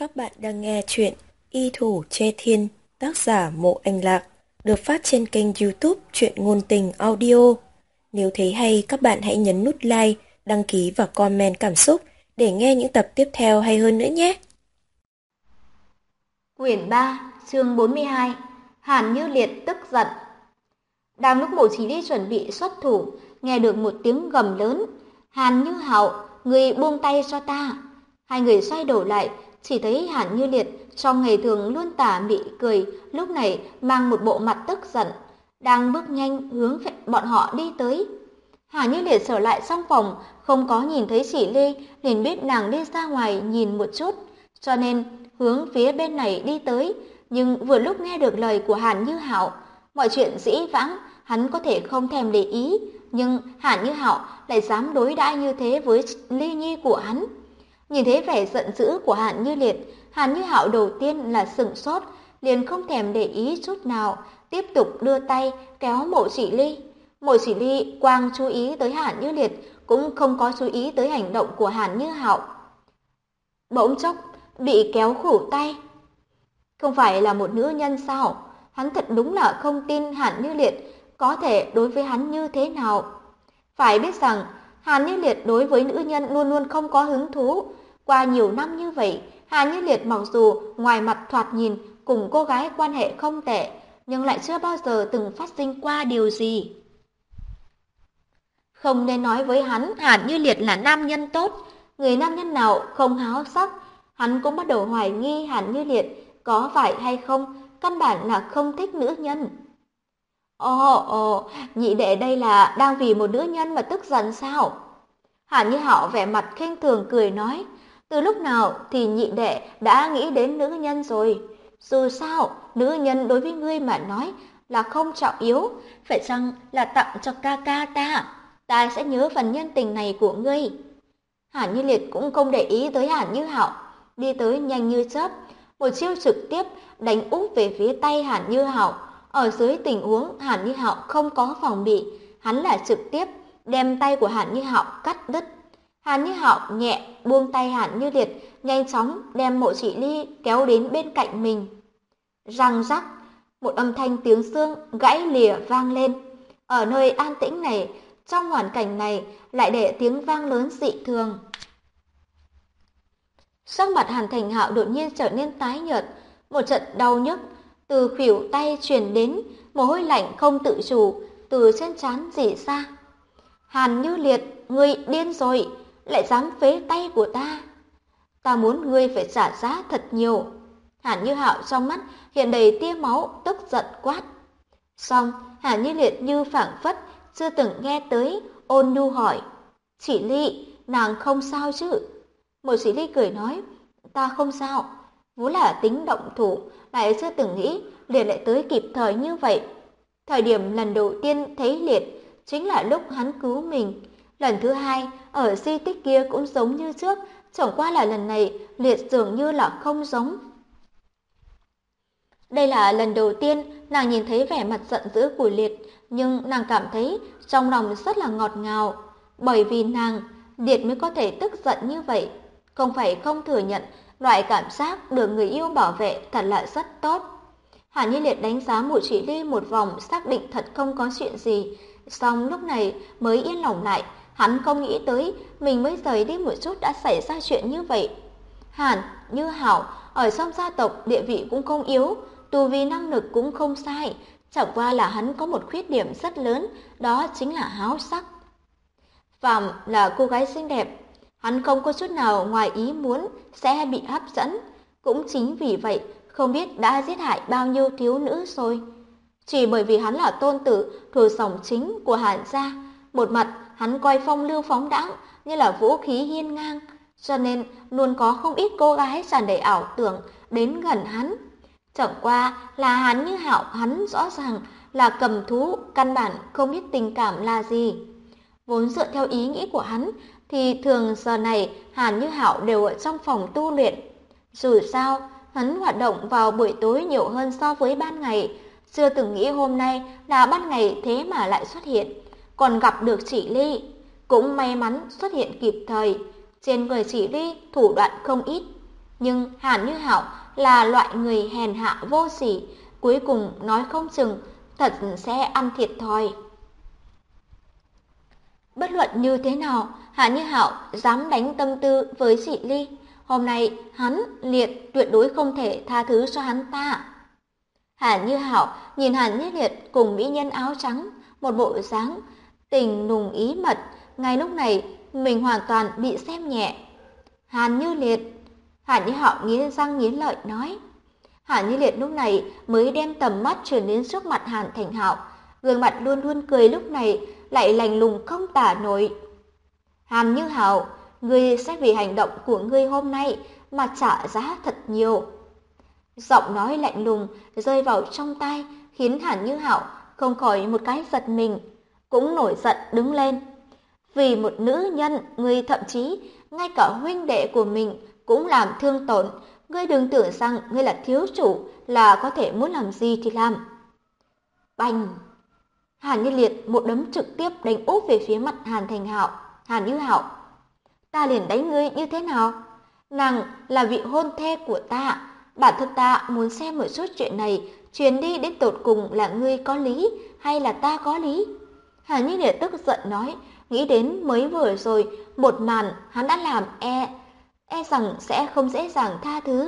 Các bạn đang nghe chuyện Y Thủ Che Thiên, tác giả Mộ Anh Lạc, được phát trên kênh YouTube Truyện Ngôn Tình Audio. Nếu thấy hay, các bạn hãy nhấn nút like, đăng ký và comment cảm xúc để nghe những tập tiếp theo hay hơn nữa nhé. Quyển 3, chương 42. Hàn Như Liệt tức giận. Đang lúc Mộ Chỉ Ly chuẩn bị xuất thủ, nghe được một tiếng gầm lớn. Hàn Như Hạo, người buông tay cho ta. Hai người xoay đầu lại, chỉ thấy Hàn Như Liệt trong ngày thường luôn tà mị cười, lúc này mang một bộ mặt tức giận, đang bước nhanh hướng về bọn họ đi tới. Hàn Như Liệt trở lại trong phòng, không có nhìn thấy Chỉ Ly, liền biết nàng đi ra ngoài nhìn một chút, cho nên hướng phía bên này đi tới. Nhưng vừa lúc nghe được lời của Hàn Như Hạo, mọi chuyện dĩ vãng hắn có thể không thèm để ý, nhưng Hàn Như Hạo lại dám đối đãi như thế với Ly Nhi của hắn. Nhìn thấy vẻ giận dữ của Hàn Như Liệt, Hàn Như Hạo đầu tiên là sững sốt, liền không thèm để ý chút nào, tiếp tục đưa tay kéo Mộ Chỉ Ly. Mộ Chỉ Ly quang chú ý tới Hàn Như Liệt, cũng không có chú ý tới hành động của Hàn Như Hạo. Bỗng chốc bị kéo khủ tay. Không phải là một nữ nhân sao? Hắn thật đúng là không tin Hàn Như Liệt có thể đối với hắn như thế nào. Phải biết rằng Hàn Như Liệt đối với nữ nhân luôn luôn không có hứng thú. Qua nhiều năm như vậy, Hàn Như Liệt mặc dù ngoài mặt thoạt nhìn cùng cô gái quan hệ không tệ, nhưng lại chưa bao giờ từng phát sinh qua điều gì. Không nên nói với hắn Hàn Như Liệt là nam nhân tốt, người nam nhân nào không háo sắc, hắn cũng bắt đầu hoài nghi Hàn Như Liệt có phải hay không, căn bản là không thích nữ nhân. Ồ, nhị đệ đây là đang vì một nữ nhân mà tức giận sao? Hàn Như Hạo vẻ mặt khinh thường cười nói, từ lúc nào thì nhị đệ đã nghĩ đến nữ nhân rồi? Dù sao, nữ nhân đối với ngươi mà nói là không trọng yếu, phải chăng là tặng cho ca ca ta? Ta sẽ nhớ phần nhân tình này của ngươi. Hàn Như Liệt cũng không để ý tới Hàn Như Hạo, đi tới nhanh như chớp, một chiêu trực tiếp đánh úp về phía tay Hàn Như Hạo. Ở dưới tình huống Hàn Như Hạo không có phòng bị, hắn là trực tiếp đem tay của Hàn Như Hạo cắt đứt. Hàn Như Hạo nhẹ buông tay Hàn Như Liệt, nhanh chóng đem Mộ Chỉ Ly kéo đến bên cạnh mình. Răng rắc, một âm thanh tiếng xương gãy lìa vang lên. Ở nơi an tĩnh này, trong hoàn cảnh này lại để tiếng vang lớn dị thường. Sắc mặt Hàn Thành Hạo đột nhiên trở nên tái nhợt, một trận đau nhức từ khuỷu tay truyền đến, mồ hôi lạnh không tự chủ từ trên trán rỉ ra. Hàn Như Liệt, ngươi điên rồi, lại dám phế tay của ta. Ta muốn ngươi phải trả giá thật nhiều. Hàn Như Hạo trong mắt hiện đầy tia máu, tức giận quát. Xong, Hàn Như Liệt như phảng phất chưa từng nghe tới, ôn nhu hỏi, Chỉ Ly, nàng không sao chứ? Mộ Chỉ Ly cười nói, ta không sao, vốn là tính động thủ, lại chưa từng nghĩ Liệt lại tới kịp thời như vậy. Thời điểm lần đầu tiên thấy Liệt chính là lúc hắn cứu mình, lần thứ hai ở di tích kia cũng giống như trước, chẳng qua là lần này Liệt dường như là không giống. Đây là lần đầu tiên nàng nhìn thấy vẻ mặt giận dữ của Liệt, nhưng nàng cảm thấy trong lòng rất là ngọt ngào, bởi vì nàng, Liệt mới có thể tức giận như vậy. Không phải không thừa nhận, loại cảm giác được người yêu bảo vệ thật là rất tốt. Hàn Như Liệt đánh giá Mộ Chỉ Ly một vòng, xác định thật không có chuyện gì, xong lúc này mới yên lòng lại. Hắn không nghĩ tới mình mới rời đi một chút đã xảy ra chuyện như vậy. Hàn Như Hạo ở trong gia tộc địa vị cũng không yếu, tu vi năng lực cũng không sai, chẳng qua là hắn có một khuyết điểm rất lớn, đó chính là háo sắc. Phạm là cô gái xinh đẹp, hắn không có chút nào ngoài ý muốn sẽ bị hấp dẫn, cũng chính vì vậy không biết đã giết hại bao nhiêu thiếu nữ rồi. Chỉ bởi vì hắn là tôn tử thuộc dòng chính của Hàn gia, một mặt hắn coi phong lưu phóng đãng như là vũ khí hiên ngang, cho nên luôn có không ít cô gái tràn đầy ảo tưởng đến gần hắn. Chẳng qua là hắn Như Hạo, hắn rõ ràng là cầm thú, căn bản không biết tình cảm là gì. Vốn dựa theo ý nghĩ của hắn thì thường giờ này Hàn Như Hạo đều ở trong phòng tu luyện. Dù sao, hắn hoạt động vào buổi tối nhiều hơn so với ban ngày, chưa từng nghĩ hôm nay là ban ngày thế mà lại xuất hiện, còn gặp được Chỉ Ly, cũng may mắn xuất hiện kịp thời. Trên người Chỉ Ly thủ đoạn không ít, Nhưng Hàn Như Hạo là loại người hèn hạ vô sỉ, cuối cùng nói không chừng thật sẽ ăn thiệt thòi. Bất luận như thế nào, Hàn Như Hạo dám đánh tâm tư với chị Ly, hôm nay hắn Liệt tuyệt đối không thể tha thứ cho hắn ta. Hàn Như Hạo nhìn Hàn Như Liệt cùng mỹ nhân áo trắng, một bộ dáng tình nùng ý mật, ngay lúc này mình hoàn toàn bị xem nhẹ. Hàn Như Liệt, Hàn Như Hạo nghiến răng nghiến lợi nói. Hàn Như Liệt lúc này mới đem tầm mắt chuyển đến trước mặt Hàn Thành Hạo, gương mặt luôn luôn cười lúc này lại lạnh lùng không tả nổi. Hàn Như Hạo, ngươi sẽ vì hành động của ngươi hôm nay mà trả giá thật nhiều. Giọng nói lạnh lùng rơi vào trong tai khiến Hàn Như Hạo không khỏi một cái giật mình, cũng nổi giận đứng lên. Vì một nữ nhân, ngươi thậm chí ngay cả huynh đệ của mình cũng làm thương tổn, ngươi đừng tưởng rằng ngươi là thiếu chủ là có thể muốn làm gì thì làm. Bành! Hàn Như Liệt một đấm trực tiếp đánh úp về phía mặt Hàn Thành Hạo. Hàn Như Hạo, ta liền đánh ngươi như thế nào? Nàng là vị hôn thê của ta, bản thân ta muốn xem một chút chuyện này truyền đi đến tột cùng là ngươi có lý hay là ta có lý. Hàn Như Liệt tức giận nói, nghĩ đến mới vừa rồi một màn hắn đã làm e rằng sẽ không dễ dàng tha thứ.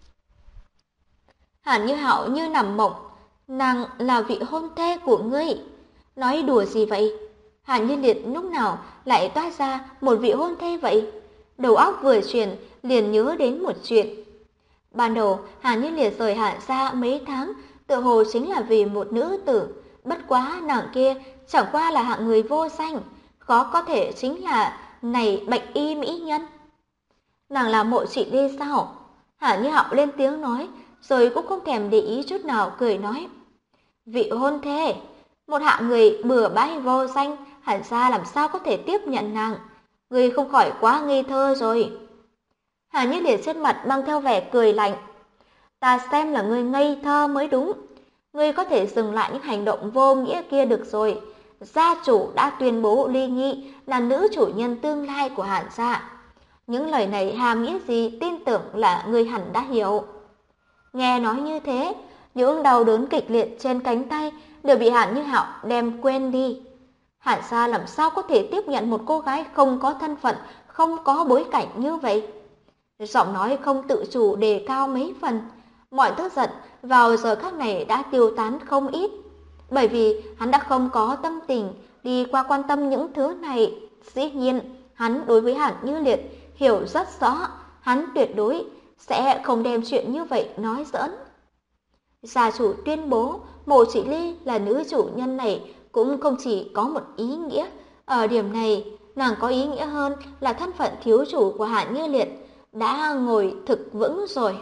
Hàn Như Hạo như nằm mộng, nàng là vị hôn thê của ngươi. Nói đùa gì vậy? Hàn Như Liệt lúc nào lại toát ra một vị hôn thê vậy? Đầu óc vừa chuyển liền nhớ đến một chuyện. Ban đầu Hàn Như Liệt rời Hàn gia mấy tháng, tự hồ chính là vì một nữ tử. Bất quá nàng kia chẳng qua là hạng người vô danh, khó có thể chính là này bạch y mỹ nhân. Nàng là Mộ Chỉ Ly sao? Hàn Như Hạo lên tiếng nói, rồi cũng không thèm để ý chút nào, cười nói. Vị hôn thê, một hạng người bừa bãi vô danh, Hàn gia làm sao có thể tiếp nhận nàng? Ngươi không khỏi quá ngây thơ rồi. Hàn Như Liệt trên mặt mang theo vẻ cười lạnh. Ta xem là ngươi ngây thơ mới đúng. Ngươi có thể dừng lại những hành động vô nghĩa kia được rồi. Gia chủ đã tuyên bố Ly Nhi là nữ chủ nhân tương lai của Hàn gia. Những lời này hàm nghĩa gì tin tưởng là ngươi hẳn đã hiểu. Nghe nói như thế, những đau đớn kịch liệt trên cánh tay đều bị Hàn Như Hạo đem quên đi. Hàn gia làm sao có thể tiếp nhận một cô gái không có thân phận, không có bối cảnh như vậy? Giọng nói không tự chủ đề cao mấy phần, mọi tức giận vào giờ khắc này đã tiêu tán không ít, bởi vì hắn đã không có tâm tình đi qua quan tâm những thứ này. Dĩ nhiên, hắn đối với Hàn Như Liệt hiểu rất rõ, hắn tuyệt đối sẽ không đem chuyện như vậy nói giỡn. Gia chủ tuyên bố Mộ Chỉ Ly là nữ chủ nhân này cũng không chỉ có một ý nghĩa. Ở điểm này, nàng có ý nghĩa hơn là thân phận thiếu chủ của Hàn Như Liệt đã ngồi thực vững rồi.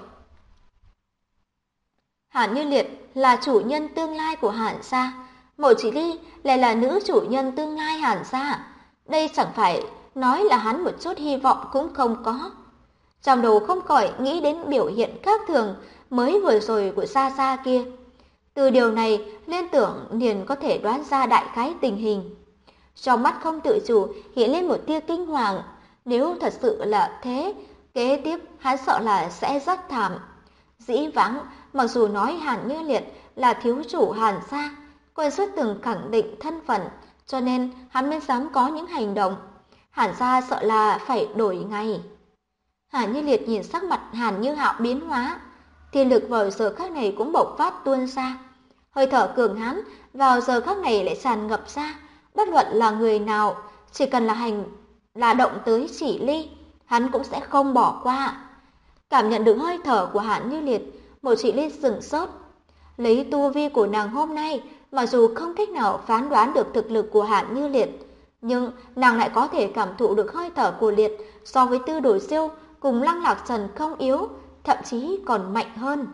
Hàn Như Liệt là chủ nhân tương lai của Hàn gia, Mộ Chỉ Ly lại là nữ chủ nhân tương lai Hàn gia. Đây chẳng phải nói là hắn một chút hy vọng cũng không có. Trong đầu không khỏi nghĩ đến biểu hiện khác thường mới vừa rồi của Sa Sa kia. Từ điều này, liên tưởng liền có thể đoán ra đại khái tình hình. Trong mắt không tự chủ hiện lên một tia kinh hoàng. Nếu thật sự là thế, kế tiếp hắn sợ là sẽ rất thảm. Dĩ vãng, mặc dù nói Hàn Như Liệt là thiếu chủ Hàn gia, còn suốt từng khẳng định thân phận, cho nên hắn mới dám có những hành động. Hàn gia sợ là phải đổi ngay. Hàn Như Liệt nhìn sắc mặt Hàn Như Hạo biến hóa, thiên lực vào giờ khắc này cũng bộc phát tuôn ra. Hơi thở cường hãn vào giờ khắc này lại tràn ngập ra, bất luận là người nào, chỉ cần là động tới Chỉ Ly, hắn cũng sẽ không bỏ qua. Cảm nhận được hơi thở của Hàn Như Liệt, Mộ Chỉ Ly sửng sốt. Lấy tu vi của nàng hôm nay, mặc dù không cách nào phán đoán được thực lực của Hàn Như Liệt, nhưng nàng lại có thể cảm thụ được hơi thở của Liệt so với Tư Đồ Siêu cùng Lăng Lạc Trần không yếu, thậm chí còn mạnh hơn.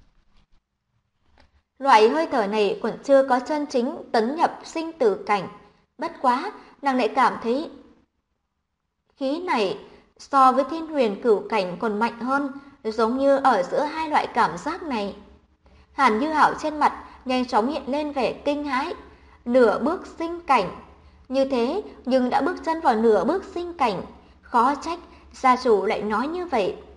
Loại hơi thở này còn chưa có chân chính tấn nhập sinh tử cảnh, bất quá nàng lại cảm thấy khí này so với Thiên Huyền Cửu cảnh còn mạnh hơn, giống như ở giữa hai loại cảm giác này. Hàn Như Hạo trên mặt nhanh chóng hiện lên vẻ kinh hãi, nửa bước sinh cảnh. Như thế nhưng đã bước chân vào nửa bước sinh cảnh, khó trách gia chủ lại nói như vậy.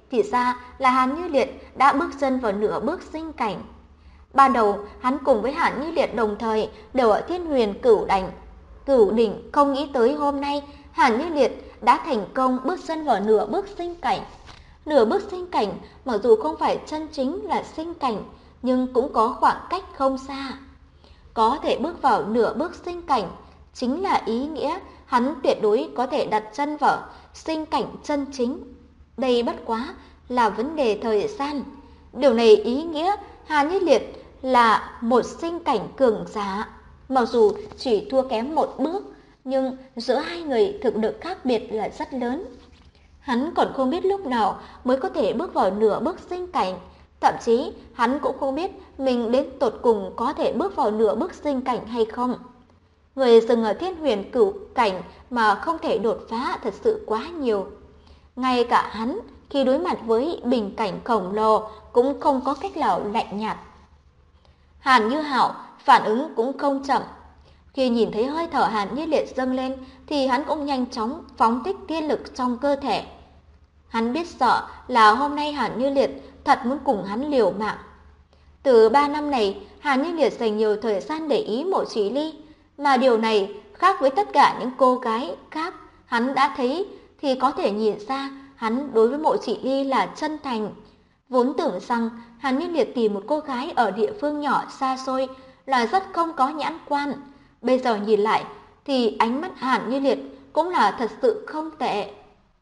thì ra là Hàn Như Liệt đã bước chân vào nửa bước sinh cảnh. Ban đầu, hắn cùng với Hàn Như Liệt đồng thời đều ở Thiên Huyền Cửu đỉnh, không nghĩ tới hôm nay Hàn Như Liệt đã thành công bước chân vào nửa bước sinh cảnh. Nửa bước sinh cảnh mặc dù không phải chân chính là sinh cảnh, nhưng cũng có khoảng cách không xa. Có thể bước vào nửa bước sinh cảnh chính là ý nghĩa hắn tuyệt đối có thể đặt chân vào sinh cảnh chân chính. Đây bất quá là vấn đề thời gian. Điều này ý nghĩa Hàn Như Liệt là một sinh cảnh cường giả. Mặc dù chỉ thua kém một bước, nhưng giữa hai người thực lực khác biệt là rất lớn. Hắn còn không biết lúc nào mới có thể bước vào nửa bước sinh cảnh. Thậm chí hắn cũng không biết mình đến tột cùng có thể bước vào nửa bước sinh cảnh hay không. Người dừng ở Thiên Huyền Cửu cảnh mà không thể đột phá thật sự quá nhiều. Ngay cả hắn khi đối mặt với bình cảnh khổng lồ cũng không có cách nào lạnh nhạt. Hàn Như Hạo phản ứng cũng không chậm. Khi nhìn thấy hơi thở Hàn Như Liệt dâng lên thì hắn cũng nhanh chóng phóng thích tiên lực trong cơ thể. Hắn biết sợ là hôm nay Hàn Như Liệt thật muốn cùng hắn liều mạng. Từ 3 năm này, Hàn Như Liệt dành nhiều thời gian để ý Mộ Chỉ Ly, mà điều này khác với tất cả những cô gái khác hắn đã thấy thì có thể nhìn ra hắn đối với Mộ Chỉ Ly là chân thành. Vốn tưởng rằng Hàn Như Liệt tìm một cô gái ở địa phương nhỏ xa xôi là rất không có nhãn quan. Bây giờ nhìn lại thì ánh mắt Hàn Như Liệt cũng là thật sự không tệ.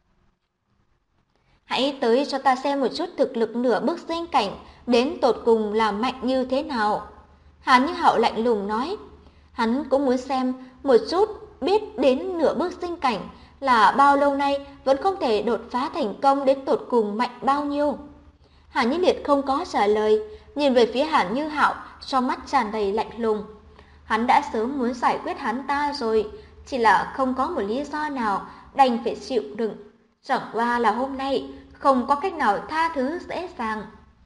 Hãy tới cho ta xem một chút thực lực nửa bước sinh cảnh đến tột cùng là mạnh như thế nào. Hàn Như Hạo lạnh lùng nói. Hắn cũng muốn xem một chút biết đến nửa bước sinh cảnh là bao lâu nay vẫn không thể đột phá thành công đến tột cùng mạnh bao nhiêu. Hàn Như Liệt không có trả lời, nhìn về phía Hàn Như Hạo trong mắt tràn đầy lạnh lùng. Hắn đã sớm muốn giải quyết hắn ta rồi, chỉ là không có một lý do nào đành phải chịu đựng. Chẳng qua là hôm nay không có cách nào tha thứ dễ dàng.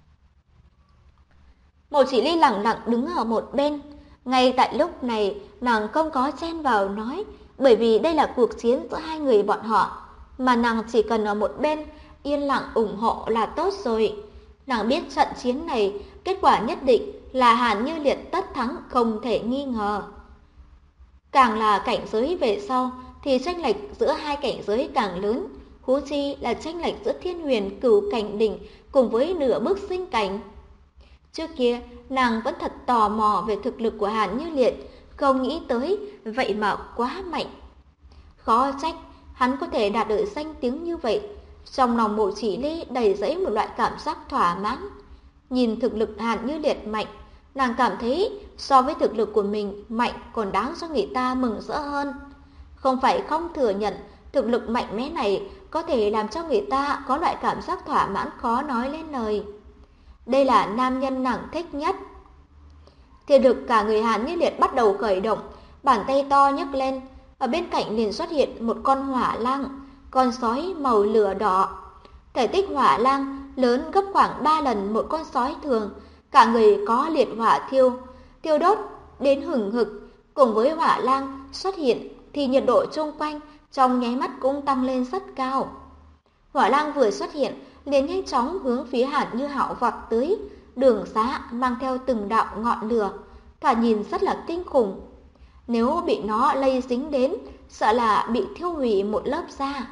Mộ Chỉ Ly lặng lặng đứng ở một bên. Ngay tại lúc này nàng không có chen vào nói, bởi vì đây là cuộc chiến giữa hai người bọn họ, mà nàng chỉ cần ở một bên yên lặng ủng hộ là tốt rồi. Nàng biết trận chiến này kết quả nhất định là Hàn Như Liệt tất thắng không thể nghi ngờ. Càng là cảnh giới về sau thì chênh lệch giữa hai cảnh giới càng lớn, huống chi là chênh lệch giữa Thiên Huyền Cửu cảnh đỉnh cùng với nửa bước sinh cảnh. Trước kia nàng vẫn thật tò mò về thực lực của Hàn Như Liệt, không nghĩ tới vậy mà quá mạnh. Khó trách hắn có thể đạt được danh tiếng như vậy. Trong lòng Mộ Chỉ Ly đầy dẫy một loại cảm giác thỏa mãn. Nhìn thực lực Hàn Như Liệt mạnh, nàng cảm thấy so với thực lực của mình mạnh còn đáng cho người ta mừng rỡ hơn. Không phải không thừa nhận thực lực mạnh mẽ này có thể làm cho người ta có loại cảm giác thỏa mãn khó nói lên lời. Đây là nam nhân nàng thích nhất. Thì được cả người Hàn Như Liệt bắt đầu khởi động, bàn tay to nhấc lên, ở bên cạnh liền xuất hiện một con hỏa lang, con sói màu lửa đỏ. Thể tích hỏa lang lớn gấp khoảng 3 lần một con sói thường, cả người có liệt hỏa thiêu đốt đến hừng hực. Cùng với hỏa lang xuất hiện thì nhiệt độ xung quanh trong nháy mắt cũng tăng lên rất cao. Hỏa lang vừa xuất hiện liền nhanh chóng hướng phía Hàn Như Hạo vọt tới, đường xá mang theo từng đạo ngọn lửa, thoạt nhìn rất là kinh khủng. Nếu bị nó lây dính đến, sợ là bị thiêu hủy một lớp da.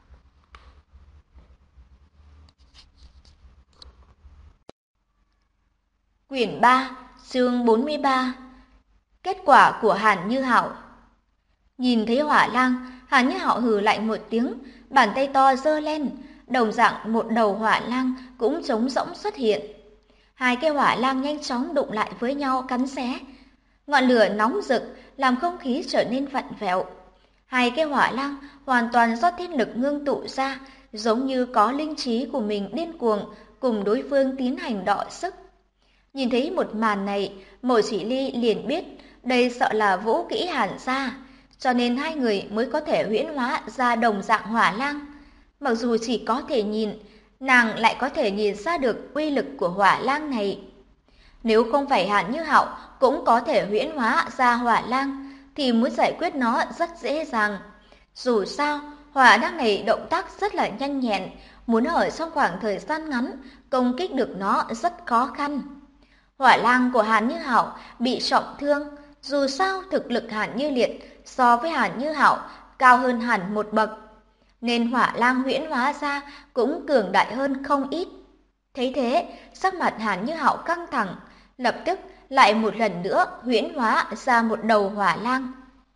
Quyển 3, chương 43. Kết quả của Hàn Như Hạo. Nhìn thấy hỏa lang, Hàn Như Hạo hừ lạnh một tiếng, bàn tay to giơ lên, đồng dạng một đầu hỏa lang cũng trống rỗng xuất hiện. Hai cái hỏa lang nhanh chóng đụng lại với nhau cắn xé. Ngọn lửa nóng rực làm không khí trở nên vặn vẹo. Hai cái hỏa lang hoàn toàn do thiên lực ngưng tụ ra, giống như có linh trí của mình điên cuồng cùng đối phương tiến hành đọ sức. Nhìn thấy một màn này, Mộ Chỉ Ly liền biết đây sợ là vũ kỹ Hàn gia, cho nên hai người mới có thể huyễn hóa ra đồng dạng hỏa lang. Mặc dù chỉ có thể nhìn, nàng lại có thể nhìn ra được uy lực của hỏa lang này. Nếu không phải Hàn Như Hạo cũng có thể huyễn hóa ra hỏa lang, thì muốn giải quyết nó rất dễ dàng. Dù sao, hỏa lang này động tác rất là nhanh nhẹn, muốn ở trong khoảng thời gian ngắn công kích được nó rất khó khăn. Hỏa lang của Hàn Như Hạo bị trọng thương, dù sao thực lực Hàn Như Liệt so với Hàn Như Hạo cao hơn hẳn một bậc, nên hỏa lang huyễn hóa ra cũng cường đại hơn không ít. Thấy thế, sắc mặt Hàn Như Hạo căng thẳng, lập tức lại một lần nữa huyễn hóa ra một đầu hỏa lang.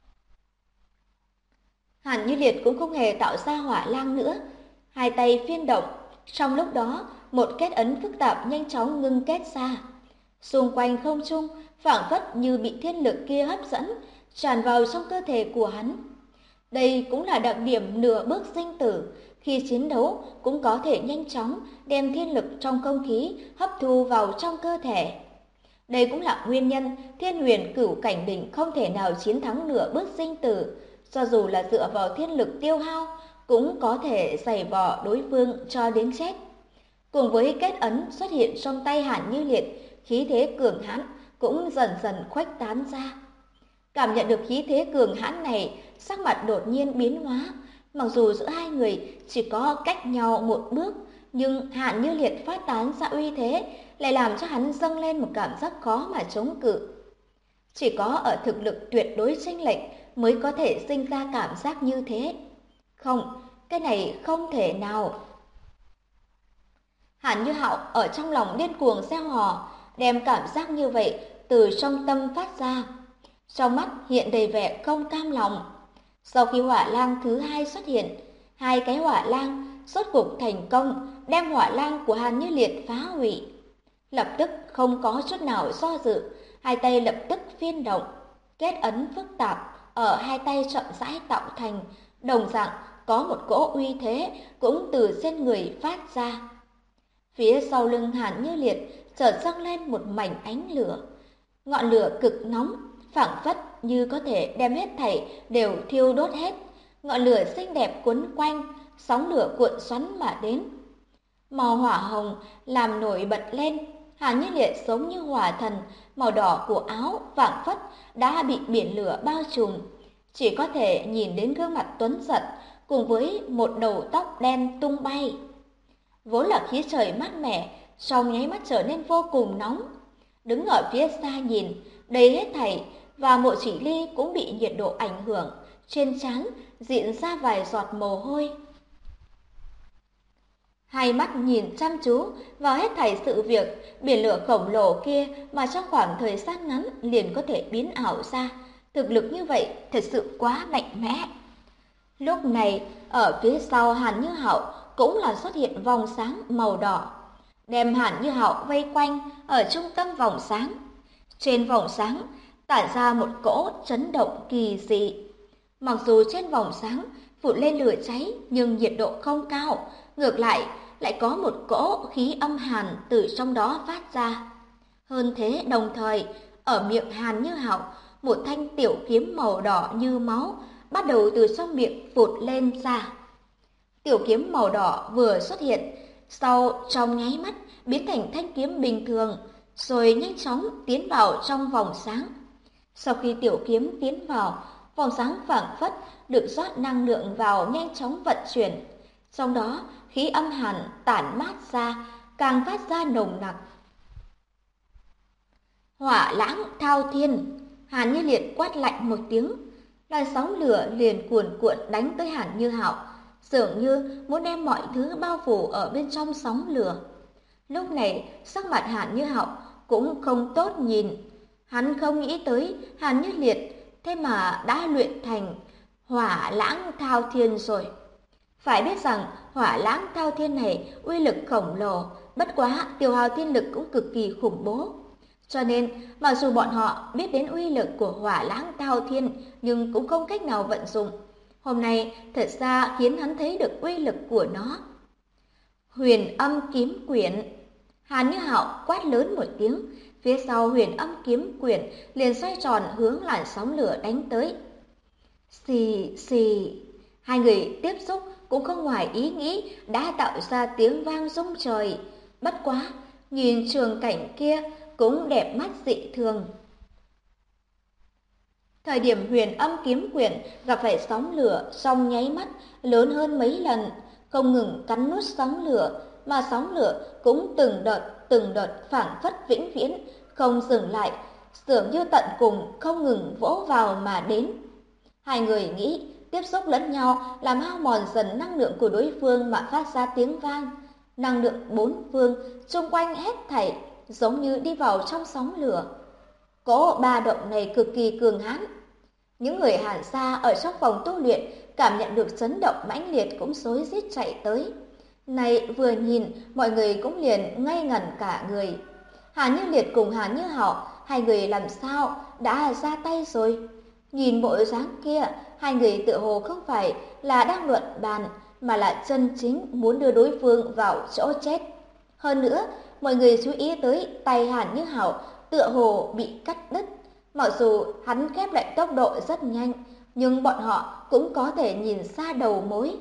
Hàn Như Liệt cũng không hề tạo ra hỏa lang nữa, hai tay phiên động, trong lúc đó một kết ấn phức tạp nhanh chóng ngưng kết ra. Xung quanh không trung phảng phất như bị thiên lực kia hấp dẫn, tràn vào trong cơ thể của hắn. Đây cũng là đặc điểm nửa bước sinh tử, khi chiến đấu cũng có thể nhanh chóng đem thiên lực trong không khí hấp thu vào trong cơ thể. Đây cũng là nguyên nhân Thiên Huyền Cửu Cảnh Đỉnh không thể nào chiến thắng nửa bước sinh tử, cho dù là dựa vào thiên lực tiêu hao cũng có thể giày vò đối phương cho đến chết. Cùng với kết ấn xuất hiện trong tay Hàn Như Liệt, khí thế cường hãn cũng dần dần khuếch tán ra. Cảm nhận được khí thế cường hãn này, sắc mặt đột nhiên biến hóa. Mặc dù giữa hai người chỉ có cách nhau một bước, nhưng Hàn Như Liệt phát tán ra uy thế lại làm cho hắn dâng lên một cảm giác khó mà chống cự. Chỉ có ở thực lực tuyệt đối chênh lệch mới có thể sinh ra cảm giác như thế. Không, cái này không thể nào. Hàn Như Hạo ở trong lòng điên cuồng gieo hò, đem cảm giác như vậy từ trong tâm phát ra. Trong mắt hiện đầy vẻ không cam lòng. Sau khi hỏa lang thứ hai xuất hiện, hai cái hỏa lang rốt cục thành công đem hỏa lang của Hàn Như Liệt phá hủy. Lập tức không có chút nào do dự, hai tay lập tức phiên động, kết ấn phức tạp ở hai tay chậm rãi tạo thành, đồng dạng có một cỗ uy thế cũng từ trên người phát ra. Phía sau lưng Hàn Như Liệt chợt dâng lên một mảnh ánh lửa, ngọn lửa cực nóng, phảng phất như có thể đem hết thảy đều thiêu đốt hết. Ngọn lửa xinh đẹp quấn quanh, sóng lửa cuộn xoắn mà đến. Màu hỏa hồng làm nổi bật lên, Hàn Như Liệt giống như hỏa thần, màu đỏ của áo phảng phất đã bị biển lửa bao trùm, chỉ có thể nhìn đến gương mặt tuấn giật cùng với một đầu tóc đen tung bay. Vốn là khí trời mát mẻ, trong nháy mắt trở nên vô cùng nóng. Đứng ở phía xa nhìn, đây hết thảy và Mộ Chỉ Ly cũng bị nhiệt độ ảnh hưởng, trên trán diện ra vài giọt mồ hôi. Hai mắt nhìn chăm chú vào hết thảy sự việc biển lửa khổng lồ kia mà trong khoảng thời gian ngắn liền có thể biến ảo ra. Thực lực như vậy thật sự quá mạnh mẽ. Lúc này, ở phía sau Hàn Như Hạo cũng là xuất hiện vòng sáng màu đỏ, đem Hàn Như Hạo vây quanh ở trung tâm vòng sáng. Trên vòng sáng tản ra một cỗ chấn động kỳ dị. Mặc dù trên vòng sáng phụt lên lửa cháy nhưng nhiệt độ không cao, ngược lại có một cỗ khí âm hàn từ trong đó phát ra. Hơn thế đồng thời, ở miệng Hàn Như Hạo, một thanh tiểu kiếm màu đỏ như máu bắt đầu từ trong miệng phụt lên ra. Tiểu kiếm màu đỏ vừa xuất hiện, sau trong nháy mắt biến thành thanh kiếm bình thường, rồi nhanh chóng tiến vào trong vòng sáng. Sau khi tiểu kiếm tiến vào, vòng sáng phảng phất được rót năng lượng vào nhanh chóng vận chuyển. Trong đó, khí âm hàn tản mát ra, càng phát ra nồng nặc. Hỏa lãng thao thiên, Hàn Như Liệt quát lạnh một tiếng, làn sóng lửa liền cuồn cuộn đánh tới Hàn Như Hạo, dường như muốn đem mọi thứ bao phủ ở bên trong sóng lửa. Lúc này, sắc mặt Hàn Như Hạo cũng không tốt nhìn. Hắn không nghĩ tới Hàn Như Liệt thế mà đã luyện thành hỏa lãng thao thiên rồi. Phải biết rằng hỏa lãng thao thiên này uy lực khổng lồ, bất quá tiêu hao thiên lực cũng cực kỳ khủng bố. Cho nên, mặc dù bọn họ biết đến uy lực của hỏa lãng thao thiên, nhưng cũng không cách nào vận dụng. Hôm nay thật ra khiến hắn thấy được uy lực của nó. Huyền âm kiếm quyển. Hàn Như Hạo quát lớn một tiếng, phía sau huyền âm kiếm quyển liền xoay tròn hướng làn sóng lửa đánh tới. Xì xì, hai người tiếp xúc cũng không ngoài ý nghĩ đã tạo ra tiếng vang rung trời. Bất quá, nhìn trường cảnh kia cũng đẹp mắt dị thường. Thời điểm huyền âm kiếm quyển gặp phải sóng lửa trong nháy mắt lớn hơn mấy lần, không ngừng cắn nuốt sóng lửa, mà sóng lửa cũng từng đợt phảng phất vĩnh viễn, không dừng lại, dường như tận cùng không ngừng vỗ vào mà đến. Hai người nghĩ tiếp xúc lẫn nhau làm hao mòn dần năng lượng của đối phương mà phát ra tiếng vang. Năng lượng bốn phương xung quanh hết thảy giống như đi vào trong sóng lửa. Cỗ ba động này cực kỳ cường hãn. Những người Hàn Sa ở trong phòng tu luyện cảm nhận được chấn động mãnh liệt cũng rối rít chạy tới. Này vừa nhìn, mọi người cũng liền ngây ngẩn cả người. Hàn Như Liệt cùng Hàn Như Hạo, hai người làm sao đã ra tay rồi? Nhìn bộ dáng kia, hai người tựa hồ không phải là đang luận bàn, mà là chân chính muốn đưa đối phương vào chỗ chết. Hơn nữa, mọi người chú ý tới tay Hàn Như Hạo tựa hồ bị cắt đứt. Mặc dù hắn khép lại tốc độ rất nhanh, nhưng bọn họ cũng có thể nhìn ra đầu mối.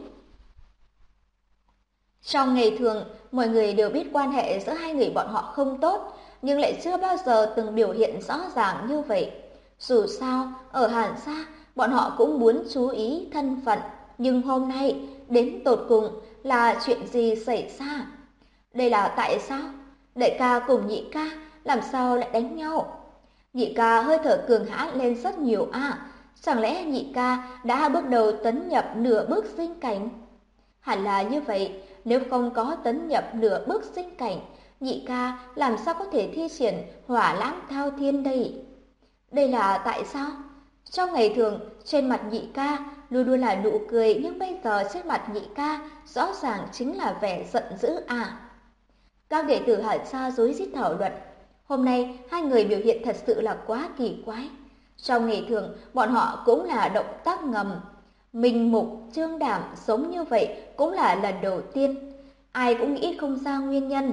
Trong ngày thường, mọi người đều biết quan hệ giữa hai người bọn họ không tốt, nhưng lại chưa bao giờ từng biểu hiện rõ ràng như vậy. Dù sao, ở Hàn Sa, bọn họ cũng muốn chú ý thân phận, nhưng hôm nay, đến tột cùng là chuyện gì xảy ra? Đây là tại sao? Đại ca cùng nhị ca làm sao lại đánh nhau? Nhị ca hơi thở cường hãn lên rất nhiều à? Chẳng lẽ nhị ca đã bước đầu tấn nhập nửa bước sinh cảnh? Hẳn là như vậy, nếu không có tấn nhập nửa bước sinh cảnh, nhị ca làm sao có thể thi triển hỏa lãng thao thiên đây? Đây là tại sao? Trong ngày thường, trên mặt nhị ca luôn luôn là nụ cười, nhưng bây giờ trên mặt nhị ca rõ ràng chính là vẻ giận dữ à? Các đệ tử Hàn Sa rối rít thảo luận. Hôm nay, hai người biểu hiện thật sự là quá kỳ quái. Trong ngày thường, bọn họ cũng là động tác ngầm. Minh mục, trương đảm giống như vậy cũng là lần đầu tiên. Ai cũng nghĩ không ra nguyên nhân.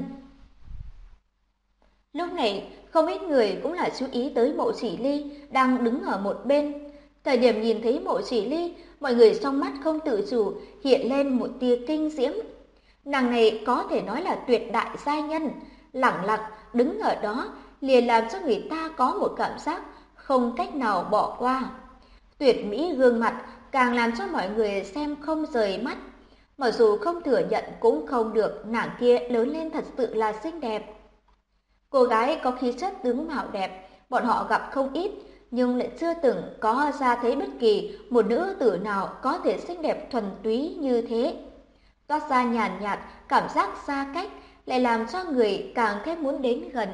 Lúc này, không ít người cũng là chú ý tới Mộ Chỉ Ly đang đứng ở một bên. Thời điểm nhìn thấy Mộ Chỉ Ly, mọi người trong mắt không tự chủ hiện lên một tia kinh diễm. Nàng này có thể nói là tuyệt đại giai nhân, lẳng lặng đứng ở đó liền làm cho người ta có một cảm giác không cách nào bỏ qua. Tuyệt mỹ gương mặt càng làm cho mọi người xem không rời mắt. Mặc dù không thừa nhận cũng không được, nàng kia lớn lên thật sự là xinh đẹp. Cô gái có khí chất tướng mạo đẹp, bọn họ gặp không ít, nhưng lại chưa từng có ra thấy bất kỳ một nữ tử nào có thể xinh đẹp thuần túy như thế. Toát ra nhàn nhạt, cảm giác xa cách, lại làm cho người càng thêm muốn đến gần.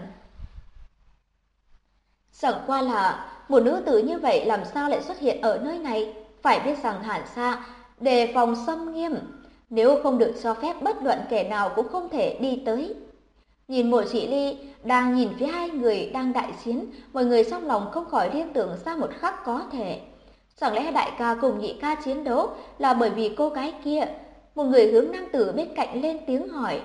Chẳng qua là một nữ tử như vậy làm sao lại xuất hiện ở nơi này? Phải biết rằng Hàn Sa đề phòng xâm nghiêm, nếu không được cho phép bất luận kẻ nào cũng không thể đi tới. Nhìn Mộ Chỉ Ly đang nhìn phía hai người đang đại chiến, mọi người trong lòng không khỏi liên tưởng ra một khắc có thể. Chẳng lẽ đại ca cùng nhị ca chiến đấu là bởi vì cô gái kia? Một người hướng nam tử bên cạnh lên tiếng hỏi.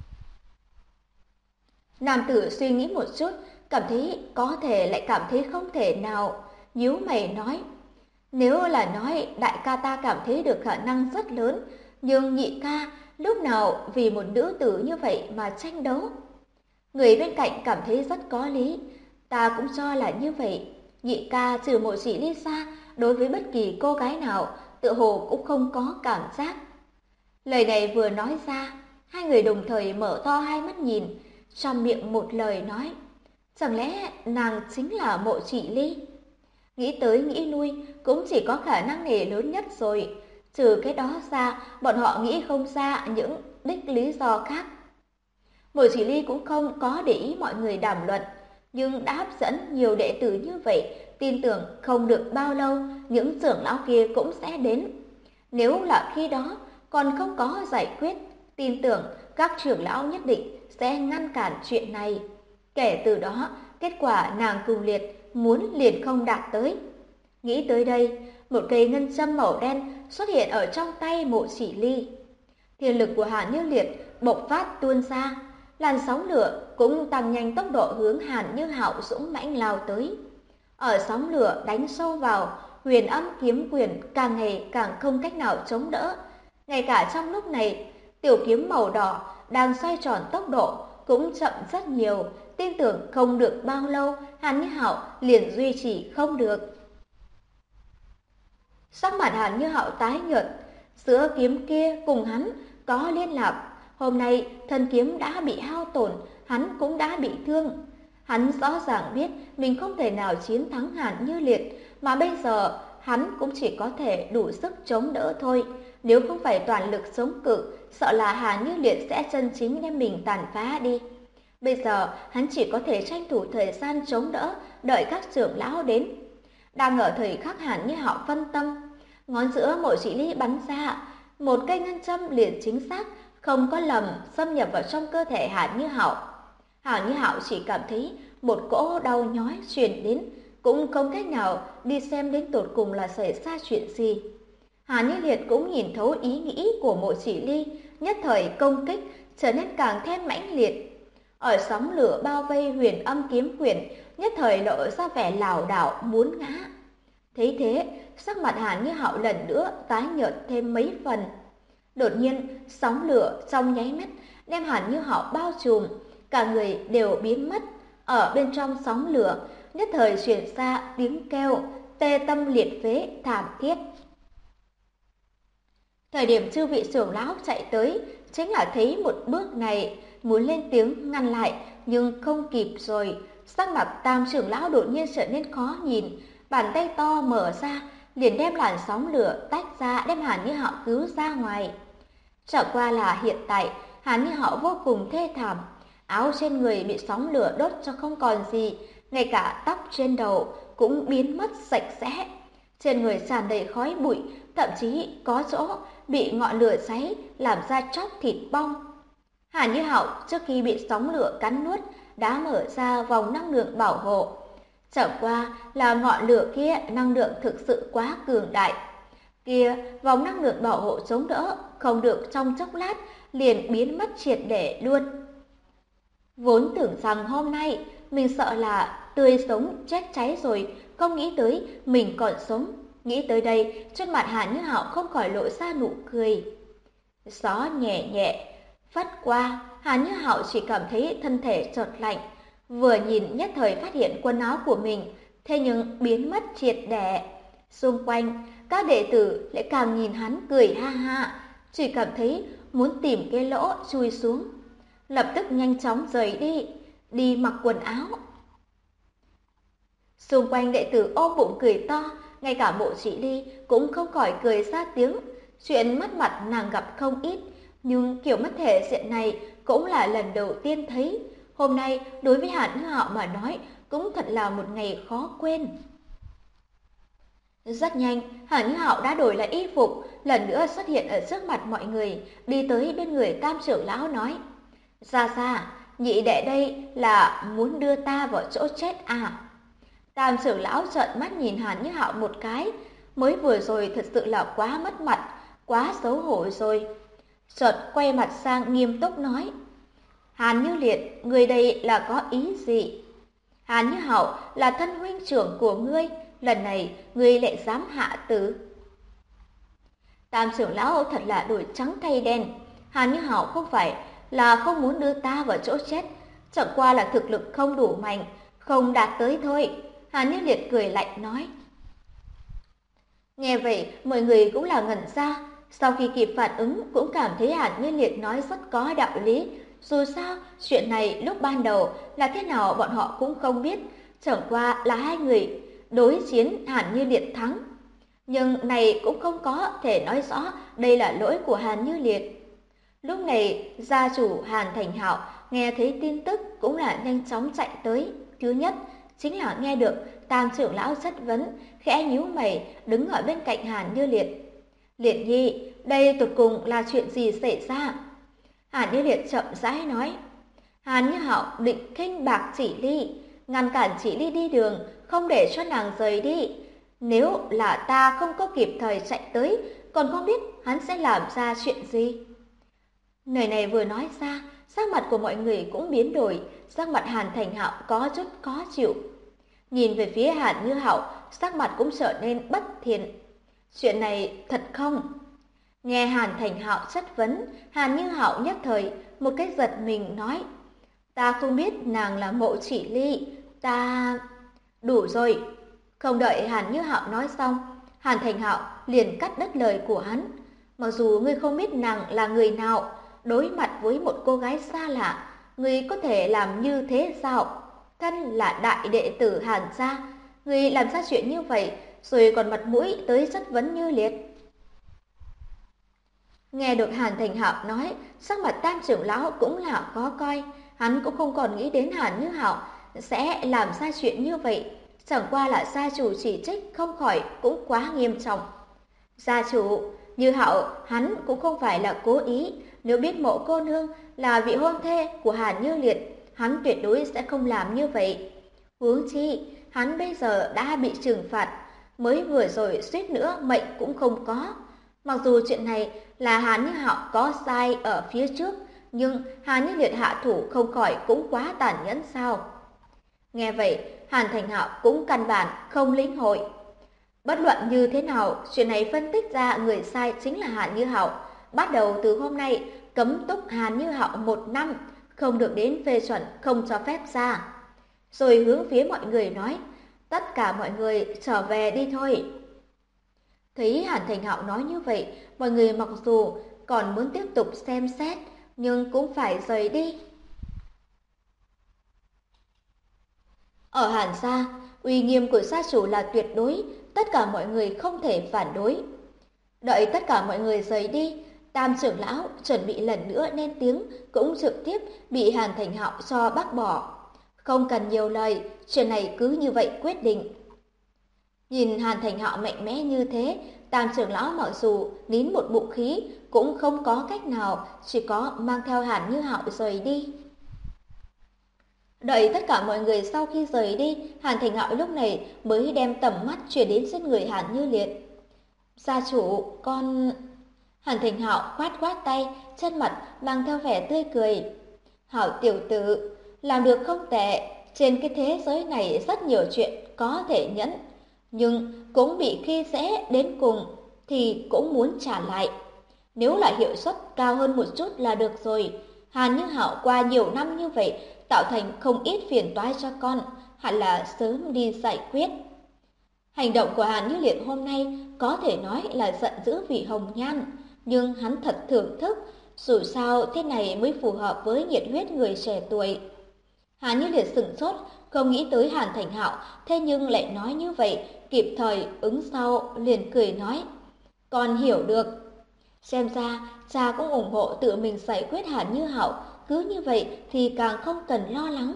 Nam tử suy nghĩ một chút, cảm thấy có thể lại cảm thấy không thể nào, nhíu mày nói. Nếu là nói đại ca ta cảm thấy được khả năng rất lớn, nhưng nhị ca lúc nào vì một nữ tử như vậy mà tranh đấu? Người bên cạnh cảm thấy rất có lý, ta cũng cho là như vậy. Nhị ca trừ Mộ Chỉ Ly ra, đối với bất kỳ cô gái nào, tựa hồ cũng không có cảm giác. Lời này vừa nói ra, hai người đồng thời mở to hai mắt nhìn, trong miệng một lời nói. Chẳng lẽ nàng chính là Mộ Chỉ Ly? Nghĩ tới nghĩ lui, cũng chỉ có khả năng này lớn nhất rồi. Trừ cái đó ra, bọn họ nghĩ không ra những đích lý do khác. Mộ Chỉ Ly cũng không có để ý mọi người đàm luận, nhưng đã hấp dẫn nhiều đệ tử như vậy, tin tưởng không được bao lâu những trưởng lão kia cũng sẽ đến. Nếu là khi đó còn không có giải quyết, tin tưởng các trưởng lão nhất định sẽ ngăn cản chuyện này. Kể từ đó, kết quả nàng cùng Liệt muốn liền không đạt tới. Nghĩ tới đây, một cây ngân châm màu đen xuất hiện ở trong tay Mộ Chỉ Ly. Thiên lực của Hàn Như Liệt bộc phát tuôn ra, làn sóng lửa cũng tăng nhanh tốc độ hướng Hàn Như Hạo dũng mãnh lao tới. Ở sóng lửa đánh sâu vào, huyền âm kiếm quyền càng ngày càng không cách nào chống đỡ. Ngay cả trong lúc này, tiểu kiếm màu đỏ đang xoay tròn tốc độ cũng chậm rất nhiều, tin tưởng không được bao lâu Hàn Như Hạo liền duy trì không được. Sắc mặt Hàn Như Hạo tái nhợt, giữa kiếm kia cùng hắn có liên lạc. Hôm nay thần kiếm đã bị hao tổn, hắn cũng đã bị thương. Hắn rõ ràng biết mình không thể nào chiến thắng Hàn Như Liệt, mà bây giờ hắn cũng chỉ có thể đủ sức chống đỡ thôi. Nếu không phải toàn lực chống cự, sợ là Hàn Như Liệt sẽ chân chính đem mình tàn phá đi. Bây giờ hắn chỉ có thể tranh thủ thời gian chống đỡ, đợi các trưởng lão đến. Đang ở thời khắc Hàn Như Hạo phân tâm, ngón giữa Mộ Chỉ Ly bắn ra, một cây ngân châm liền chính xác, không có lầm xâm nhập vào trong cơ thể Hàn Như Hạo. Hàn Như Hạo chỉ cảm thấy một cỗ đau nhói truyền đến, cũng không cách nào đi xem đến tột cùng là xảy ra chuyện gì. Hàn Như Liệt cũng nhìn thấu ý nghĩ của Mộ Chỉ Ly, nhất thời công kích trở nên càng thêm mãnh liệt. Ở sóng lửa bao vây Huyền Âm Kiếm Quyển, nhất thời lộ ra vẻ lảo đảo muốn ngã. Thấy thế, sắc mặt Hàn Như Hạo lần nữa tái nhợt thêm mấy phần. Đột nhiên, sóng lửa trong nháy mắt đem Hàn Như Hạo bao trùm, cả người đều biến mất. Ở bên trong sóng lửa, nhất thời truyền ra tiếng kêu tê tâm liệt phế thảm thiết. Thời điểm chư vị trưởng lão chạy tới, chính là thấy một bước này, muốn lên tiếng ngăn lại nhưng không kịp rồi. Sắc mặt Tam trưởng lão đột nhiên trở nên khó nhìn, bàn tay to mở ra, liền đem làn sóng lửa tách ra, đem Hàn Như Hạo cứu ra ngoài. Chẳng qua là hiện tại, Hàn Như Hạo vô cùng thê thảm, áo trên người bị sóng lửa đốt cho không còn gì, ngay cả tóc trên đầu cũng biến mất sạch sẽ. Trên người tràn đầy khói bụi, thậm chí có chỗ bị ngọn lửa cháy làm ra chóc thịt bong. Hàn Như Hạo trước khi bị sóng lửa cắn nuốt đã mở ra vòng năng lượng bảo hộ. Chẳng qua là ngọn lửa kia năng lượng thực sự quá cường đại. Kia vòng năng lượng bảo hộ chống đỡ không được, trong chốc lát liền biến mất triệt để luôn. Vốn tưởng rằng hôm nay mình sợ là tươi sống chết cháy rồi, không nghĩ tới mình còn sống. Nghĩ tới đây, trên mặt Hàn Như Hạo không khỏi lộ ra nụ cười. Gió nhẹ nhẹ phất qua, Hàn Như Hạo chỉ cảm thấy thân thể chợt lạnh, vừa nhìn nhất thời phát hiện quần áo của mình thế nhưng biến mất triệt để. Xung quanh các đệ tử lại càng nhìn hắn cười ha ha, chỉ cảm thấy muốn tìm cái lỗ chui xuống, lập tức nhanh chóng rời đi mặc quần áo. Xung quanh đệ tử ôm bụng cười to, ngay cả Mộ Chỉ Ly cũng không khỏi cười ra tiếng. Chuyện mất mặt nàng gặp không ít, nhưng kiểu mất thể diện này cũng là lần đầu tiên thấy. Hôm nay đối với Hàn Như Hạo mà nói cũng thật là một ngày khó quên. Rất nhanh, Hàn Như Hạo đã đổi lại y phục, lần nữa xuất hiện ở trước mặt mọi người, đi tới bên người Tam trưởng lão nói: "Ra ra, nhị đệ đây là muốn đưa ta vào chỗ chết à?" Tam trưởng lão trợn mắt nhìn Hàn Như Hạo một cái, mới vừa rồi thật sự là quá mất mặt, quá xấu hổ rồi. Chợt quay mặt sang nghiêm túc nói: "Hàn Như Liệt, người đây là có ý gì? Hàn Như Hạo là thân huynh trưởng của ngươi, lần này ngươi lại dám hạ tử?" Tam trưởng lão thật là đổi trắng thay đen. Hàn Như Hạo không phải là không muốn đưa ta vào chỗ chết, chẳng qua là thực lực không đủ mạnh, không đạt tới thôi. Hàn Như Liệt cười lạnh nói. Nghe vậy, mọi người cũng là ngẩn ra, sau khi kịp phản ứng cũng cảm thấy Hàn Như Liệt nói rất có đạo lý. Dù sao, chuyện này lúc ban đầu là thế nào bọn họ cũng không biết, chẳng qua là hai người đối chiến Hàn Như Liệt thắng. Nhưng này cũng không có thể nói rõ đây là lỗi của Hàn Như Liệt. Lúc này, gia chủ Hàn Thành Hạo nghe thấy tin tức cũng là nhanh chóng chạy tới. Thứ nhất, chính là nghe được Tam trưởng lão chất vấn, khẽ nhíu mày đứng ở bên cạnh Hàn Như Liệt. Liệt nhi, đây tụt cùng là chuyện gì xảy ra? Hàn Như Liệt chậm rãi nói. Hàn Như Hạo định khinh bạc Chỉ Ly, ngăn cản Chỉ Ly đi đường, không để cho nàng rời đi. Nếu là ta không có kịp thời chạy tới, còn không biết hắn sẽ làm ra chuyện gì. Lời này vừa nói ra, sắc mặt của mọi người cũng biến đổi, sắc mặt Hàn Thành Hạo có chút khó chịu. Nhìn về phía Hàn Như Hạo, sắc mặt cũng trở nên bất thiện. Chuyện này thật không? Nghe Hàn Thành Hạo chất vấn, Hàn Như Hạo nhất thời một cái giật mình nói. Ta không biết nàng là Mộ Chỉ Ly, ta... Đủ rồi. Không đợi Hàn Như Hạo nói xong, Hàn Thành Hạo liền cắt đứt lời của hắn. Mặc dù ngươi không biết nàng là người nào, đối mặt với một cô gái xa lạ, ngươi có thể làm như thế sao? Thân là đại đệ tử Hàn gia, ngươi làm ra chuyện như vậy, rồi còn mặt mũi tới chất vấn Như Liệt. Nghe được Hàn Thành Hạo nói, sắc mặt Tam trưởng lão cũng là khó coi, hắn cũng không còn nghĩ đến Hàn Như Hạo sẽ làm ra chuyện như vậy, chẳng qua là gia chủ chỉ trích không khỏi cũng quá nghiêm trọng. Gia chủ, Như Hạo hắn cũng không phải là cố ý, nếu biết Mộ cô nương là vị hôn thê của Hàn Như Liệt, hắn tuyệt đối sẽ không làm như vậy. Huống chi, hắn bây giờ đã bị trừng phạt, mới vừa rồi suýt nữa mệnh cũng không có. Mặc dù chuyện này là Hàn Như Hạo có sai ở phía trước, nhưng Hàn Như Liệt hạ thủ không khỏi cũng quá tàn nhẫn sao? Nghe vậy, Hàn Thành Hạo cũng căn bản không lĩnh hội. Bất luận như thế nào, chuyện này phân tích ra người sai chính là Hàn Như Hạo. Bắt đầu từ hôm nay, cấm túc Hàn Như Hạo 1 năm, không được đến phê chuẩn, không cho phép ra. Rồi hướng phía mọi người nói, tất cả mọi người trở về đi thôi. Thấy Hàn Thành Hạo nói như vậy, mọi người mặc dù còn muốn tiếp tục xem xét, nhưng cũng phải rời đi. Ở Hàn gia, uy nghiêm của gia chủ là tuyệt đối, tất cả mọi người không thể phản đối. Đợi tất cả mọi người rời đi, Tam trưởng lão chuẩn bị lần nữa lên tiếng cũng trực tiếp bị Hàn Thành Hạo cho bác bỏ. Không cần nhiều lời, chuyện này cứ như vậy quyết định. Nhìn Hàn Thành Hạo mạnh mẽ như thế, Tam trưởng lão mặc dù nín một bụng khí cũng không có cách nào, chỉ có mang theo Hàn Như Hạo rời đi. Đợi tất cả mọi người sau khi rời đi, Hàn Thành Hạo lúc này mới đem tầm mắt chuyển đến trên người Hàn Như Liệt. Gia chủ, con... Hàn Thành Hạo khoát khoát tay, chân mặt mang theo vẻ tươi cười. Hảo tiểu tử, làm được không tệ, trên cái thế giới này rất nhiều chuyện có thể nhẫn, nhưng cũng bị khi dễ đến cùng thì cũng muốn trả lại. Nếu là hiệu suất cao hơn một chút là được rồi. Hàn Như Hạo qua nhiều năm như vậy, tạo thành không ít phiền toái cho con, hẳn là sớm đi giải quyết. Hành động của Hàn Như Liệt hôm nay có thể nói là giận dữ vì Hồng Nhan, nhưng hắn thật thưởng thức, dù sao thế này mới phù hợp với nhiệt huyết người trẻ tuổi. Hàn Như Liệt sửng sốt, không nghĩ tới Hàn Thành Hạo, thế nhưng lại nói như vậy, kịp thời ứng sau liền cười nói, con hiểu được. Xem ra cha cũng ủng hộ tự mình giải quyết Hàn Như Hạo, cứ như vậy thì càng không cần lo lắng.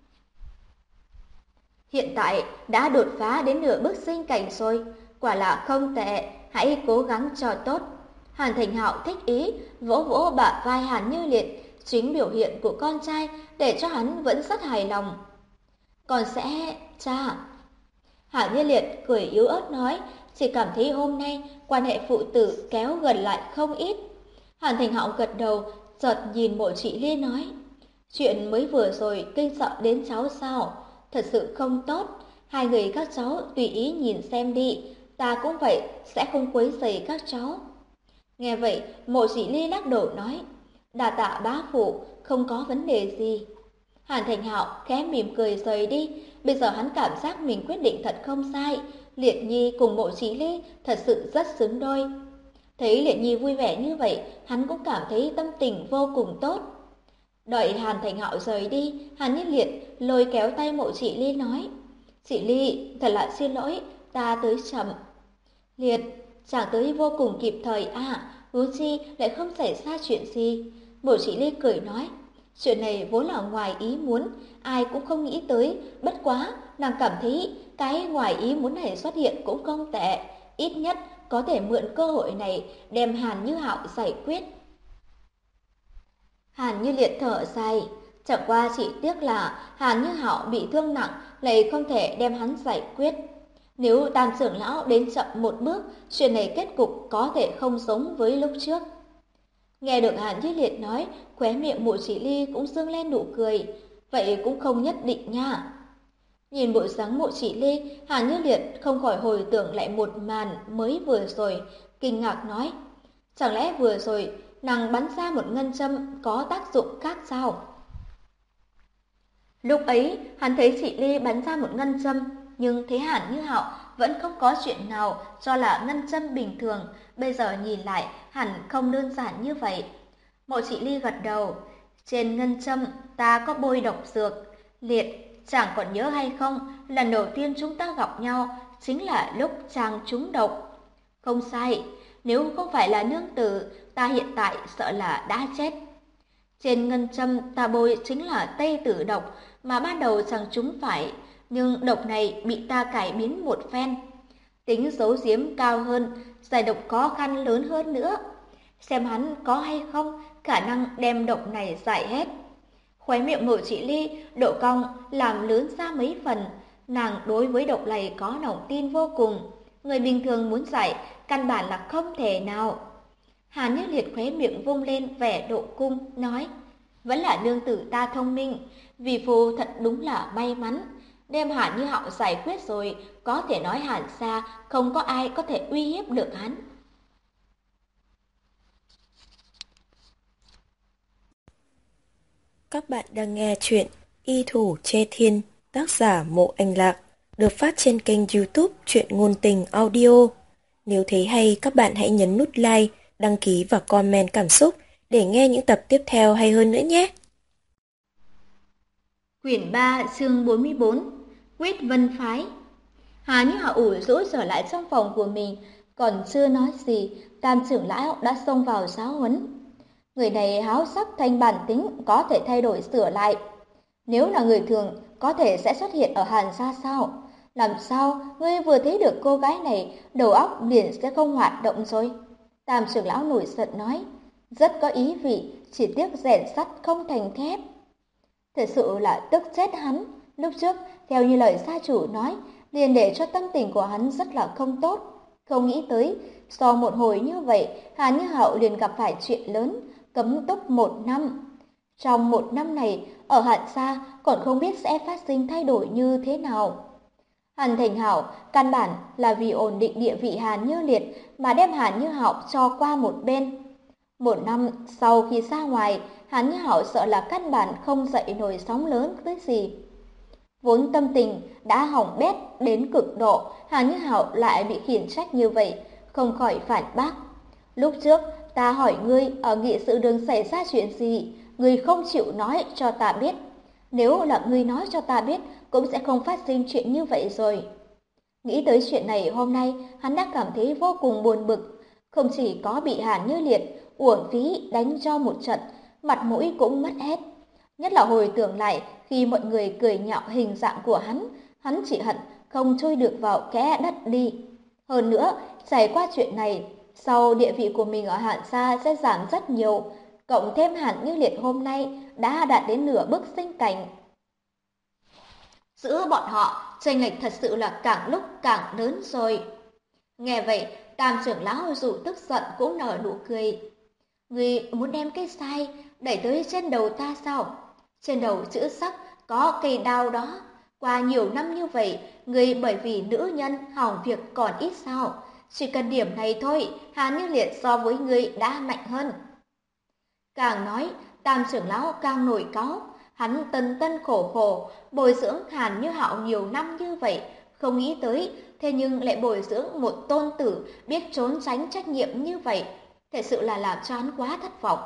Hiện tại đã đột phá đến nửa bước sinh cảnh rồi, quả là không tệ, hãy cố gắng cho tốt. Hàn Thành Hạo thích ý, vỗ vỗ bả vai Hàn Như Liệt, chính biểu hiện của con trai để cho hắn vẫn rất hài lòng. Con sẽ... cha... Hàn Như Liệt cười yếu ớt nói, chỉ cảm thấy hôm nay quan hệ phụ tử kéo gần lại không ít. Hàn Thành Hạo gật đầu, chợt nhìn Mộ Chỉ Ly nói, chuyện mới vừa rồi kinh sợ đến cháu sao? Thật sự không tốt, hai người các cháu tùy ý nhìn xem đi, ta cũng vậy, sẽ không quấy rầy các cháu. Nghe vậy, Mộ Chỉ Ly lắc đầu nói, đa tạ bá phụ, không có vấn đề gì. Hàn Thành Hạo khẽ mỉm cười rời đi, bây giờ hắn cảm giác mình quyết định thật không sai, Liệt Nhi cùng Mộ Chỉ Ly thật sự rất xứng đôi. Thấy Liệt Nhi vui vẻ như vậy, hắn cũng cảm thấy tâm tình vô cùng tốt. Đợi Hàn Thành Hạo rời đi, Hàn Nhất Liệt lôi kéo tay Mộ Chỉ Ly nói, Chị Ly, thật là xin lỗi, ta tới chậm. Liệt, chàng tới vô cùng kịp thời à, huống chi lại không xảy ra chuyện gì. Mộ Chỉ Ly cười nói, chuyện này vốn là ngoài ý muốn, ai cũng không nghĩ tới, bất quá nàng cảm thấy cái ngoài ý muốn này xuất hiện cũng không tệ, ít nhất có thể mượn cơ hội này đem Hàn Như Hạo giải quyết. Hàn Như Liệt thở dài, chẳng qua chỉ tiếc là Hàn Như Hạo bị thương nặng lại không thể đem hắn giải quyết. Nếu Tam trưởng lão đến chậm một bước, chuyện này kết cục có thể không giống với lúc trước. Nghe được Hàn Như Liệt nói, khóe miệng Mộ Chỉ Ly cũng dương lên nụ cười, vậy cũng không nhất định nha. Nhìn bộ dáng Mộ Chỉ Ly, Hàn Như Liệt không khỏi hồi tưởng lại một màn mới vừa rồi, kinh ngạc nói, chẳng lẽ vừa rồi nàng bắn ra một ngân châm có tác dụng khác sao? Lúc ấy, hắn thấy chị Ly bắn ra một ngân châm, nhưng thấy Hàn Như Hạo vẫn không có chuyện nào cho là ngân châm bình thường, bây giờ nhìn lại hẳn không đơn giản như vậy. Mộ Chị Ly gật đầu, trên ngân châm ta có bôi độc dược. Liệt, chàng còn nhớ hay không, lần đầu tiên chúng ta gặp nhau chính là lúc chàng trúng độc. Không sai, nếu không phải là nương tử, ta hiện tại sợ là đã chết. Trên ngân châm ta bôi chính là tây tử độc mà ban đầu chàng trúng phải, nhưng độc này bị ta cải biến một phen. Tính giấu giếm cao hơn, giải độc khó khăn lớn hơn nữa. Xem hắn có hay không khả năng đem độc này giải hết. Khóe miệng Mộ Chị Ly độ cong làm lớn ra mấy phần, nàng đối với độc này có lòng tin vô cùng. Người bình thường muốn giải căn bản là không thể nào. Hàn Như Liệt khóe miệng vung lên vẻ độ cung, nói: vẫn là nương tử ta thông minh, vì phu thật đúng là may mắn. Đem Hàn Như Hạo giải quyết rồi, có thể nói Hàn gia không có ai có thể uy hiếp được hắn. Các bạn đang nghe chuyện Y Thủ Chê Thiên, tác giả Mộ Anh Lạc, được phát trên kênh YouTube Truyện Ngôn Tình Audio. Nếu thấy hay, các bạn hãy nhấn nút like, đăng ký và comment cảm xúc để nghe những tập tiếp theo hay hơn nữa nhé. Quyển 3 chương 44 Quyết Vân Phái. Hà Như Hạo ủ rũ trở lại trong phòng của mình, còn chưa nói gì, Tam trưởng lão đã xông vào giáo huấn. Người này háo sắc thành bản tính, có thể thay đổi sửa lại. Nếu là người thường, có thể sẽ xuất hiện ở Hàn gia sao? Làm sao ngươi vừa thấy được cô gái này, đầu óc liền sẽ không hoạt động rồi? Tam trưởng lão nổi giận nói, rất có ý vị, chỉ tiếc rèn sắt không thành thép. Thật sự là tức chết hắn. Lúc trước, theo như lời gia chủ nói, liền để cho tâm tình của hắn rất là không tốt. Không nghĩ tới, sau một hồi như vậy, Hàn Như Hạo liền gặp phải chuyện lớn, cấm túc 1 năm. Trong 1 năm này, ở Hàn gia còn không biết sẽ phát sinh thay đổi như thế nào. Hàn Thành Hạo căn bản là vì ổn định địa vị Hàn Như Liệt mà đem Hàn Như Hạo cho qua một bên. 1 năm sau khi ra ngoài, Hàn Như Hạo sợ là căn bản không dậy nổi sóng lớn tới gì. Vốn tâm tình đã hỏng bét đến cực độ, Hàn Như Hạo lại bị khiển trách như vậy, không khỏi phản bác. Lúc trước ta hỏi ngươi ở nghị sự đường xảy ra chuyện gì, ngươi không chịu nói cho ta biết. Nếu là ngươi nói cho ta biết, cũng sẽ không phát sinh chuyện như vậy rồi. Nghĩ tới chuyện này hôm nay, hắn đã cảm thấy vô cùng buồn bực. Không chỉ có bị Hàn Như Liệt uổng phí đánh cho một trận, mặt mũi cũng mất hết. Nhất là hồi tưởng lại khi mọi người cười nhạo hình dạng của hắn chỉ hận không chui được vào kẽ đất đi. Hơn nữa, trải qua chuyện này, sau địa vị của mình ở Hàn gia sẽ giảm rất nhiều, cộng thêm Hàn Như Liệt hôm nay đã đạt đến nửa bước sinh cảnh. Giữa bọn họ, chênh lệch thật sự là càng lúc càng lớn rồi. Nghe vậy, Tam trưởng lão dù tức giận cũng nở nụ cười. Ngươi muốn đem cái sai đẩy tới trên đầu ta sao? Trên đầu chữ sắc có cây đao đó. Qua nhiều năm như vậy, ngươi bởi vì nữ nhân hỏng việc còn ít sao? Chỉ cần điểm này thôi, Hàn Như Liệt so với ngươi đã mạnh hơn. Càng nói, Tam trưởng lão càng nổi cáu. Hắn tân tân khổ khổ bồi dưỡng Hàn Như Hạo nhiều năm như vậy, không nghĩ tới, thế nhưng lại bồi dưỡng một tôn tử biết trốn tránh trách nhiệm như vậy, thật sự là làm cho hắn quá thất vọng.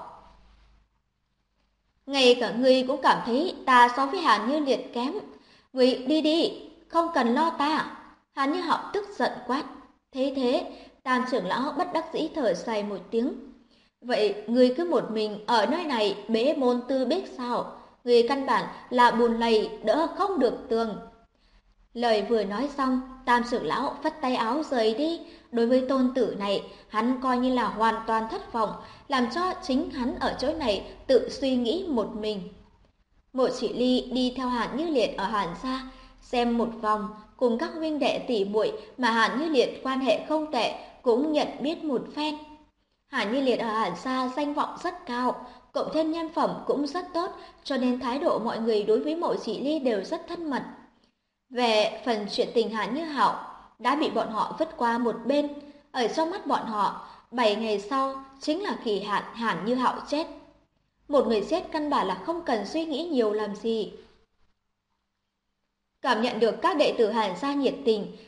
Ngay cả ngươi cũng cảm thấy ta so với Hàn Như Liệt kém. Ngươi đi đi, không cần lo ta. Hàn Như Hạo tức giận quát. Thế, Tam trưởng lão bất đắc dĩ thở dài một tiếng. Vậy ngươi cứ một mình ở nơi này bế môn tư bích sao? Ngươi căn bản là bùn lầy đỡ không được tường. Lời vừa nói xong, Tam trưởng lão phất tay áo rời đi. Đối với tôn tử này, hắn coi như là hoàn toàn thất vọng, làm cho chính hắn ở chỗ này tự suy nghĩ một mình. Mộ Chỉ Ly đi theo Hàn Như Liệt ở Hàn gia, xem một vòng, cùng các huynh đệ tỷ muội mà Hàn Như Liệt quan hệ không tệ cũng nhận biết một phen. Hàn Như Liệt ở Hàn gia danh vọng rất cao, cộng thêm nhân phẩm cũng rất tốt, cho nên thái độ mọi người đối với Mộ Chỉ Ly đều rất thân mật. Về phần chuyện tình Hàn Như Hạo đã bị bọn họ vứt qua một bên, ở trong mắt bọn họ, 7 ngày sau chính là kỳ hạn Hàn Như Hạo chết. Một người chết căn bản là không cần suy nghĩ nhiều làm gì. Cảm nhận được các đệ tử Hàn gia nhiệt tình,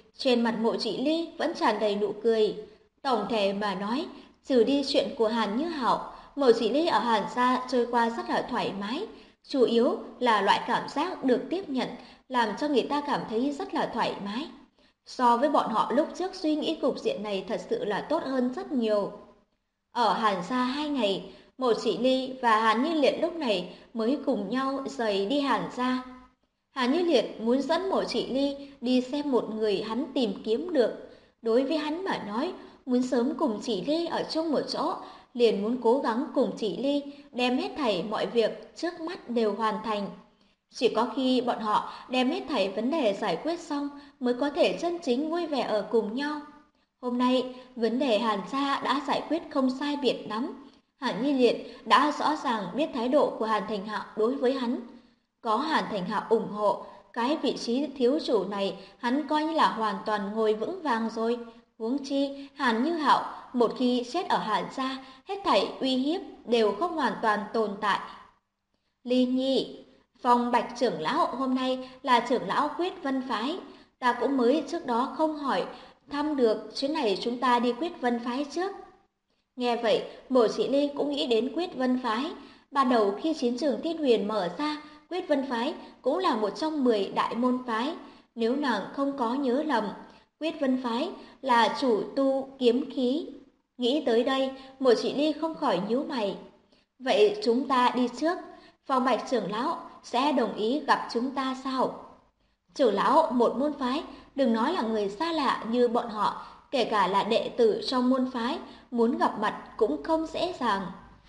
trên mặt Mộ Chỉ Ly vẫn tràn đầy nụ cười. Tổng thể mà nói, trừ đi chuyện của Hàn Như Hạo, Mộ Chỉ Ly ở Hàn gia trôi qua rất là thoải mái, chủ yếu là loại cảm giác được tiếp nhận làm cho người ta cảm thấy rất là thoải mái. So với bọn họ lúc trước suy nghĩ cục diện này thật sự là tốt hơn rất nhiều. Ở Hàn gia 2 ngày, Mộ Chỉ Ly và Hàn Như Liệt lúc này mới cùng nhau rời đi Hàn gia. Hàn Như Liệt muốn dẫn Mộ Chỉ Ly đi xem một người hắn tìm kiếm được. Đối với hắn mà nói, muốn sớm cùng Chỉ Ly ở chung một chỗ, liền muốn cố gắng cùng Chỉ Ly đem hết thảy mọi việc trước mắt đều hoàn thành. Chỉ có khi bọn họ đem hết thảy vấn đề giải quyết xong mới có thể chân chính vui vẻ ở cùng nhau. Hôm nay, vấn đề Hàn gia đã giải quyết không sai biệt lắm. Hàn Như Liệt đã rõ ràng biết thái độ của Hàn Thành Hạo đối với hắn. Có Hàn Thành Hạo ủng hộ, cái vị trí thiếu chủ này hắn coi như là hoàn toàn ngồi vững vàng rồi. Huống chi, Hàn Như Hạo một khi chết ở Hàn gia, hết thảy uy hiếp đều không hoàn toàn tồn tại. Ly Nhi, Phong Bạch trưởng lão hôm nay là trưởng lão Quyết Vân phái, ta cũng mới trước đó không hỏi thăm được, chuyến này chúng ta đi Quyết Vân phái trước. Nghe vậy, Mộ Chỉ Ly cũng nghĩ đến Quyết Vân phái. Ban đầu khi chiến trường Thiên Huyền mở ra, Quyết Vân phái cũng là một trong 10 đại môn phái. Nếu nàng không có nhớ lầm, Quyết Vân phái là chủ tu kiếm khí. Nghĩ tới đây, Mộ Chỉ Ly không khỏi nhíu mày. Vậy chúng ta đi trước, Phong Bạch trưởng lão sẽ đồng ý gặp chúng ta sao? Trưởng lão một môn phái, đừng nói là người xa lạ như bọn họ, kể cả là đệ tử trong môn phái, muốn gặp mặt cũng không dễ dàng.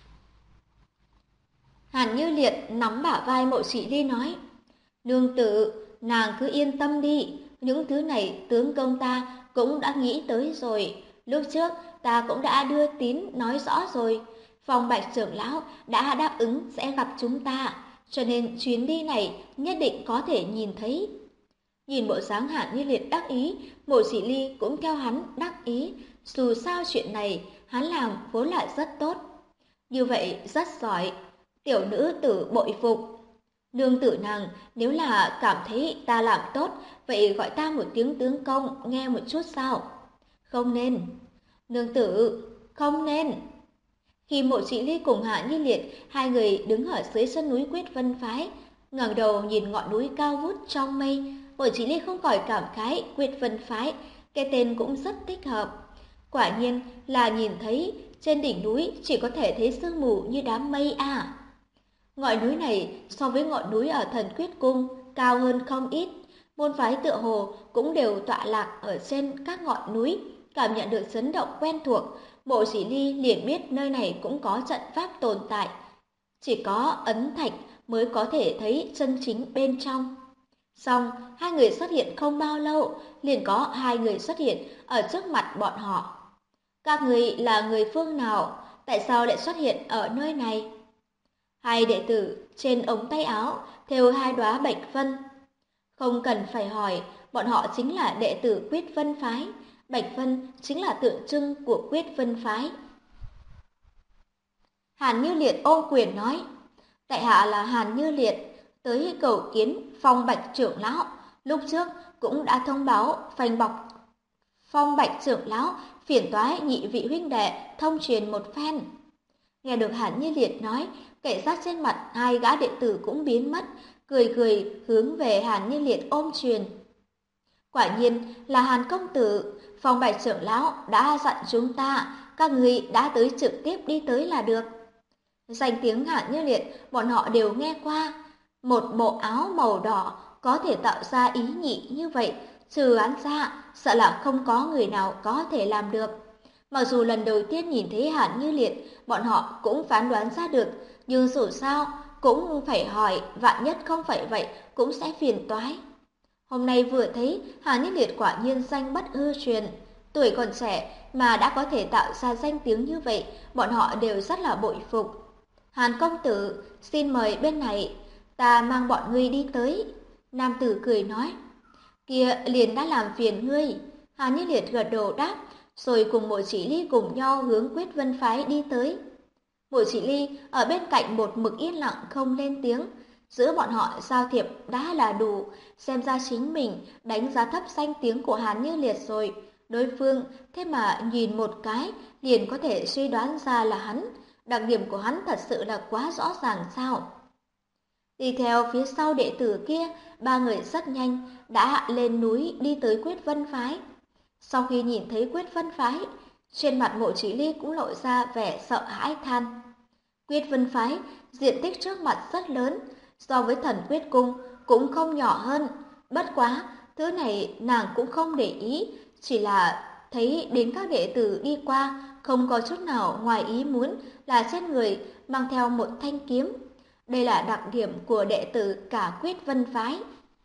Hàn Như Liệt nắm bả vai Mộ Chỉ Ly nói, nương tử, nàng cứ yên tâm đi, những thứ này tướng công ta cũng đã nghĩ tới rồi. Lúc trước ta cũng đã đưa tín nói rõ rồi, Phong Bạch trưởng lão đã đáp ứng sẽ gặp chúng ta, cho nên chuyến đi này nhất định có thể nhìn thấy. Nhìn bộ dáng Hàn Như Liệt đắc ý, Mộ Chỉ Ly cũng theo hắn đắc ý, dù sao chuyện này hắn làm vốn là rất tốt. Như vậy rất giỏi, tiểu nữ tử bội phục. Nương tử nàng, nếu là cảm thấy ta làm tốt, vậy gọi ta một tiếng tướng công nghe một chút sao? Không nên. Nương tử, không nên. Khi Mộ Chỉ Ly cùng Hàn Như Liệt, hai người đứng ở dưới chân núi Quyết Vân phái, ngẩng đầu nhìn ngọn núi cao vút trong mây, Mộ Chỉ Ly không khỏi cảm khái Quyết Vân phái, cái tên cũng rất thích hợp. Quả nhiên là nhìn thấy trên đỉnh núi chỉ có thể thấy sương mù như đám mây à. Ngọn núi này so với ngọn núi ở Thần Quyết Cung cao hơn không ít, môn phái tựa hồ cũng đều tọa lạc ở trên các ngọn núi, cảm nhận được chấn động quen thuộc, Mộ Chỉ Ly liền biết nơi này cũng có trận pháp tồn tại. Chỉ có ấn thạch mới có thể thấy chân chính bên trong. Xong, hai người xuất hiện không bao lâu, liền có hai người xuất hiện ở trước mặt bọn họ. Các người là người phương nào? Tại sao lại xuất hiện ở nơi này? Hai đệ tử trên ống tay áo thêu hai đóa bạch vân. Không cần phải hỏi, bọn họ chính là đệ tử Quyết Vân phái. Bạch vân chính là tượng trưng của Quyết Vân phái. Hàn Như Liệt ôm quyền nói, tại hạ là Hàn Như Liệt, tới cầu kiến Phong Bạch trưởng lão, lúc trước cũng đã thông báo phanh bọc Phong Bạch trưởng lão phiền toái nhị vị huynh đệ thông truyền một phen. Nghe được Hàn Như Liệt nói, cảnh giác trên mặt hai gã đệ tử cũng biến mất, cười cười hướng về Hàn Như Liệt ôm truyền. Quả nhiên là Hàn công tử, Phong Bạch trưởng lão đã dặn chúng ta, các người đã tới trực tiếp đi tới là được. Danh tiếng Hàn Như Liệt bọn họ đều nghe qua, một bộ áo màu đỏ có thể tạo ra ý nhị như vậy, trừ hắn ra, sợ là không có người nào có thể làm được. Mặc dù lần đầu tiên nhìn thấy Hàn Như Liệt, bọn họ cũng phán đoán ra được, nhưng dù sao cũng phải hỏi, vạn nhất không phải vậy cũng sẽ phiền toái. Hôm nay vừa thấy, Hàn Như Liệt quả nhiên danh bất hư truyền, tuổi còn trẻ mà đã có thể tạo ra danh tiếng như vậy, bọn họ đều rất là bội phục. Hàn công tử, xin mời bên này, ta mang bọn ngươi đi tới. Nam tử cười nói, kia liền đã làm phiền ngươi. Hàn Như Liệt gật đầu đáp, rồi cùng Mộ Chỉ Ly cùng nhau hướng Quyết Vân phái đi tới. Mộ Chỉ Ly ở bên cạnh một mực yên lặng không lên tiếng, Giữa bọn họ giao thiệp đã là đủ, xem ra chính mình đánh giá thấp danh tiếng của Hàn Như Liệt rồi. Đối phương thế mà nhìn một cái liền có thể suy đoán ra là hắn. Đặc điểm của hắn thật sự là quá rõ ràng sao? Đi theo phía sau đệ tử kia, ba người rất nhanh đã lên núi đi tới Quyết Vân Phái. Sau khi nhìn thấy Quyết Vân Phái, trên mặt Mộ Chỉ Ly cũng lộ ra vẻ sợ hãi than. Quyết Vân Phái diện tích trước mặt rất lớn, so với Thần Quyết Cung cũng không nhỏ hơn. Bất quá, thứ này nàng cũng không để ý, chỉ là thấy đến các đệ tử đi qua không có chút nào ngoài ý muốn là trên người mang theo một thanh kiếm. Đây là đặc điểm của đệ tử cả Quyết Vân Phái.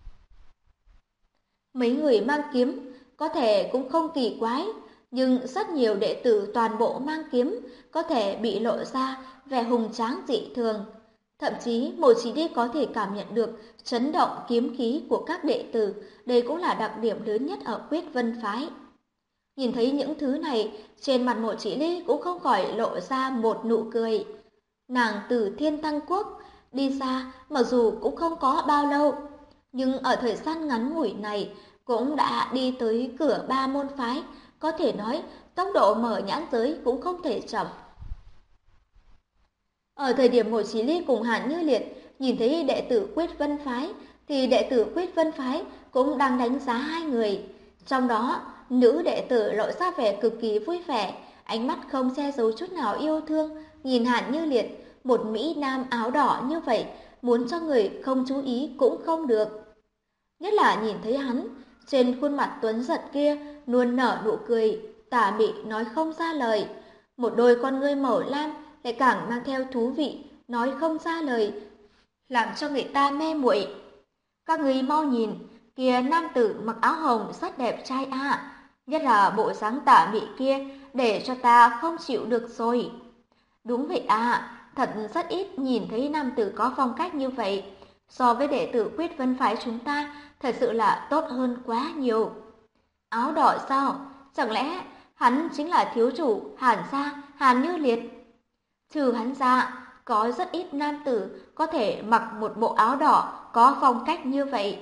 Mấy người mang kiếm có thể cũng không kỳ quái, nhưng rất nhiều đệ tử toàn bộ mang kiếm có thể bị lộ ra vẻ hùng tráng dị thường. Thậm chí Mộ Chỉ Ly có thể cảm nhận được chấn động kiếm khí của các đệ tử, đây cũng là đặc điểm lớn nhất ở Quyết Vân Phái. Nhìn thấy những thứ này, trên mặt Mộ Chỉ Ly cũng không khỏi lộ ra một nụ cười. Nàng từ Thiên Tăng Quốc đi ra, mặc dù cũng không có bao lâu, nhưng ở thời gian ngắn ngủi này cũng đã đi tới cửa ba môn phái, có thể nói tốc độ mở nhãn giới cũng không thể chậm. Ở thời điểm Mộ Chí Ly cùng Hàn Như Liệt nhìn thấy đệ tử Quyết Vân Phái, thì đệ tử Quyết Vân Phái cũng đang đánh giá hai người. Trong đó, nữ đệ tử lộ ra vẻ cực kỳ vui vẻ, ánh mắt không che giấu chút nào yêu thương, nhìn Hàn Như Liệt, một mỹ nam áo đỏ như vậy, muốn cho người không chú ý cũng không được. Nhất là nhìn thấy hắn, trên khuôn mặt tuấn giật kia luôn nở nụ cười, tà mị nói không ra lời. Một đôi con ngươi màu lam lại càng mang theo thú vị, nói không ra lời, làm cho người ta mê muội. Các người mau nhìn, kìa nam tử mặc áo hồng rất đẹp trai à, nhất là bộ dáng tà mị kia, để cho ta không chịu được rồi. Đúng vậy à, thật rất ít nhìn thấy nam tử có phong cách như vậy. So với đệ tử Quyết Vân Phái chúng ta, thật sự là tốt hơn quá nhiều. Áo đỏ sao? Chẳng lẽ hắn chính là thiếu chủ Hàn gia, Hàn Như Liệt? Trừ hắn ra, có rất ít nam tử có thể mặc một bộ áo đỏ có phong cách như vậy.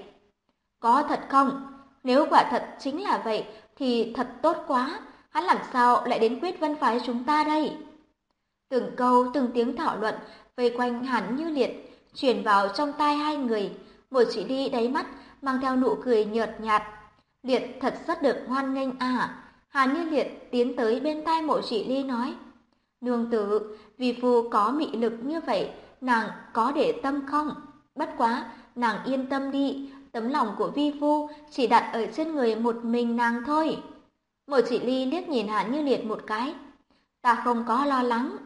Có thật không? Nếu quả thật chính là vậy, thì thật tốt quá. Hắn làm sao lại đến Quyết Vân Phái chúng ta đây? Từng câu, từng tiếng thảo luận vây quanh Hàn Như Liệt truyền vào trong tai hai người. Mộ Chỉ Ly đáy mắt mang theo nụ cười nhợt nhạt. Liệt thật rất được hoan nghênh à? Hàn Như Liệt tiến tới bên tai Mộ Chỉ Ly nói: Nương tử, vi phu có mị lực như vậy, nàng có để tâm không? Bất quá, nàng yên tâm đi, tấm lòng của vi phu chỉ đặt ở trên người một mình nàng thôi. Mộ Chỉ Ly liếc nhìn Hàn Như Liệt một cái. Ta không có lo lắng.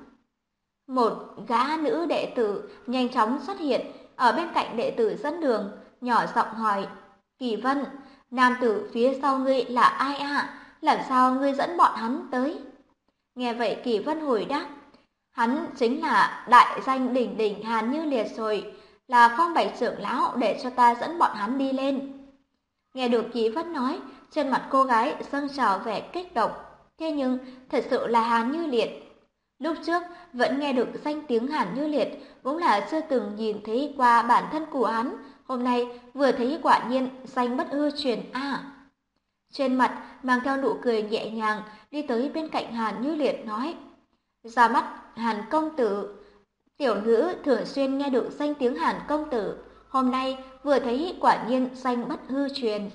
Một gã nữ đệ tử nhanh chóng xuất hiện ở bên cạnh đệ tử dẫn đường, nhỏ giọng hỏi: Kỳ Vân, nam tử phía sau ngươi là ai ạ? Làm sao ngươi dẫn bọn hắn tới? Nghe vậy Kỳ Vân hồi đáp: Hắn chính là đại danh đỉnh đỉnh Hàn Như Liệt rồi, là Phong Bạch trưởng lão để cho ta dẫn bọn hắn đi lên. Nghe được Kỳ Vân nói, trên mặt cô gái dâng trào vẻ kích động. Thế nhưng thật sự là Hàn Như Liệt. Lúc trước vẫn nghe được danh tiếng Hàn Như Liệt, cũng là chưa từng nhìn thấy qua bản thân của hắn, hôm nay vừa thấy quả nhiên danh bất hư truyền a. Trên mặt mang theo nụ cười nhẹ nhàng, đi tới bên cạnh Hàn Như Liệt nói: Ra mắt Hàn công tử. Tiểu nữ thường xuyên nghe được danh tiếng Hàn công tử, hôm nay vừa thấy quả nhiên danh bất hư truyền.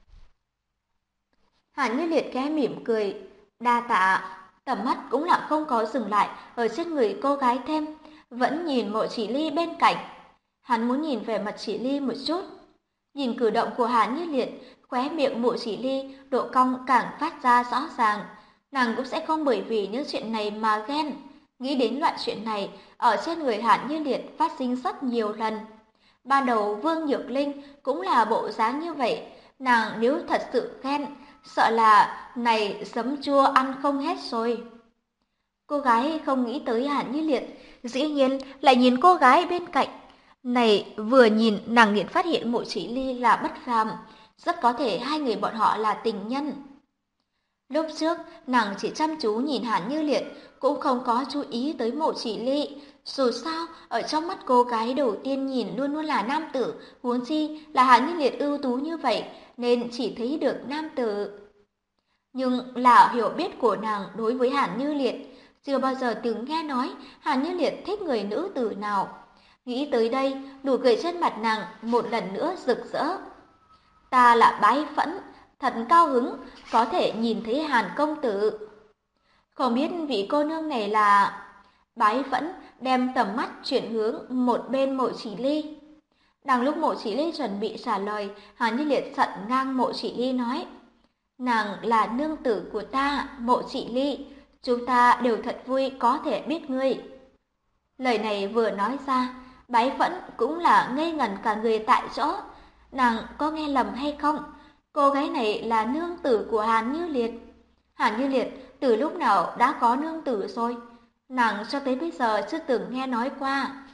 Hàn Như Liệt khẽ mỉm cười, đa tạ. Tầm mắt cũng là không có dừng lại ở trên người cô gái thêm, vẫn nhìn Mộ Chỉ Ly bên cạnh. Hắn muốn nhìn về mặt Chỉ Ly một chút. Nhìn cử động của Hàn Như Liệt, khóe miệng Mộ Chỉ Ly độ cong càng phát ra rõ ràng. Nàng cũng sẽ không bởi vì những chuyện này mà ghen. Nghĩ đến loại chuyện này, ở trên người Hàn Như Liệt phát sinh rất nhiều lần. Ban đầu Vương Nhược Linh cũng là bộ dáng như vậy. Nàng nếu thật sự ghen, sợ là này sấm chua ăn không hết rồi. Cô gái không nghĩ tới Hàn Như Liệt, dĩ nhiên lại nhìn cô gái bên cạnh. Này vừa nhìn nàng liền phát hiện Mộ Chỉ Ly là bất phàm, rất có thể hai người bọn họ là tình nhân. Lúc trước, nàng chỉ chăm chú nhìn Hàn Như Liệt, cũng không có chú ý tới Mộ Chỉ Ly. Dù sao, ở trong mắt cô gái đầu tiên nhìn luôn luôn là nam tử, huống chi là Hàn Như Liệt ưu tú như vậy, nên chỉ thấy được nam tử. Nhưng là hiểu biết của nàng đối với Hàn Như Liệt, chưa bao giờ từng nghe nói Hàn Như Liệt thích người nữ tử nào. Nghĩ tới đây, nụ cười trên mặt nàng một lần nữa rực rỡ. Ta là Bái Phẫn, thật cao hứng có thể nhìn thấy Hàn công tử. Không biết vị cô nương này là... Bái Phẫn đem tầm mắt chuyển hướng một bên Mộ Chỉ Ly. Đang lúc Mộ Chỉ Ly chuẩn bị trả lời, Hàn Như Liệt chặn ngang Mộ Chỉ Ly nói: nàng là nương tử của ta, Mộ Chỉ Ly, chúng ta đều thật vui có thể biết ngươi. Lời này vừa nói ra, Bái Phẫn cũng là ngây ngẩn cả người tại chỗ. Nàng có nghe lầm hay không? Cô gái này là nương tử của Hàn Như Liệt. Hàn Như Liệt từ lúc nào đã có nương tử rồi? Nàng cho tới bây giờ chưa từng nghe nói qua.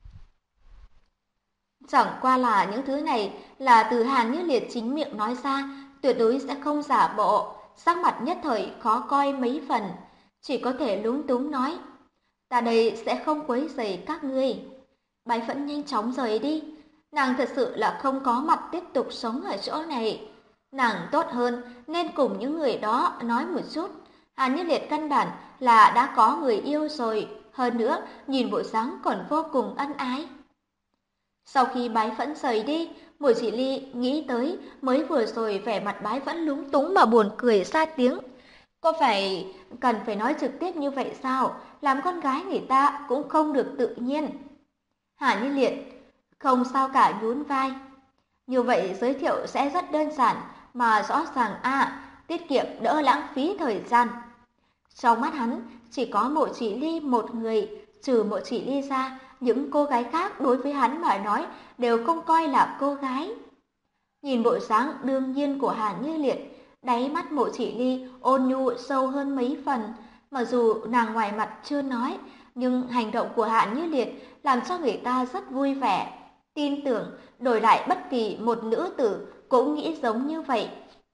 Chẳng qua là những thứ này là từ Hàn Như Liệt chính miệng nói ra, tuyệt đối sẽ không giả bộ, sắc mặt nhất thời khó coi mấy phần, chỉ có thể lúng túng nói: ta đây sẽ không quấy rầy các ngươi. Bái Phẫn nhanh chóng rời đi, nàng thật sự là không có mặt tiếp tục sống ở chỗ này. Nàng tốt hơn nên cùng những người đó nói một chút. Hàn Như Liệt căn bản là đã có người yêu rồi, hơn nữa nhìn bộ dáng còn vô cùng ân ái. Sau khi Bái Phẫn rời đi, Mộ Chỉ Ly nghĩ tới mới vừa rồi vẻ mặt Bái Phẫn lúng túng mà buồn cười ra tiếng. Có phải cần phải nói trực tiếp như vậy sao? Làm con gái người ta cũng không được tự nhiên. Hàn Như Liệt không sao cả, nhún vai. Như vậy giới thiệu sẽ rất đơn giản mà rõ ràng tiết kiệm đỡ lãng phí thời gian. Trong mắt hắn chỉ có Mộ Chỉ Ly một người, trừ Mộ Chỉ Ly ra, những cô gái khác đối với hắn mà nói đều không coi là cô gái. Nhìn bộ dáng đương nhiên của Hàn Như Liệt, đáy mắt Mộ Chỉ Ly ôn nhu sâu hơn mấy phần. Mặc dù nàng ngoài mặt chưa nói, nhưng hành động của Hàn Như Liệt làm cho người ta rất vui vẻ. Tin tưởng đổi lại bất kỳ một nữ tử cũng nghĩ giống như vậy.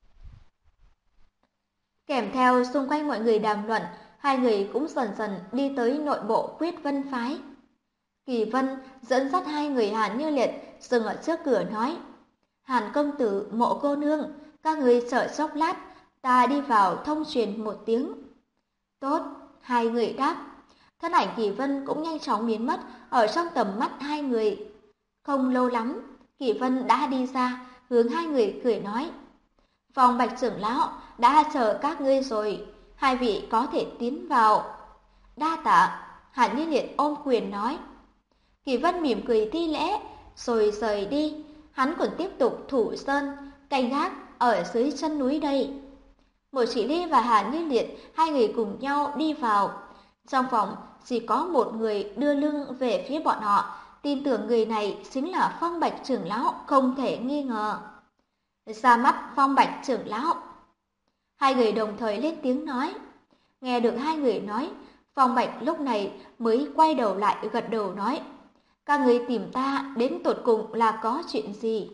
Kèm theo xung quanh mọi người đàm luận, hai người cũng dần dần đi tới nội bộ Quyết Vân phái. Kỳ Vân dẫn dắt hai người Hàn Như Liệt dừng ở trước cửa nói: Hàn công tử, Mộ cô nương, các người chờ chốc lát, ta đi vào thông truyền một tiếng. Tốt, hai người đáp. Thân ảnh Kỳ Vân cũng nhanh chóng biến mất ở trong tầm mắt hai người. Không lâu lắm, Kỳ Vân đã đi ra, hướng hai người cười nói: Phòng Bạch trưởng lão đã chờ các ngươi rồi, hai vị có thể tiến vào. Đa tạ. Hàn Như Liệt ôm quyền nói. Kỳ Vân mỉm cười thi lễ rồi rời đi. Hắn còn tiếp tục thủ sơn canh gác ở dưới chân núi đây. Mộ Chỉ Ly và Hàn Như Liệt hai người cùng nhau đi vào. Trong phòng chỉ có một người đưa lưng về phía bọn họ, tin tưởng người này chính là Phong Bạch trưởng lão không thể nghi ngờ. Ra mắt Phong Bạch trưởng lão. Hai người đồng thời lên tiếng nói. Nghe được hai người nói, Phong Bạch lúc này mới quay đầu lại gật đầu nói: các người tìm ta đến tột cùng là có chuyện gì?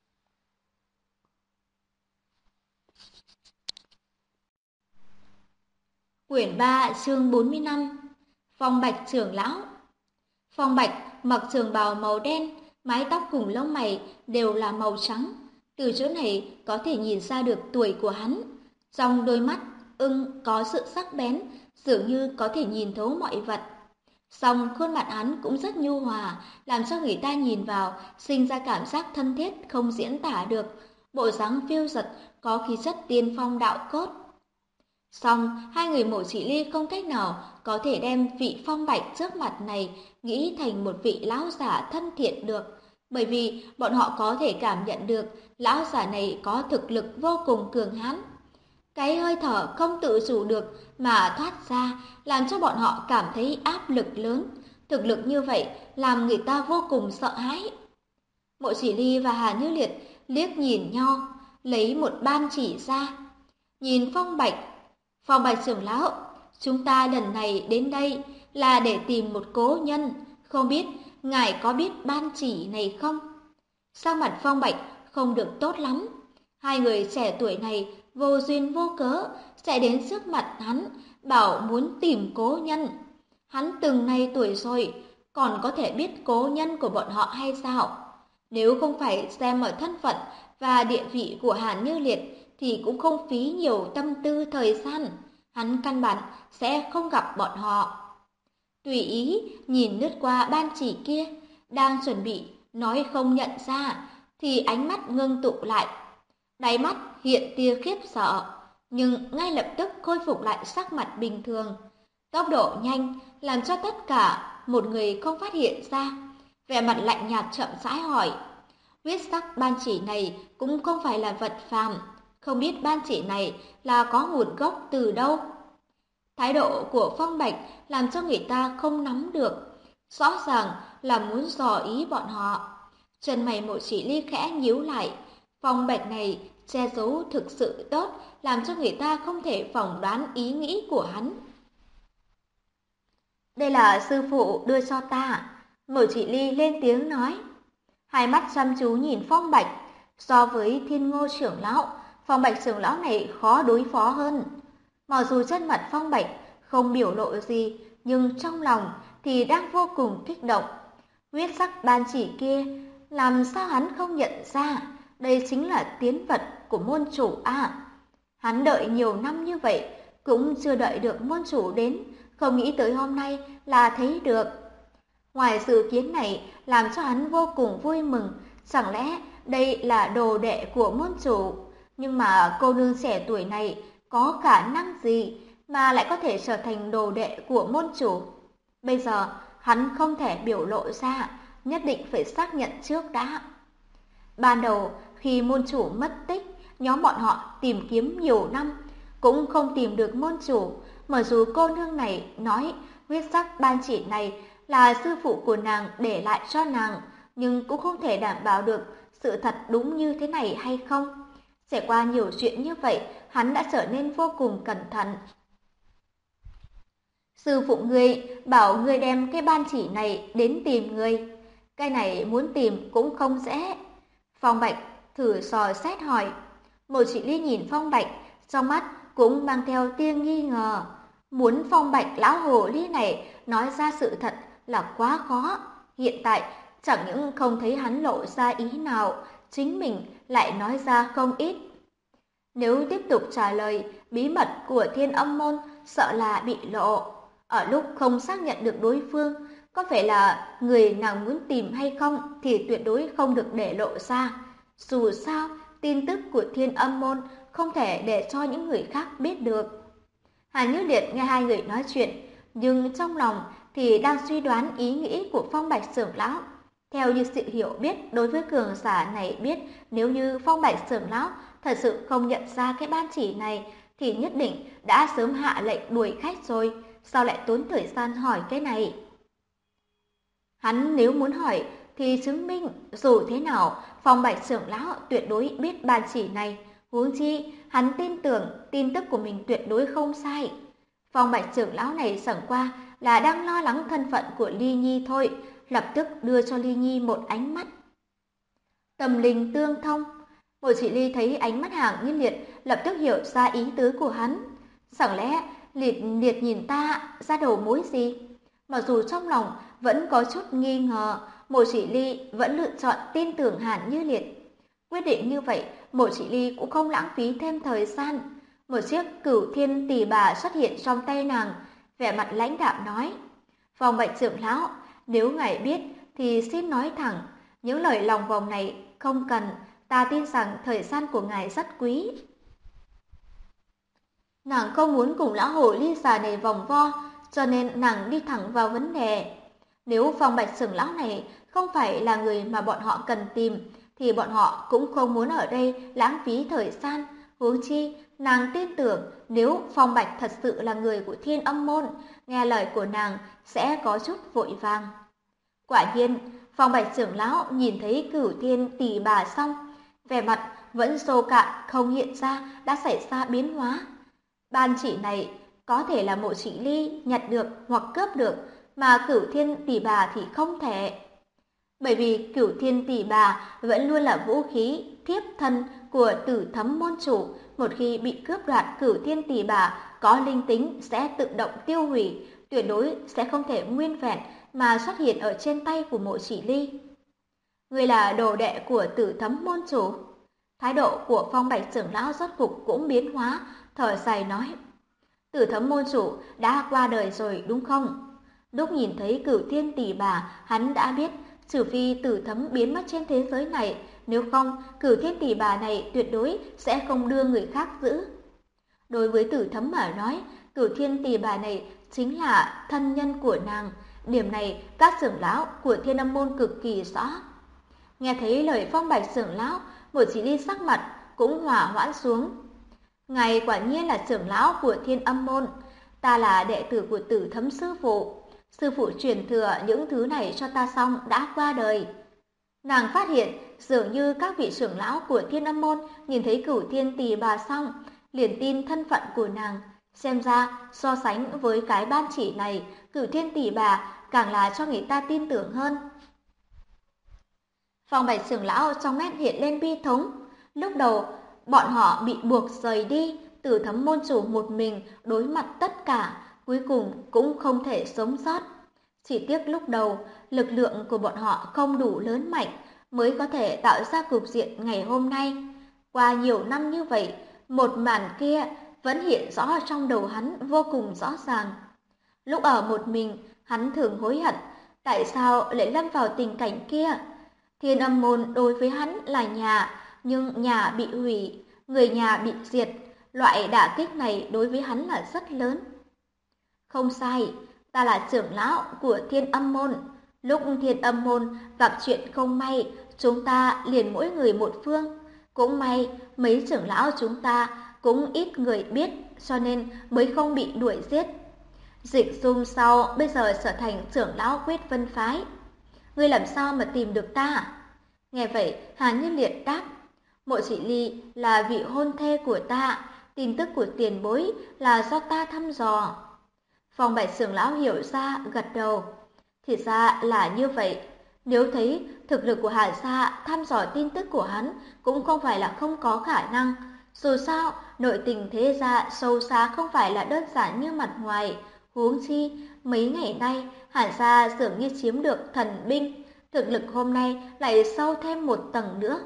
Quyển 3 chương 45. Phong Bạch trưởng lão. Phong Bạch mặc trường bào màu đen, mái tóc cùng lông mày đều là màu trắng. Từ chỗ này có thể nhìn ra được tuổi của hắn. Trong đôi mắt ưng có sự sắc bén, dường như có thể nhìn thấu mọi vật. Song khuôn mặt hắn cũng rất nhu hòa, làm cho người ta nhìn vào sinh ra cảm giác thân thiết không diễn tả được. Bộ dáng phiêu dật, có khí chất tiên phong đạo cốt. Song hai người Mộ Chỉ Ly không cách nào có thể đem vị Phong Bạch trước mặt này nghĩ thành một vị lão giả thân thiện được, bởi vì bọn họ có thể cảm nhận được lão giả này có thực lực vô cùng cường hãn. Cái hơi thở không tự chủ được mà thoát ra làm cho bọn họ cảm thấy áp lực lớn. Thực lực như vậy làm người ta vô cùng sợ hãi. Mộ Chỉ Ly và Hàn Như Liệt liếc nhìn nhau, lấy một ban chỉ ra. Nhìn Phong Bạch. Phong Bạch trưởng lão, chúng ta lần này đến đây là để tìm một cố nhân, không biết ngài có biết ban chỉ này không? Sắc mặt Phong Bạch không được tốt lắm. Hai người trẻ tuổi này vô duyên vô cớ sẽ đến trước mặt hắn, bảo muốn tìm cố nhân. Hắn từng này tuổi rồi, còn có thể biết cố nhân của bọn họ hay sao? Nếu không phải xem ở thân phận và địa vị của Hàn Như Liệt thì cũng không phí nhiều tâm tư thời gian, hắn căn bản sẽ không gặp bọn họ. Tùy ý nhìn lướt qua ban chỉ kia, đang chuẩn bị nói không nhận ra, thì ánh mắt ngưng tụ lại. Đáy mắt hiện tia khiếp sợ, nhưng ngay lập tức khôi phục lại sắc mặt bình thường. Tốc độ nhanh làm cho tất cả một người không phát hiện ra. Vẻ mặt lạnh nhạt chậm rãi hỏi, huyết sắc ban chỉ này cũng không phải là vật phàm, không biết ban chỉ này là có nguồn gốc từ đâu. Thái độ của Phong Bạch làm cho người ta không nắm được, rõ ràng là muốn dò ý bọn họ. Chân mày Mộ Chỉ Ly khẽ nhíu lại, Phong Bạch này che giấu thực sự tốt, làm cho người ta không thể phỏng đoán ý nghĩ của hắn. Đây là sư phụ đưa cho ta. Mộ Chỉ Ly lên tiếng nói. Hai mắt chăm chú nhìn Phong Bạch, so với Thiên Ngô trưởng lão, Phong Bạch trưởng lão này khó đối phó hơn. Mặc dù trên mặt Phong Bạch không biểu lộ gì, nhưng trong lòng thì đang vô cùng kích động. Huyết sắc ban chỉ kia, làm sao hắn không nhận ra, đây chính là tiến vật của môn chủ à? Hắn đợi nhiều năm như vậy, cũng chưa đợi được môn chủ đến, không nghĩ tới hôm nay là thấy được. Ngoài sự kiến này làm cho hắn vô cùng vui mừng, chẳng lẽ đây là đồ đệ của môn chủ? Nhưng mà cô nương trẻ tuổi này có khả năng gì mà lại có thể trở thành đồ đệ của môn chủ? Bây giờ hắn không thể biểu lộ ra, nhất định phải xác nhận trước đã. Ban đầu khi môn chủ mất tích, nhóm bọn họ tìm kiếm nhiều năm cũng không tìm được môn chủ. Mặc dù cô nương này nói huyết sắc ban chỉ này là sư phụ của nàng để lại cho nàng, nhưng cũng không thể đảm bảo được sự thật đúng như thế này hay không. Trải qua nhiều chuyện như vậy, hắn đã trở nên vô cùng cẩn thận. Sư phụ ngươi bảo ngươi đem cái ban chỉ này đến tìm ngươi. Cái này muốn tìm cũng không dễ. Phong Bạch thử dò xét hỏi. Mộ Chỉ Ly nhìn Phong Bạch, trong mắt cũng mang theo tia nghi ngờ. Muốn Phong Bạch lão hồ ly này nói ra sự thật là quá khó. Hiện tại chẳng những không thấy hắn lộ ra ý nào, chính mình lại nói ra không ít. Nếu tiếp tục trả lời, bí mật của Thiên Âm môn sợ là bị lộ. Ở lúc không xác nhận được đối phương có phải là người nàng muốn tìm hay không thì tuyệt đối không được để lộ ra. Dù sao, tin tức của Thiên Âm môn không thể để cho những người khác biết được. Hàn Như Liệt nghe hai người nói chuyện, nhưng trong lòng thì đang suy đoán ý nghĩ của Phong Bạch trưởng lão. Theo như sự hiểu biết đối với cường giả này biết, nếu như Phong Bạch trưởng lão thật sự không nhận ra cái ban chỉ này thì nhất định đã sớm hạ lệnh đuổi khách rồi, sao lại tốn thời gian hỏi cái này? Hắn nếu muốn hỏi thì chứng minh dù thế nào Phong Bạch trưởng lão tuyệt đối biết ban chỉ này, huống chi hắn tin tưởng tin tức của mình tuyệt đối không sai. Phong Bạch trưởng lão này chẳng qua là đang lo lắng thân phận của Ly Nhi thôi, lập tức đưa cho Ly Nhi một ánh mắt. Tâm linh tương thông. Mộ Chỉ Ly thấy ánh mắt Hàn Như Liệt, lập tức hiểu ra ý tứ của hắn. Chẳng lẽ Liệt nhìn ta ra đầu mối gì? Mặc dù trong lòng vẫn có chút nghi ngờ, Mộ Chỉ Ly vẫn lựa chọn tin tưởng Hàn Như Liệt. Quyết định như vậy, Mộ Chỉ Ly cũng không lãng phí thêm thời gian. Một chiếc Cửu Thiên Tỷ Bà xuất hiện trong tay nàng, vẻ mặt lãnh đạm nói: Phong Bạch trưởng lão, nếu ngài biết thì xin nói thẳng, những lời lòng vòng này không cần, ta tin rằng thời gian của ngài rất quý. Nàng không muốn cùng lão hồ ly già này vòng vo, cho nên nàng đi thẳng vào vấn đề. Nếu Phong Bạch trưởng lão này không phải là người mà bọn họ cần tìm, thì bọn họ cũng không muốn ở đây lãng phí thời gian. Huống chi, nàng tin tưởng nếu Phong Bạch thật sự là người của Thiên Âm môn, nghe lời của nàng sẽ có chút vội vàng. Quả nhiên, Phong Bạch trưởng lão nhìn thấy Cửu Thiên Tỷ Bà xong, vẻ mặt vẫn sâu cạn không hiện ra đã xảy ra biến hóa. Ban chỉ này có thể là Mộ Chỉ Ly nhặt được hoặc cướp được, mà Cửu Thiên Tỷ Bà thì không thể. Bởi vì Cửu Thiên Tỷ Bà vẫn luôn là vũ khí thiếp thân của Tử Thấm môn chủ, một khi bị cướp đoạt Cửu Thiên Tỷ Bà có linh tính sẽ tự động tiêu hủy, tuyệt đối sẽ không thể nguyên vẹn mà xuất hiện ở trên tay của Mộ Chỉ Ly. Người là đồ đệ của Tử Thấm môn chủ. Thái độ của Phong Bạch trưởng lão rốt cục cũng biến hóa, thở dài nói: Tử Thấm môn chủ đã qua đời rồi đúng không? Lúc nhìn thấy Cửu Thiên Tỷ Bà, hắn đã biết trừ phi Tử Thấm biến mất trên thế giới này, nếu không Cửu Thiên Tỷ Bà này tuyệt đối sẽ không đưa người khác giữ. Đối với Tử Thấm mà nói, Cửu Thiên Tỷ Bà này chính là thân nhân của nàng, điểm này các trưởng lão của Thiên Âm môn cực kỳ rõ. Nghe thấy lời Phong Bạch trưởng lão, Mộ Chỉ Ly sắc mặt cũng hỏa hoãn xuống. Ngài quả nhiên là trưởng lão của Thiên Âm môn, ta là đệ tử của Tử Thấm sư phụ. Sư phụ truyền thừa những thứ này cho ta xong đã qua đời. Nàng phát hiện dường như các vị trưởng lão của Thiên Âm môn nhìn thấy Cửu Thiên Tỷ Bà xong liền tin thân phận của nàng. Xem ra so sánh với cái ban chỉ này, Cửu Thiên Tỷ Bà càng là cho người ta tin tưởng hơn. Phong Bạch trưởng lão trong mắt hiện lên bi thống. Lúc đầu bọn họ bị buộc rời đi, Tử Thấm môn chủ một mình đối mặt tất cả, cuối cùng cũng không thể sống sót. Chỉ tiếc lúc đầu lực lượng của bọn họ không đủ lớn mạnh mới có thể tạo ra cục diện ngày hôm nay. Qua nhiều năm như vậy, một màn kia vẫn hiện rõ trong đầu hắn vô cùng rõ ràng. Lúc ở một mình, hắn thường hối hận tại sao lại lâm vào tình cảnh kia. Thiên Âm môn đối với hắn là nhà, nhưng nhà bị hủy, người nhà bị diệt, loại đả kích này đối với hắn là rất lớn. Không sai, ta là trưởng lão của Thiên Âm môn. Lúc Thiên Âm môn gặp chuyện không may, chúng ta liền mỗi người một phương. Cũng may mấy trưởng lão chúng ta cũng ít người biết, cho nên mới không bị đuổi giết. Dịch Dung sau bây giờ trở thành trưởng lão Quyết Vân phái. Ngươi làm sao mà tìm được ta? Nghe vậy, Hàn Như Liệt đáp: Mộ Chỉ Ly là vị hôn thê của ta, tin tức của tiền bối là do ta thăm dò. Phong Bạch trưởng lão hiểu ra, gật đầu. Thì ra là như vậy. Nếu thấy thực lực của Hà Sa, thăm dò tin tức của hắn cũng không phải là không có khả năng. Dù sao, nội tình thế gia sâu xa không phải là đơn giản như mặt ngoài. Huống chi, mấy ngày nay, Hà Sa dường như chiếm được thần binh, thực lực hôm nay lại sâu thêm một tầng nữa.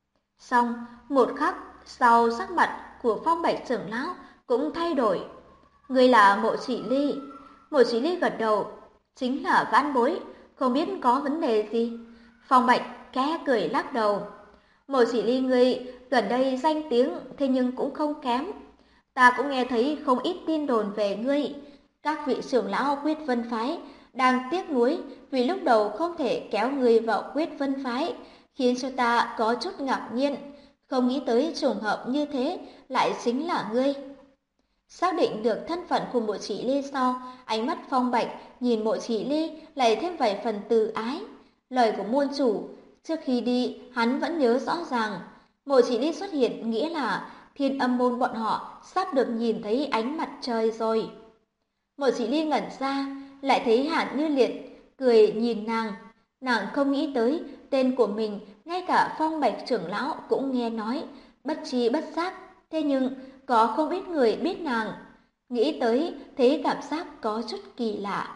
Xong, một khắc sau sắc mặt của Phong Bạch trưởng lão cũng thay đổi. Người là Mộ Chỉ Ly. Mộ Chỉ Ly gật đầu. Chính là vãn bối, không biết có vấn đề gì. Phong Bạch khẽ cười lắc đầu. Mộ Chỉ Ly ngươi gần đây danh tiếng thế nhưng cũng không kém. Ta cũng nghe thấy không ít tin đồn về ngươi. Các vị trưởng lão Quyết Vân phái đang tiếc nuối vì lúc đầu không thể kéo ngươi vào Quyết Vân phái, khiến cho ta có chút ngạc nhiên, không nghĩ tới trùng hợp như thế lại chính là ngươi. Xác định được thân phận của Mộ Chỉ Ly sau, ánh mắt Phong Bạch nhìn Mộ Chỉ Ly lại thêm vài phần từ ái. Lời của môn chủ, trước khi đi hắn vẫn nhớ rõ ràng. Mộ Chỉ Ly xuất hiện nghĩa là Thiên Âm môn bọn họ sắp được nhìn thấy ánh mặt trời rồi. Mộ Chỉ Ly ngẩn ra, lại thấy Hàn Như Liệt cười nhìn nàng. Nàng không nghĩ tới tên của mình ngay cả Phong Bạch trưởng lão cũng nghe nói, bất tri bất giác. Thế nhưng có không ít người biết nàng. Nghĩ tới thấy cảm giác có chút kỳ lạ.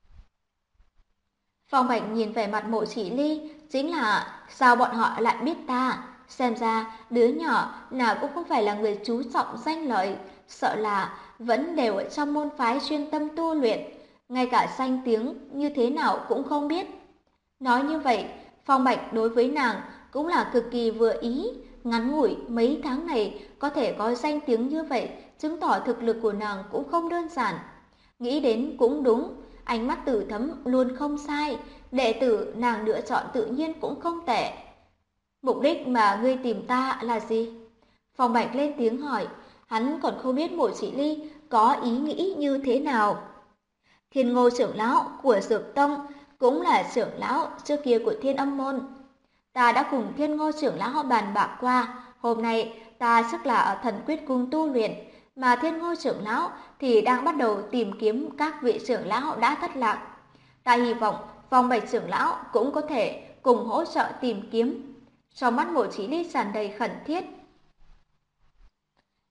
Phong Bạch nhìn vẻ mặt Mộ Chỉ Ly, chính là sao bọn họ lại biết ta? Xem ra đứa nhỏ nào cũng không phải là người chú trọng danh lợi, sợ là vẫn đều ở trong môn phái chuyên tâm tu luyện, ngay cả danh tiếng như thế nào cũng không biết. Nói như vậy, Phong Bạch đối với nàng cũng là cực kỳ vừa ý. Ngắn ngủi mấy tháng này có thể có danh tiếng như vậy, chứng tỏ thực lực của nàng cũng không đơn giản. Nghĩ đến cũng đúng, ánh mắt Tử Thấm luôn không sai, đệ tử nàng lựa chọn tự nhiên cũng không tệ. Mục đích mà ngươi tìm ta là gì? Phong Bạch lên tiếng hỏi, hắn còn không biết Mộ Chỉ Ly có ý nghĩ như thế nào. Thiên Ngô trưởng lão của Dược Tông cũng là trưởng lão trước kia của Thiên Âm môn. Ta đã cùng Thiên Ngô trưởng lão bàn bạc qua, hôm nay ta chắc là ở Thần Quyết cung tu luyện, mà Thiên Ngô trưởng lão thì đang bắt đầu tìm kiếm các vị trưởng lão đã thất lạc. Ta hy vọng Phong Bạch trưởng lão cũng có thể cùng hỗ trợ tìm kiếm. Trong mắt Mộ Chỉ Ly tràn đầy khẩn thiết.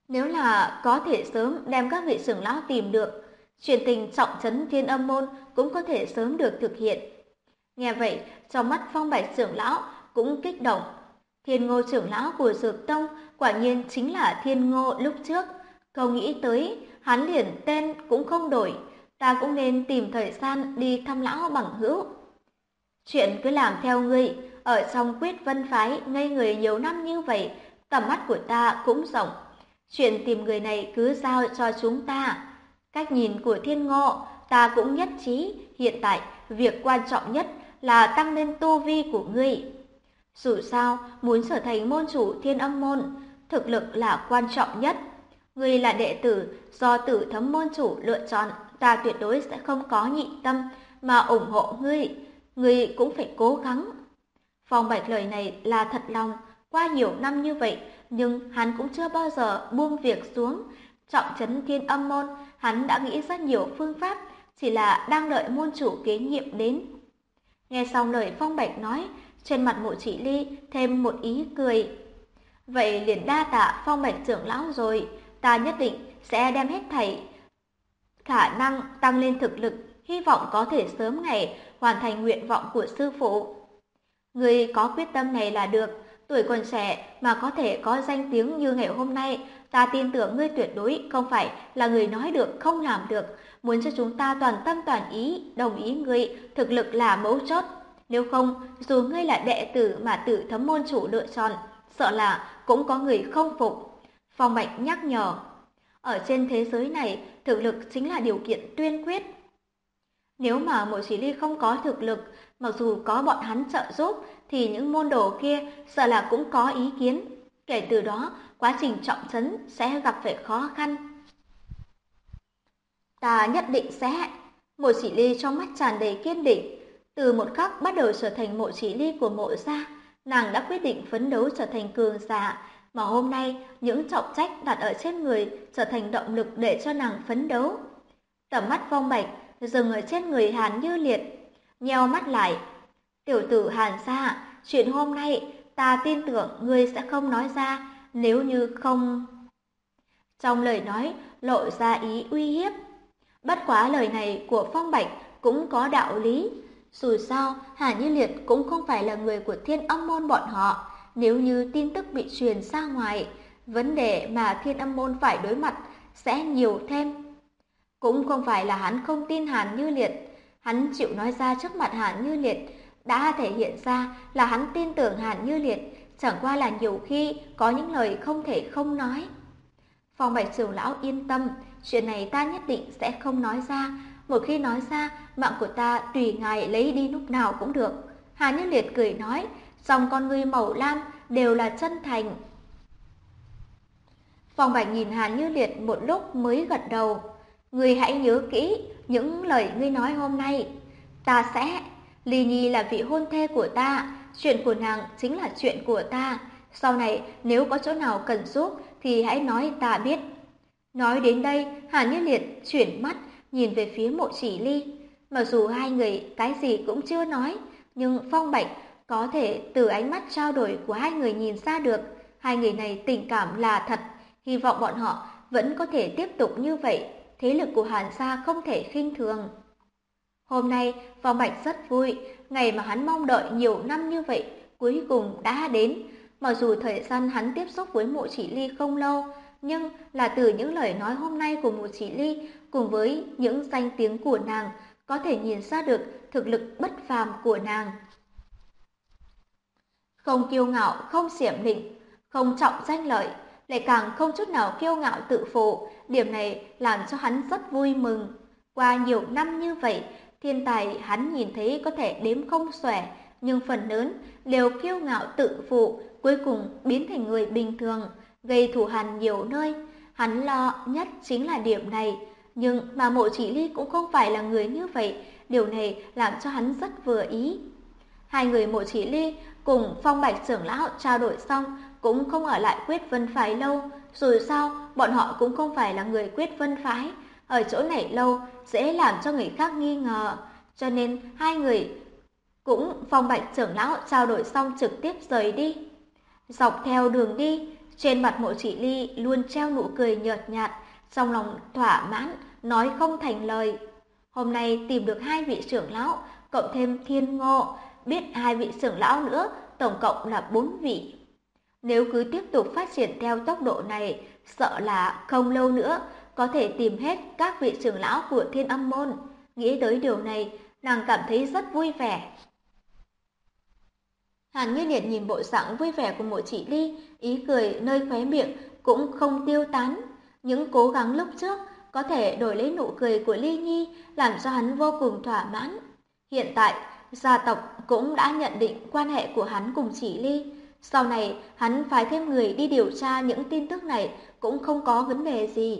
Nếu là có thể sớm đem các vị trưởng lão tìm được, chuyện tình trọng trấn Thiên Âm môn cũng có thể sớm được thực hiện. Nghe vậy, trong mắt Phong Bạch trưởng lão cũng kích động. Thiên Ngô trưởng lão của Dược Tông quả nhiên chính là Thiên Ngô lúc trước. Không nghĩ tới, hắn liền tên cũng không đổi, ta cũng nên tìm thời gian đi thăm lão bằng hữu. Chuyện cứ làm theo ngươi, ở trong Quyết Vân phái ngây người nhiều năm như vậy, tầm mắt của ta cũng rộng. Chuyện tìm người này cứ giao cho chúng ta. Cách nhìn của Thiên Ngô, ta cũng nhất trí, hiện tại việc quan trọng nhất là tăng lên tu vi của ngươi. Dù sao, muốn trở thành môn chủ Thiên Âm môn, thực lực là quan trọng nhất. Ngươi là đệ tử do Tử Thấm môn chủ lựa chọn, ta tuyệt đối sẽ không có nhị tâm mà ủng hộ ngươi. Ngươi cũng phải cố gắng. Phong Bạch lời này là thật lòng, qua nhiều năm như vậy, nhưng hắn cũng chưa bao giờ buông việc xuống. Trọng trấn Thiên Âm môn, hắn đã nghĩ rất nhiều phương pháp, chỉ là đang đợi môn chủ kế nhiệm đến. Nghe xong lời Phong Bạch nói, trên mặt Mộ Chỉ Ly thêm một ý cười. Vậy liền đa tạ Phong Bạch trưởng lão rồi, ta nhất định sẽ đem hết thảy khả năng tăng lên thực lực, hy vọng có thể sớm ngày hoàn thành nguyện vọng của sư phụ. Ngươi có quyết tâm này là được, tuổi còn trẻ mà có thể có danh tiếng như ngày hôm nay, ta tin tưởng ngươi tuyệt đối không phải là người nói được không làm được, muốn cho chúng ta toàn tâm toàn ý, đồng ý ngươi, thực lực là mấu chốt. Nếu không, dù ngươi là đệ tử mà Tử Thấm môn chủ lựa chọn, sợ là cũng có người không phục. Phong Bạch nhắc nhở, ở trên thế giới này, thực lực chính là điều kiện tuyên quyết. Nếu mà Mộ Chỉ Ly không có thực lực, mặc dù có bọn hắn trợ giúp, thì những môn đồ kia sợ là cũng có ý kiến. Kể từ đó, quá trình trọng trấn sẽ gặp phải khó khăn. Ta nhất định sẽ. Mộ Chỉ Ly trong mắt tràn đầy kiên định. Từ một khắc bắt đầu trở thành Mộ Chỉ Ly của Mộ gia, nàng đã quyết định phấn đấu trở thành cường giả. Mà hôm nay, những trọng trách đặt ở trên người trở thành động lực để cho nàng phấn đấu. Tầm mắt Phong Bạch dừng ở trên người Hàn Như Liệt, nheo mắt lại. Tiểu tử Hàn gia, chuyện hôm nay ta tin tưởng ngươi sẽ không nói ra, nếu như không... Trong lời nói lộ ra ý uy hiếp. Bất quá lời này của Phong Bạch cũng có đạo lý. Dù sao, Hàn Như Liệt cũng không phải là người của Thiên Âm môn bọn họ. Nếu như tin tức bị truyền ra ngoài, vấn đề mà Thiên Âm môn phải đối mặt sẽ nhiều thêm. Cũng không phải là hắn không tin Hàn Như Liệt, hắn chịu nói ra trước mặt Hàn Như Liệt, đã thể hiện ra là hắn tin tưởng Hàn Như Liệt, chẳng qua là nhiều khi có những lời không thể không nói. Phong Bạch trưởng lão yên tâm, chuyện này ta nhất định sẽ không nói ra, một khi nói ra, mạng của ta tùy ngài lấy đi lúc nào cũng được. Hàn Như Liệt cười nói, trong con ngươi màu lam đều là chân thành. Phong Bạch nhìn Hàn Như Liệt một lúc mới gật đầu. Ngươi hãy nhớ kỹ những lời ngươi nói hôm nay. Ta sẽ... Ly Nhi là vị hôn thê của ta, chuyện của nàng chính là chuyện của ta. Sau này nếu có chỗ nào cần giúp thì hãy nói ta biết. Nói đến đây, Hàn Như Liệt chuyển mắt nhìn về phía Mộ Chỉ Ly. Mặc dù hai người cái gì cũng chưa nói, nhưng Phong Bạch có thể từ ánh mắt trao đổi của hai người nhìn ra được hai người này tình cảm là thật. Hy vọng bọn họ vẫn có thể tiếp tục như vậy. Thế lực của Hàn gia không thể khinh thường. Hôm nay, Phong Bạch rất vui, ngày mà hắn mong đợi nhiều năm như vậy, cuối cùng đã đến. Mặc dù thời gian hắn tiếp xúc với Mộ Chỉ Ly không lâu, nhưng là từ những lời nói hôm nay của Mộ Chỉ Ly cùng với những danh tiếng của nàng, có thể nhìn ra được thực lực bất phàm của nàng. Không kiêu ngạo, không xiểm nịnh, không trọng danh lợi, lại càng không chút nào kiêu ngạo tự phụ, điểm này làm cho hắn rất vui mừng. Qua nhiều năm như vậy, thiên tài hắn nhìn thấy có thể đếm không xuể, nhưng phần lớn đều kiêu ngạo tự phụ, cuối cùng biến thành người bình thường, gây thù hằn nhiều nơi. Hắn lo nhất chính là điểm này, nhưng mà Mộ Chỉ Ly cũng không phải là người như vậy, điều này làm cho hắn rất vừa ý. Hai người Mộ Chỉ Ly cùng Phong Bạch trưởng lão trao đổi xong, cũng không ở lại Quyết Vân phái lâu, dù sao bọn họ cũng không phải là người Quyết Vân phái, ở chỗ này lâu dễ làm cho người khác nghi ngờ, cho nên hai người cũng Phong Bạch trưởng lão trao đổi xong trực tiếp rời đi. Dọc theo đường đi, trên mặt Mộ Chỉ Ly luôn treo nụ cười nhợt nhạt, trong lòng thỏa mãn, nói không thành lời. Hôm nay tìm được 2 vị trưởng lão, cộng thêm Thiên Ngô, biết 2 vị trưởng lão nữa, tổng cộng là 4 vị. Nếu cứ tiếp tục phát triển theo tốc độ này, sợ là không lâu nữa có thể tìm hết các vị trưởng lão của Thiên Âm môn. Nghĩ tới điều này, nàng cảm thấy rất vui vẻ. Hàn Như Liệt nhìn bộ dạng vui vẻ của Mộ Chỉ Ly, ý cười nơi khóe miệng cũng không tiêu tán. Những cố gắng lúc trước có thể đổi lấy nụ cười của Ly Nhi làm cho hắn vô cùng thỏa mãn. Hiện tại, gia tộc cũng đã nhận định quan hệ của hắn cùng Chỉ Ly. Sau này, hắn phái thêm người đi điều tra những tin tức này cũng không có vấn đề gì.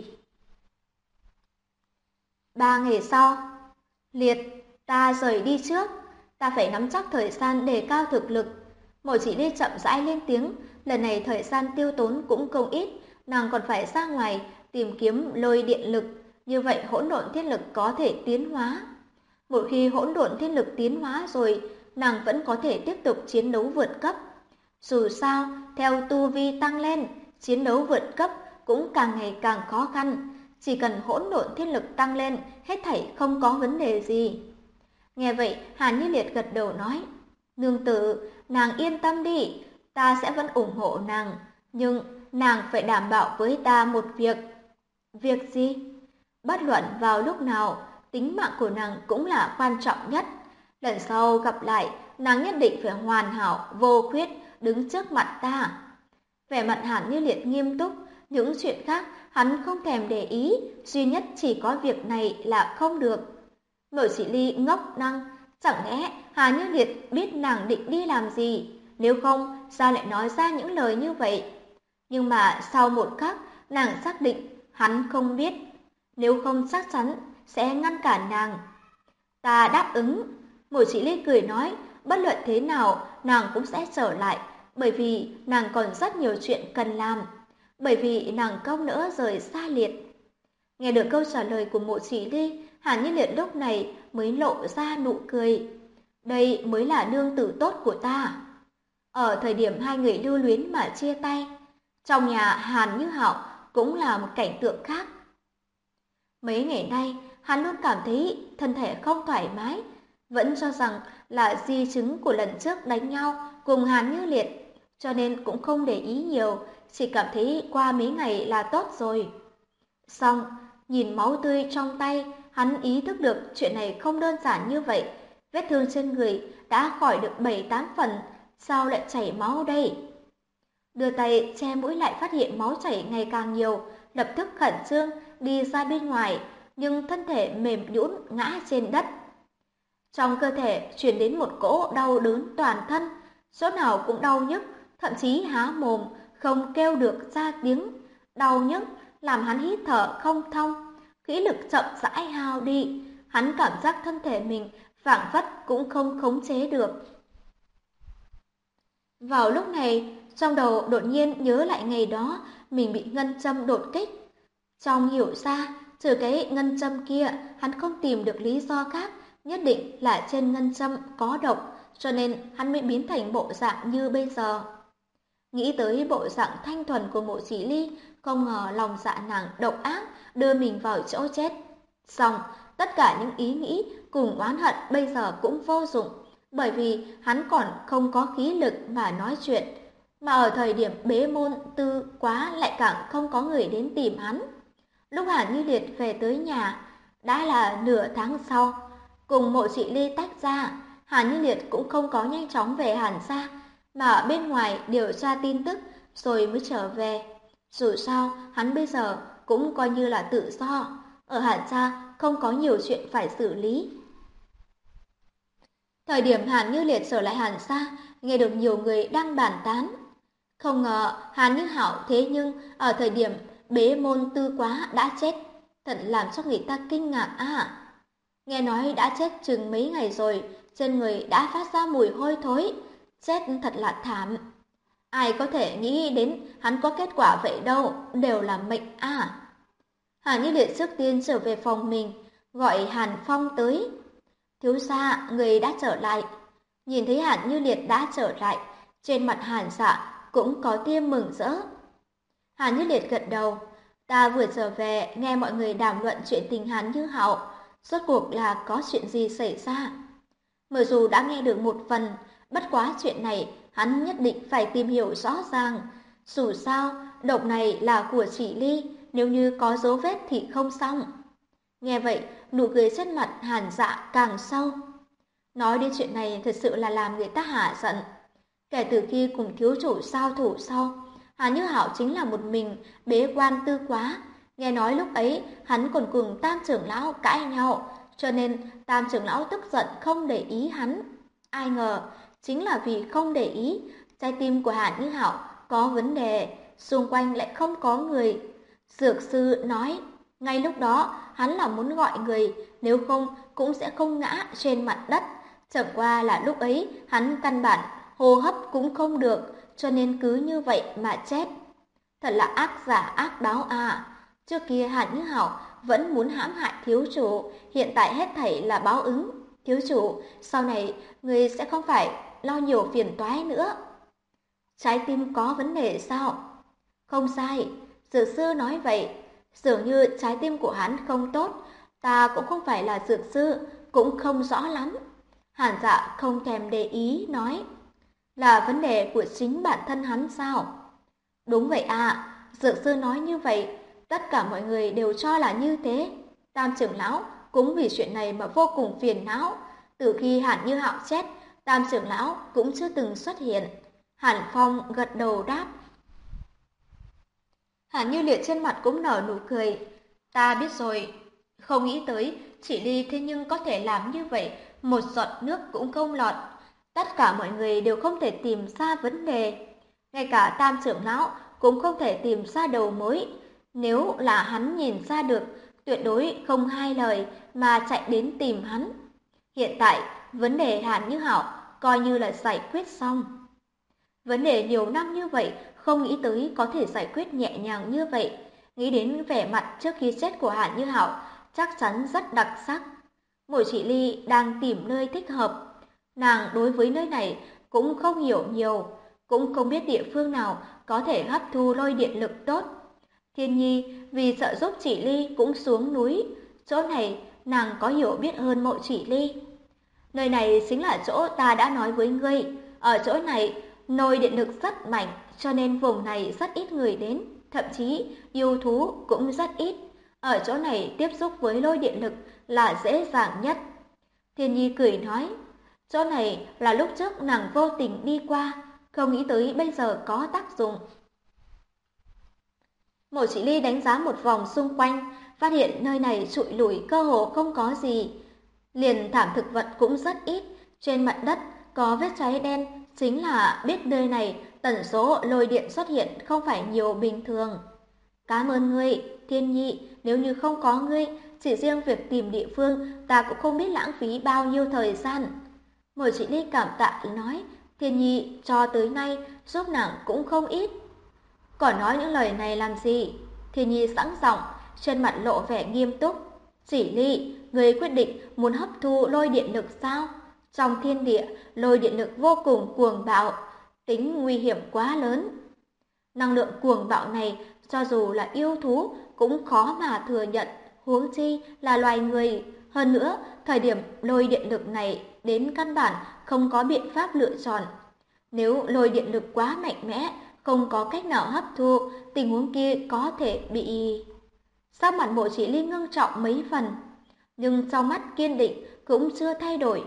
3 ngày sau, Liệt, ta rời đi trước. Ta phải nắm chắc thời gian để cao thực lực. Mộ Chỉ Ly chậm rãi lên tiếng, lần này thời gian tiêu tốn cũng không ít, nàng còn phải ra ngoài tìm kiếm lôi điện lực, như vậy hỗn độn thiên lực có thể tiến hóa. Một khi hỗn độn thiên lực tiến hóa rồi, nàng vẫn có thể tiếp tục chiến đấu vượt cấp. Dù sao, theo tu vi tăng lên, chiến đấu vượt cấp cũng càng ngày càng khó khăn. Chỉ cần hỗn độn thiên lực tăng lên, hết thảy không có vấn đề gì. Nghe vậy, Hàn Như Liệt gật đầu nói, nương tử, nàng yên tâm đi, ta sẽ vẫn ủng hộ nàng, nhưng nàng phải đảm bảo với ta một việc. Việc gì? Bất luận vào lúc nào, tính mạng của nàng cũng là quan trọng nhất. Lần sau gặp lại, nàng nhất định phải hoàn hảo, vô khuyết, đứng trước mặt ta. Vẻ mặt Hàn Như Liệt nghiêm túc, những chuyện khác hắn không thèm để ý, duy nhất chỉ có việc này là không được. Mộ Chỉ Ly ngốc năng, chẳng lẽ Hàn Như Liệt biết nàng định đi làm gì? Nếu không, sao lại nói ra những lời như vậy? Nhưng mà sau một khắc, nàng xác định hắn không biết. Nếu không chắc chắn sẽ ngăn cản nàng. Ta đáp ứng. Mộ Chỉ Ly cười nói, bất luận thế nào nàng cũng sẽ trở lại, bởi vì nàng còn rất nhiều chuyện cần làm, bởi vì nàng không nỡ rời xa Liệt. Nghe được câu trả lời của Mộ Chỉ Ly, Hàn Như Liệt lúc này mới lộ ra nụ cười. Đây mới là nương tử tốt của ta. Ở thời điểm hai người lưu luyến mà chia tay, trong nhà Hàn Như Hạo cũng là một cảnh tượng khác. Mấy ngày nay, hắn luôn cảm thấy thân thể không thoải mái, vẫn cho rằng là di chứng của lần trước đánh nhau cùng Hàn Như Liệt, cho nên cũng không để ý nhiều, chỉ cảm thấy qua mấy ngày là tốt rồi. Xong, nhìn máu tươi trong tay, hắn ý thức được chuyện này không đơn giản như vậy. Vết thương trên người đã khỏi được 7-8 phần, sao lại chảy máu đây? Đưa tay che mũi lại phát hiện máu chảy ngày càng nhiều, lập tức khẩn trương đi ra bên ngoài, nhưng thân thể mềm nhũn ngã trên đất. Trong cơ thể truyền đến một cỗ đau đớn toàn thân, chỗ nào cũng đau nhức, thậm chí há mồm không kêu được ra tiếng. Đau nhức làm hắn hít thở không thông, khí lực chậm rãi hao đi, hắn cảm giác thân thể mình phảng phất cũng không khống chế được. Vào lúc này, trong đầu đột nhiên nhớ lại ngày đó mình bị ngân châm đột kích. Trong hiểu ra, trừ cái ngân châm kia, hắn không tìm được lý do khác, nhất định là trên ngân châm có độc, cho nên hắn mới biến thành bộ dạng như bây giờ. Nghĩ tới bộ dạng thanh thuần của Mộ Chỉ Ly, không ngờ lòng dạ nàng độc ác đưa mình vào chỗ chết. Xong, tất cả những ý nghĩ cùng oán hận bây giờ cũng vô dụng, bởi vì hắn còn không có khí lực mà nói chuyện, mà ở thời điểm bế môn tư quá lại càng không có người đến tìm hắn. Lúc Hàn Như Liệt về tới nhà, đã là nửa tháng sau, cùng Mộ Chỉ Ly tách ra, Hàn Như Liệt cũng không có nhanh chóng về Hàn gia, mà ở bên ngoài điều tra tin tức rồi mới trở về. Dù sao, hắn bây giờ cũng coi như là tự do, ở Hàn gia không có nhiều chuyện phải xử lý. Thời điểm Hàn Như Liệt trở lại Hàn gia, nghe được nhiều người đang bàn tán. Không ngờ Hàn Như Hạo thế nhưng ở thời điểm bế môn tư quá đã chết, thật làm cho người ta kinh ngạc à. Nghe nói đã chết chừng mấy ngày rồi, trên người đã phát ra mùi hôi thối, chết thật là thảm. Ai có thể nghĩ đến hắn có kết quả vậy đâu, đều là mệnh à. Hàn Như Liệt trước tiên trở về phòng mình, gọi Hàn Phong tới. Thiếu gia, người đã trở lại. Nhìn thấy Hàn Như Liệt đã trở lại, trên mặt Hàn Dạ cũng có tia mừng rỡ. Hàn Như Liệt gật đầu. Ta vừa trở về, nghe mọi người đàm luận chuyện tình Hàn Như Hạo. Rốt cuộc là có chuyện gì xảy ra? Mặc dù đã nghe được một phần, bất quá chuyện này hắn nhất định phải tìm hiểu rõ ràng. Dù sao, độc này là của chị Ly, nếu như có dấu vết thì không xong. Nghe vậy, nụ cười trên mặt Hàn Dạ càng sâu. Nói đến chuyện này thật sự là làm người ta hả giận. Kể từ khi cùng thiếu chủ giao thủ sau, Hàn Như Hạo chính là một mình bế quan tư quá. Nghe nói lúc ấy hắn còn cùng Tam trưởng lão cãi nhau, cho nên Tam trưởng lão tức giận không để ý hắn. Ai ngờ, chính là vì không để ý, trái tim của Hàn Như Hạo có vấn đề, xung quanh lại không có người. Dược sư nói, ngay lúc đó hắn là muốn gọi người, nếu không cũng sẽ không ngã trên mặt đất. Chẳng qua là lúc ấy hắn căn bản hô hấp cũng không được, cho nên cứ như vậy mà chết. Thật là ác giả ác báo à. Trước kia Hàn Như Hạo vẫn muốn hãm hại thiếu chủ, hiện tại hết thảy là báo ứng. Thiếu chủ, sau này người sẽ không phải lo nhiều phiền toái nữa. Trái tim có vấn đề sao? Không sai, dược sư nói vậy. Dường như trái tim của hắn không tốt, ta cũng không phải là dược sư, cũng không rõ lắm. Hàn Dạ không thèm để ý nói, là vấn đề của chính bản thân hắn sao? Đúng vậy à, dược sư nói như vậy, tất cả mọi người đều cho là như thế. Tam trưởng lão cũng vì chuyện này mà vô cùng phiền não. Từ khi Hàn Như Hạo chết, Tam trưởng lão cũng chưa từng xuất hiện. Hàn Phong gật đầu đáp. Hàn Như Liệt trên mặt cũng nở nụ cười. Ta biết rồi, không nghĩ tới chị Ly thế nhưng có thể làm như vậy, một giọt nước cũng không lọt. Tất cả mọi người đều không thể tìm ra vấn đề. Ngay cả Tam trưởng lão cũng không thể tìm ra đầu mối. Nếu là hắn nhìn ra được, tuyệt đối không hai lời mà chạy đến tìm hắn. Hiện tại, vấn đề Hàn Như Hạo coi như là giải quyết xong. Vấn đề nhiều năm như vậy, không nghĩ tới có thể giải quyết nhẹ nhàng như vậy. Nghĩ đến vẻ mặt trước khi chết của Hàn Như Hạo, chắc chắn rất đặc sắc. Mộ Chỉ Ly đang tìm nơi thích hợp. Nàng đối với nơi này cũng không hiểu nhiều, cũng không biết địa phương nào có thể hấp thu lôi điện lực tốt. Thiên Nhi vì sợ giúp Chỉ Ly cũng xuống núi, chỗ này nàng có hiểu biết hơn Mộ Chỉ Ly. Nơi này chính là chỗ ta đã nói với ngươi, ở chỗ này lôi điện lực rất mạnh, cho nên vùng này rất ít người đến, thậm chí yêu thú cũng rất ít. Ở chỗ này tiếp xúc với lôi điện lực là dễ dàng nhất. Thiên Nhi cười nói, chỗ này là lúc trước nàng vô tình đi qua, không nghĩ tới bây giờ có tác dụng. Mộ Chỉ Ly đánh giá một vòng xung quanh, phát hiện nơi này trụi lủi cơ hồ không có gì. Liền thảm thực vật cũng rất ít, trên mặt đất có vết cháy đen, chính là biết nơi này tần số lôi điện xuất hiện không phải nhiều bình thường. Cảm ơn ngươi, Thiên Nhi, nếu như không có ngươi, chỉ riêng việc tìm địa phương ta cũng không biết lãng phí bao nhiêu thời gian. Mộ Chỉ Ly cảm tạ nói, Thiên Nhi cho tới nay giúp nàng cũng không ít. Còn nói những lời này làm gì? Thiên Nhi sẵn giọng, trên mặt lộ vẻ nghiêm túc. Chỉ Ly, người quyết định muốn hấp thu lôi điện lực sao? Trong thiên địa, lôi điện lực vô cùng cuồng bạo, tính nguy hiểm quá lớn. Năng lượng cuồng bạo này, cho dù là yêu thú, cũng khó mà thừa nhận, huống chi là loài người. Hơn nữa, thời điểm lôi điện lực này đến căn bản không có biện pháp lựa chọn. Nếu lôi điện lực quá mạnh mẽ, không có cách nào hấp thu, tình huống kia có thể bị... Sắc mặt Mộ Chỉ Ly ngưng trọng mấy phần, nhưng trong mắt kiên định cũng chưa thay đổi.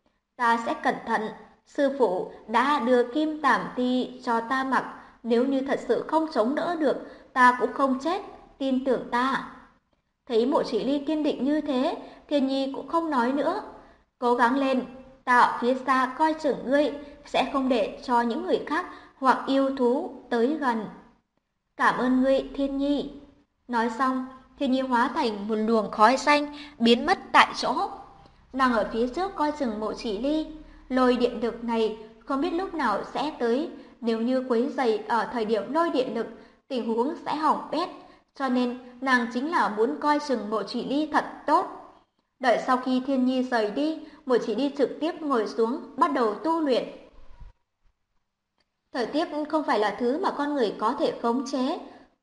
Ta sẽ cẩn thận, sư phụ đã đưa kim tảm ti cho ta mặc, nếu như thật sự không chống đỡ được, ta cũng không chết, tin tưởng ta. Thấy Mộ Chỉ Ly kiên định như thế, Thiên Nhi cũng không nói nữa. Cố gắng lên, ta ở phía xa coi chừng ngươi, sẽ không để cho những người khác hoặc yêu thú tới gần. Cảm ơn ngươi, Thiên Nhi. Nói xong, Thiên Nhi hóa thành một luồng khói xanh biến mất tại chỗ. Nàng ở phía trước coi chừng Mộ Chỉ Ly, lôi điện lực này không biết lúc nào sẽ tới, nếu như quấy rầy ở thời điểm lôi điện lực, tình huống sẽ hỏng bét, cho nên nàng chính là muốn coi chừng Mộ Chỉ Ly thật tốt. Đợi sau khi Thiên Nhi rời đi, Mộ Chỉ Ly trực tiếp ngồi xuống, bắt đầu tu luyện. Thời tiết không phải là thứ mà con người có thể khống chế.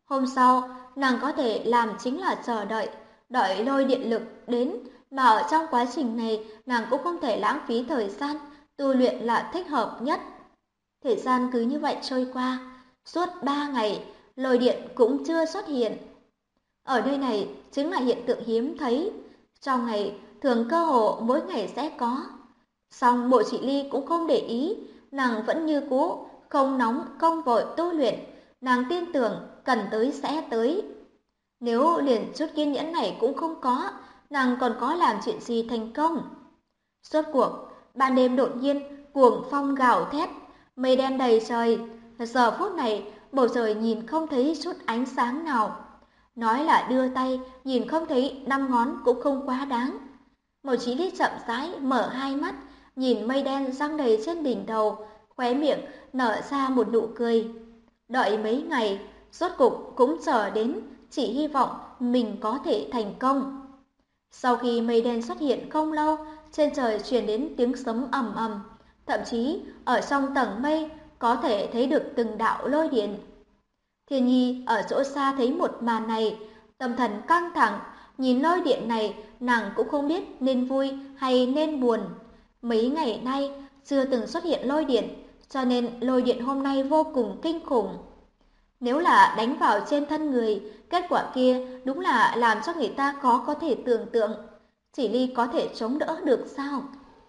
Hôm sau, nàng có thể làm chính là chờ đợi, đợi lôi điện lực đến, mà ở trong quá trình này nàng cũng không thể lãng phí thời gian, tu luyện là thích hợp nhất. Thời gian cứ như vậy trôi qua, suốt 3 ngày, lôi điện cũng chưa xuất hiện. Ở nơi này chính là hiện tượng hiếm thấy, trong ngày thường cơ hồ mỗi ngày sẽ có. Song Mộ Chỉ Ly cũng không để ý, nàng vẫn như cũ, không nóng, không vội tu luyện, nàng tin tưởng cần tới sẽ tới. Nếu liền chút kiên nhẫn này cũng không có, nàng còn có làm chuyện gì thành công? Suốt cuộc, ban đêm đột nhiên, cuồng phong gào thét, mây đen đầy trời. Giờ phút này, bầu trời nhìn không thấy chút ánh sáng nào. Nói là đưa tay, nhìn không thấy 5 ngón cũng không quá đáng. Mộ Chí Ly chậm rãi mở hai mắt, nhìn mây đen giăng đầy trên đỉnh đầu, khóe miệng nở ra một nụ cười. Đợi mấy ngày, rốt cục cũng chờ đến, chỉ hy vọng mình có thể thành công. Sau khi mây đen xuất hiện không lâu, trên trời truyền đến tiếng sấm ầm ầm, thậm chí ở trong tầng mây có thể thấy được từng đạo lôi điện. Thiên Nhi ở chỗ xa thấy một màn này, tâm thần căng thẳng, nhìn lôi điện này, nàng cũng không biết nên vui hay nên buồn. Mấy ngày nay chưa từng xuất hiện lôi điện, cho nên lôi điện hôm nay vô cùng kinh khủng. Nếu là đánh vào trên thân người, kết quả kia đúng là làm cho người ta khó có thể tưởng tượng. Chỉ Ly có thể chống đỡ được sao?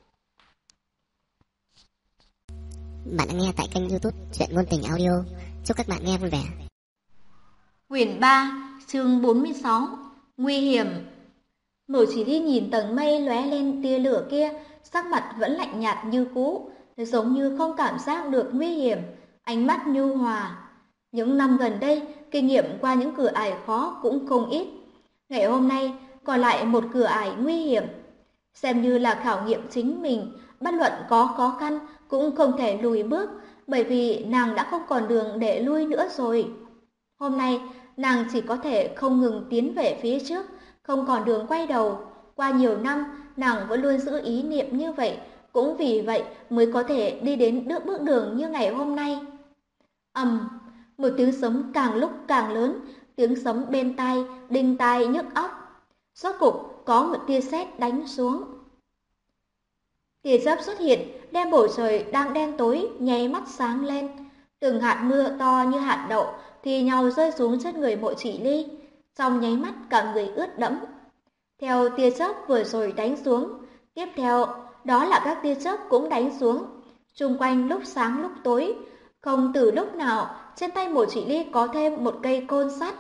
Bạn đang nghe tại kênh YouTube Truyện Ngôn Tình Audio. Chúc các bạn nghe vui vẻ. Quyển 3, chương 46, Nguy hiểm. Mộ Chỉ Ly nhìn tầng mây lóe lên tia lửa kia, sắc mặt vẫn lạnh nhạt như cũ, giống như không cảm giác được nguy hiểm, ánh mắt nhu hòa. Những năm gần đây, kinh nghiệm qua những cửa ải khó cũng không ít. Ngày hôm nay, còn lại một cửa ải nguy hiểm. Xem như là khảo nghiệm chính mình, bất luận có khó khăn cũng không thể lùi bước, bởi vì nàng đã không còn đường để lui nữa rồi. Hôm nay, nàng chỉ có thể không ngừng tiến về phía trước, không còn đường quay đầu. Qua nhiều năm, nàng vẫn luôn giữ ý niệm như vậy, cũng vì vậy mới có thể đi đến bước đường như ngày hôm nay. Một tiếng sấm càng lúc càng lớn, tiếng sấm bên tai, đinh tai nhức óc. Rốt cục có một tia sét đánh xuống. Tia chớp xuất hiện, đem bầu trời đang đen tối nháy mắt sáng lên. Từng hạt mưa to như hạt đậu thì nhau rơi xuống trên người Mộ Chỉ Ly, trong nháy mắt cả người ướt đẫm. Theo tia chớp vừa rồi đánh xuống, tiếp theo đó là các tia chớp cũng đánh xuống, xung quanh lúc sáng lúc tối, không từ lúc nào trên tay Mộ Chỉ Ly có thêm một cây côn sắt.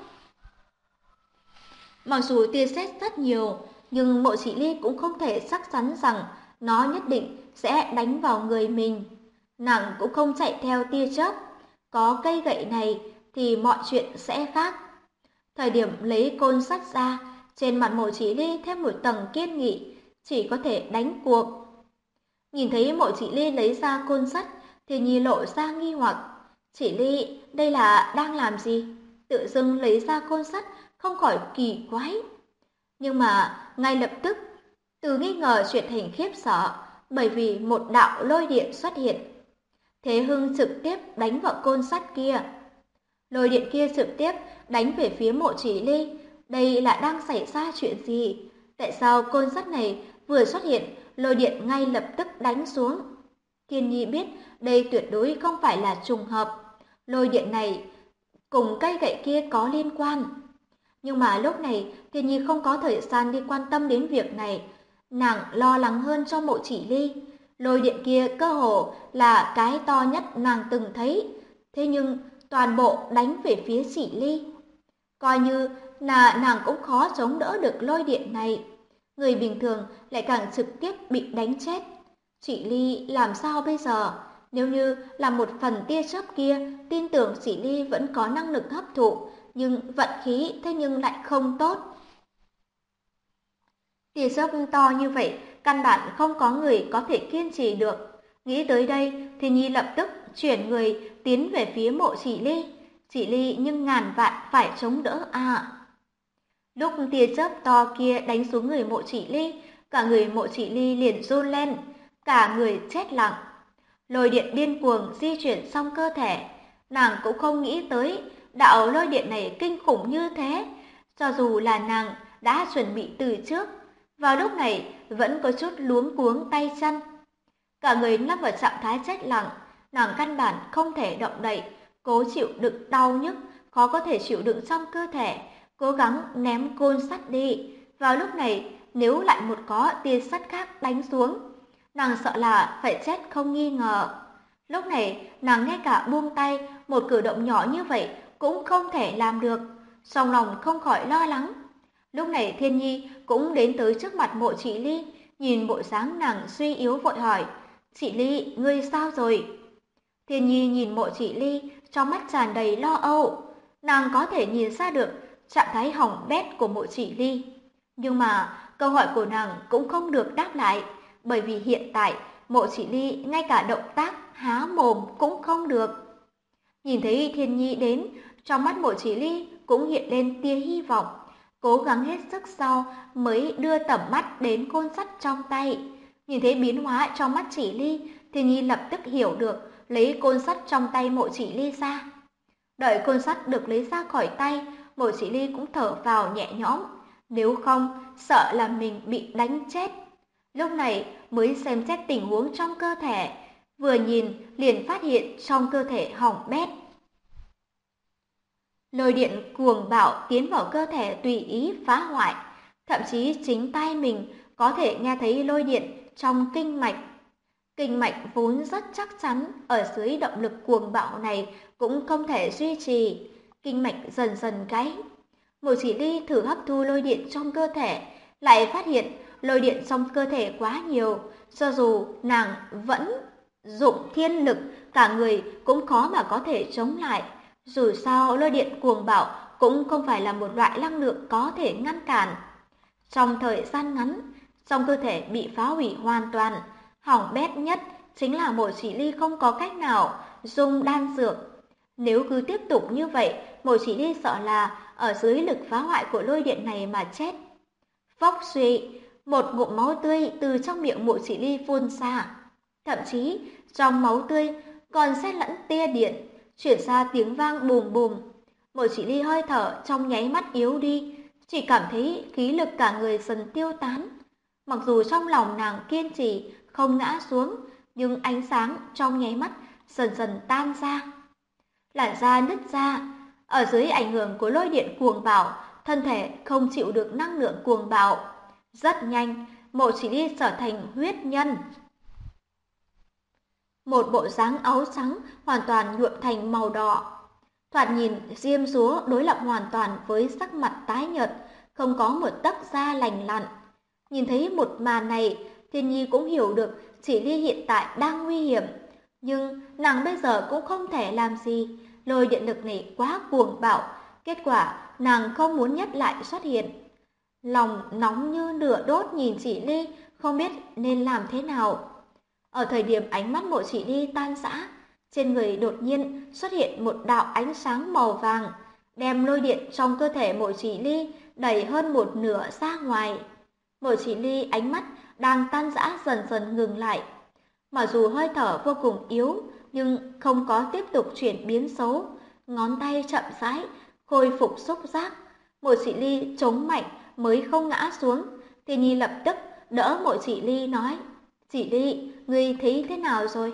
Mặc dù tia sét rất nhiều, nhưng Mộ Chỉ Ly cũng không thể chắc chắn rằng nó nhất định sẽ đánh vào người mình. Nàng cũng không chạy theo tia chớp, có cây gậy này thì mọi chuyện sẽ khác. Thời điểm lấy côn sắt ra, trên mặt Mộ Chỉ Ly thêm một tầng kiên nghị, chỉ có thể đánh cuộc. Nhìn thấy Mộ Chỉ Ly lấy ra côn sắt, thì Nhi lộ ra nghi hoặc. Chỉ Ly, đây là đang làm gì? Tự dưng lấy ra côn sắt, không khỏi kỳ quái. Nhưng mà ngay lập tức, từ nghi ngờ chuyển thành khiếp sợ, bởi vì một đạo lôi điện xuất hiện. Thế Hưng trực tiếp đánh vào côn sắt kia. Lôi điện kia trực tiếp đánh về phía Mộ Chỉ Ly. Đây là đang xảy ra chuyện gì? Tại sao côn sắt này vừa xuất hiện, lôi điện ngay lập tức đánh xuống? Thiên Nhi biết đây tuyệt đối không phải là trùng hợp. Lôi điện này cùng cây gậy kia có liên quan. Nhưng mà lúc này Thiên Nhi không có thời gian đi quan tâm đến việc này. Nàng lo lắng hơn cho Mộ Chỉ Ly. Lôi điện kia cơ hồ là cái to nhất nàng từng thấy. Thế nhưng toàn bộ đánh về phía Chỉ Ly. Coi như là nàng cũng khó chống đỡ được lôi điện này. Người bình thường lại càng trực tiếp bị đánh chết. Chỉ Ly làm sao bây giờ? Nếu như là một phần tia chớp kia, tin tưởng Chỉ Ly vẫn có năng lực hấp thụ, nhưng vận khí thế nhưng lại không tốt. Tia chớp to như vậy, căn bản không có người có thể kiên trì được. Nghĩ tới đây, thì Nhi lập tức chuyển người tiến về phía Mộ Chỉ Ly. Chỉ Ly nhưng ngàn vạn phải chống đỡ à. Lúc tia chớp to kia đánh xuống người Mộ Chỉ Ly, cả người Mộ Chỉ Ly liền run lên, cả người chết lặng. Lôi điện điên cuồng di chuyển trong cơ thể, nàng cũng không nghĩ tới đạo lôi điện này kinh khủng như thế, cho dù là nàng đã chuẩn bị từ trước, vào lúc này vẫn có chút luống cuống tay chân. Cả người lâm vào trạng thái chết lặng, nàng căn bản không thể động đậy, cố chịu đựng đau nhức, khó có thể chịu đựng trong cơ thể, cố gắng ném côn sắt đi. Vào lúc này, nếu lại một có tia sắt khác đánh xuống, nàng sợ là phải chết không nghi ngờ. Lúc này, nàng ngay cả buông tay, một cử động nhỏ như vậy cũng không thể làm được, trong lòng không khỏi lo lắng. Lúc này Thiên Nhi cũng đến tới trước mặt Mộ Chỉ Ly, nhìn bộ dáng nàng suy yếu vội hỏi, "Chị Ly, ngươi sao rồi?" Thiên Nhi nhìn Mộ Chỉ Ly, trong mắt tràn đầy lo âu. Nàng có thể nhìn ra được trạng thái hỏng bét của Mộ Chỉ Ly. Nhưng mà câu hỏi của nàng cũng không được đáp lại, bởi vì hiện tại Mộ Chỉ Ly ngay cả động tác há mồm cũng không được. Nhìn thấy Thiên Nhi đến, trong mắt Mộ Chỉ Ly cũng hiện lên tia hy vọng, cố gắng hết sức sau mới đưa tầm mắt đến côn sắt trong tay. Nhìn thấy biến hóa trong mắt Chỉ Ly, Thiên Nhi lập tức hiểu được, lấy côn sắt trong tay Mộ Chỉ Ly ra. Đợi côn sắt được lấy ra khỏi tay, Mộ Chỉ Ly cũng thở vào nhẹ nhõm, nếu không sợ là mình bị đánh chết. Lúc này mới xem xét tình huống trong cơ thể, vừa nhìn liền phát hiện trong cơ thể hỏng bét. Lôi điện cuồng bạo tiến vào cơ thể tùy ý phá hoại, thậm chí chính tay mình có thể nghe thấy lôi điện trong kinh mạch. Kinh mạch vốn rất chắc chắn, ở dưới động lực cuồng bạo này cũng không thể duy trì, kinh mạch dần dần gãy. Mộ Chỉ Ly thử hấp thu lôi điện trong cơ thể, lại phát hiện lôi điện trong cơ thể quá nhiều, cho dù nàng vẫn dụng thiên lực, cả người cũng khó mà có thể chống lại. Dù sao lôi điện cuồng bạo cũng không phải là một loại năng lượng có thể ngăn cản. Trong thời gian ngắn, trong cơ thể bị phá hủy hoàn toàn, hỏng bét nhất chính là Mộ Chỉ Ly không có cách nào dùng đan dược. Nếu cứ tiếp tục như vậy, Mộ Chỉ Ly sợ là ở dưới lực phá hoại của lôi điện này mà chết. Phốc suy, một ngụm máu tươi từ trong miệng Mộ Chỉ Ly phun ra. Thậm chí, trong máu tươi còn xen lẫn tia điện, chuyển ra tiếng vang bùm bùm. Mộ Chỉ Ly hơi thở trong nháy mắt yếu đi, chỉ cảm thấy khí lực cả người dần tiêu tán. Mặc dù trong lòng nàng kiên trì không ngã xuống, nhưng ánh sáng trong nháy mắt dần dần tan ra. Làn da nứt ra, ở dưới ảnh hưởng của lôi điện cuồng bạo, thân thể không chịu được năng lượng cuồng bạo. Rất nhanh, Mộ Chỉ Ly trở thành huyết nhân. Một bộ dáng áo trắng hoàn toàn nhuộm thành màu đỏ. Thoạt nhìn diêm dúa đối lập hoàn toàn với sắc mặt tái nhợt, không có một tấc da lành lặn. Nhìn thấy một màn này, Thiên Nhi cũng hiểu được Chỉ Ly hiện tại đang nguy hiểm. Nhưng nàng bây giờ cũng không thể làm gì, lôi điện lực này quá cuồng bạo, kết quả nàng không muốn nhất lại xuất hiện. Lòng nóng như lửa đốt nhìn Chỉ Ly, không biết nên làm thế nào. Ở thời điểm ánh mắt Mộ Chỉ Ly tan rã, trên người đột nhiên xuất hiện một đạo ánh sáng màu vàng, đem lôi điện trong cơ thể Mộ Chỉ Ly đẩy hơn một nửa ra ngoài. Mộ Chỉ Ly ánh mắt đang tan rã dần dần ngừng lại. Mặc dù hơi thở vô cùng yếu, nhưng không có tiếp tục chuyển biến xấu, ngón tay chậm rãi khôi phục xúc giác. Mộ Chỉ Ly chống mạnh mới không ngã xuống. Thiên Nhi lập tức đỡ Mộ Chỉ Ly nói, "Chỉ Ly, ngươi thấy thế nào rồi?"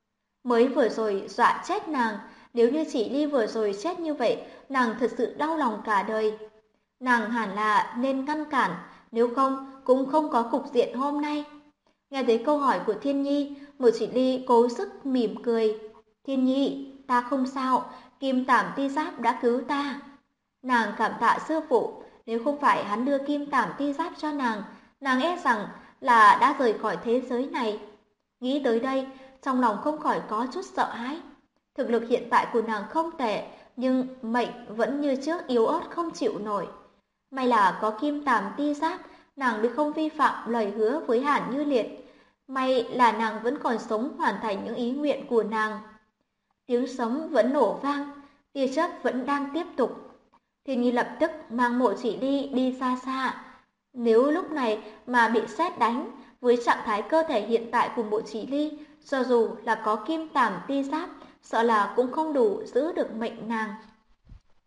Mới vừa rồi dọa chết nàng, nếu như Chỉ Ly vừa rồi chết như vậy, nàng thật sự đau lòng cả đời. Nàng hẳn là nên ngăn cản, nếu không cũng không có cục diện hôm nay. Nghe thấy câu hỏi của Thiên Nhi, Mộ Chỉ Ly cố sức mỉm cười. "Thiên Nhi, ta không sao, Kim Tảm Ti Giáp đã cứu ta." Nàng cảm tạ sư phụ, nếu không phải hắn đưa Kim Tảm Ti Giáp cho nàng e rằng là đã rời khỏi thế giới này. Nghĩ tới đây, trong lòng không khỏi có chút sợ hãi. Thực lực hiện tại của nàng không tệ, nhưng mệnh vẫn như trước yếu ớt không chịu nổi. May là có Kim Tảm Ti Giáp, nàng mới không vi phạm lời hứa với Hàn Như Liệt. May là nàng vẫn còn sống hoàn thành những ý nguyện của nàng. Tiếng sấm vẫn nổ vang, tia chớp vẫn đang tiếp tục. Thiên Nhi lập tức mang Mộ Chỉ Ly đi xa xa. Nếu lúc này mà bị sét đánh, với trạng thái cơ thể hiện tại của Mộ Chỉ Ly, cho dù là có Kim Tảm Ti Giáp, sợ là cũng không đủ giữ được mệnh nàng.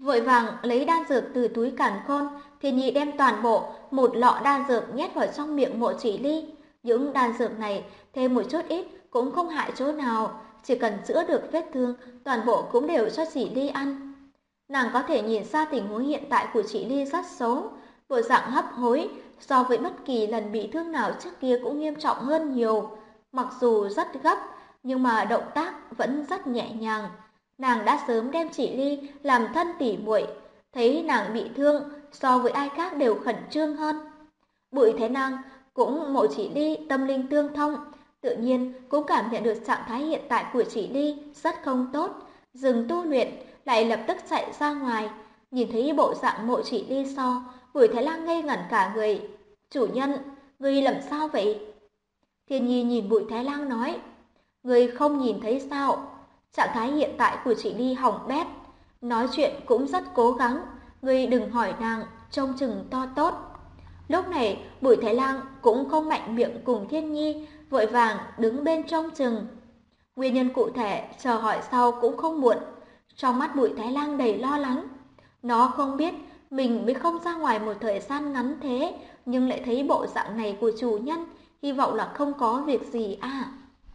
Vội vàng lấy đan dược từ túi càn khôn, Thiên Nhi đem toàn bộ một lọ đan dược nhét vào trong miệng Mộ Chỉ Ly. Những đan dược này thêm một chút ít cũng không hại chỗ nào, chỉ cần chữa được vết thương, toàn bộ cũng đều cho Chỉ Ly ăn. Nàng có thể nhìn ra tình huống hiện tại của Chỉ Ly rất xấu, bộ dạng hấp hối so với bất kỳ lần bị thương nào trước kia cũng nghiêm trọng hơn nhiều. Mặc dù rất gấp, nhưng mà động tác vẫn rất nhẹ nhàng. Nàng đã sớm đem Chỉ Ly làm thân tỉ muội, thấy nàng bị thương so với ai khác đều khẩn trương hơn. Bụi Thế Năng cũng Mộ Chỉ Ly tâm linh tương thông, tự nhiên cũng cảm nhận được trạng thái hiện tại của Chỉ Ly rất không tốt, dừng tu luyện lại lập tức chạy ra ngoài. Nhìn thấy bộ dạng Mộ Chỉ Ly sau, Bùi Thái Lang ngây ngẩn cả người. "Chủ nhân, ngươi làm sao vậy?" Thiên Nhi nhìn Bùi Thái Lang nói, "Ngươi không nhìn thấy sao? Trạng thái hiện tại của Chỉ Ly hỏng bét, nói chuyện cũng rất cố gắng, ngươi đừng hỏi nàng, trông chừng to tốt." Lúc này, Bùi Thái Lang cũng không mạnh miệng cùng Thiên Nhi, vội vàng đứng bên trông chừng. Nguyên nhân cụ thể chờ hỏi sau cũng không muộn. Trong mắt Bùi Thái Lang đầy lo lắng. Nó không biết mình mới không ra ngoài một thời gian ngắn thế, nhưng lại thấy bộ dạng này của chủ nhân, hy vọng là không có việc gì à.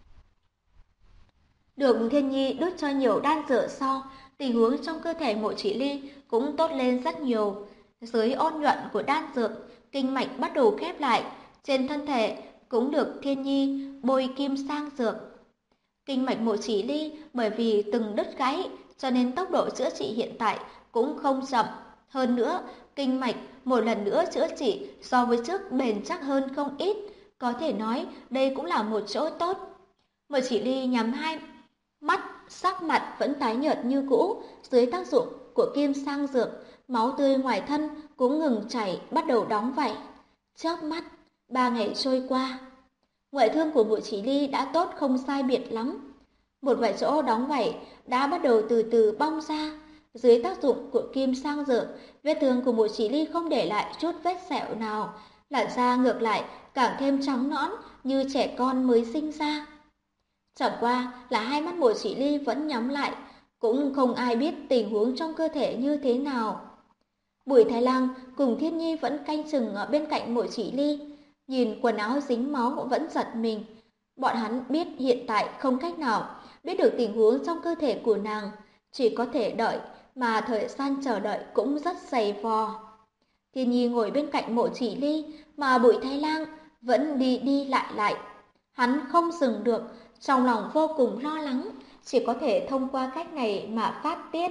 Được Thiên Nhi đút cho nhiều đan dược sau, tình huống trong cơ thể Mộ Chỉ Ly cũng tốt lên rất nhiều. Dưới ôn nhuận của đan dược, kinh mạch bắt đầu khép lại, trên thân thể cũng được Thiên Nhi bôi kim sang dược. Kinh mạch Mộ Chỉ Ly bởi vì từng đứt gãy, cho nên tốc độ chữa trị hiện tại cũng không chậm. Hơn nữa, kinh mạch một lần nữa chữa trị so với trước bền chắc hơn không ít. Có thể nói đây cũng là một chỗ tốt. Mộ Chỉ Ly nhắm hai mắt, sắc mặt vẫn tái nhợt như cũ. Dưới tác dụng của kim sang dược, máu tươi ngoài thân cũng ngừng chảy, bắt đầu đóng vảy. Chớp mắt, 3 ngày trôi qua. Ngoại thương của Mộ Chỉ Ly đã tốt không sai biệt lắm. Một vài chỗ đóng vảy đã bắt đầu từ từ bong ra. Dưới tác dụng của kim sang dược, vết thương của Mộ Chỉ Ly không để lại chút vết sẹo nào, làn da ngược lại càng thêm trắng nõn như trẻ con mới sinh ra. Chẳng qua là hai mắt Mộ Chỉ Ly vẫn nhắm lại, cũng không ai biết tình huống trong cơ thể như thế nào. Bùi Thái Lang cùng Thiên Nhi vẫn canh chừng ở bên cạnh Mộ Chỉ Ly, nhìn quần áo dính máu vẫn giật mình. Bọn hắn biết hiện tại không cách nào biết được tình huống trong cơ thể của nàng, chỉ có thể đợi, mà thời gian chờ đợi cũng rất dày vò. Thiên Nhi ngồi bên cạnh Mộ Chỉ Ly, mà Bùi Thái Lang vẫn đi đi lại lại. Hắn không dừng được, trong lòng vô cùng lo lắng, chỉ có thể thông qua cách này mà phát tiết.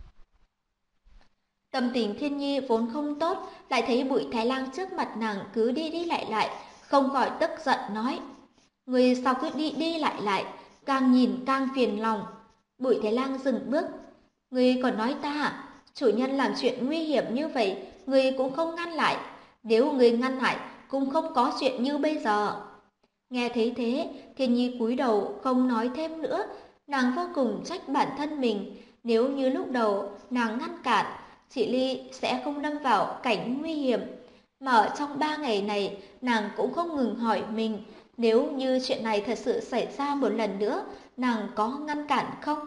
Tâm tình Thiên Nhi vốn không tốt, lại thấy Bùi Thái Lang trước mặt nàng cứ đi đi lại lại, không khỏi tức giận nói, "Người sao cứ đi đi lại lại, càng nhìn càng phiền lòng." Bùi Thái Lang dừng bước, "Người còn nói ta à? Chủ nhân làm chuyện nguy hiểm như vậy, người cũng không ngăn lại. Nếu người ngăn lại, cũng không có chuyện như bây giờ." Nghe thấy thế, Thiên Nhi cúi đầu không nói thêm nữa. Nàng vô cùng trách bản thân mình. Nếu như lúc đầu nàng ngăn cản, chị Ly sẽ không lâm vào cảnh nguy hiểm. Mà ở trong 3 ngày này, nàng cũng không ngừng hỏi mình, nếu như chuyện này thật sự xảy ra một lần nữa, nàng có ngăn cản không?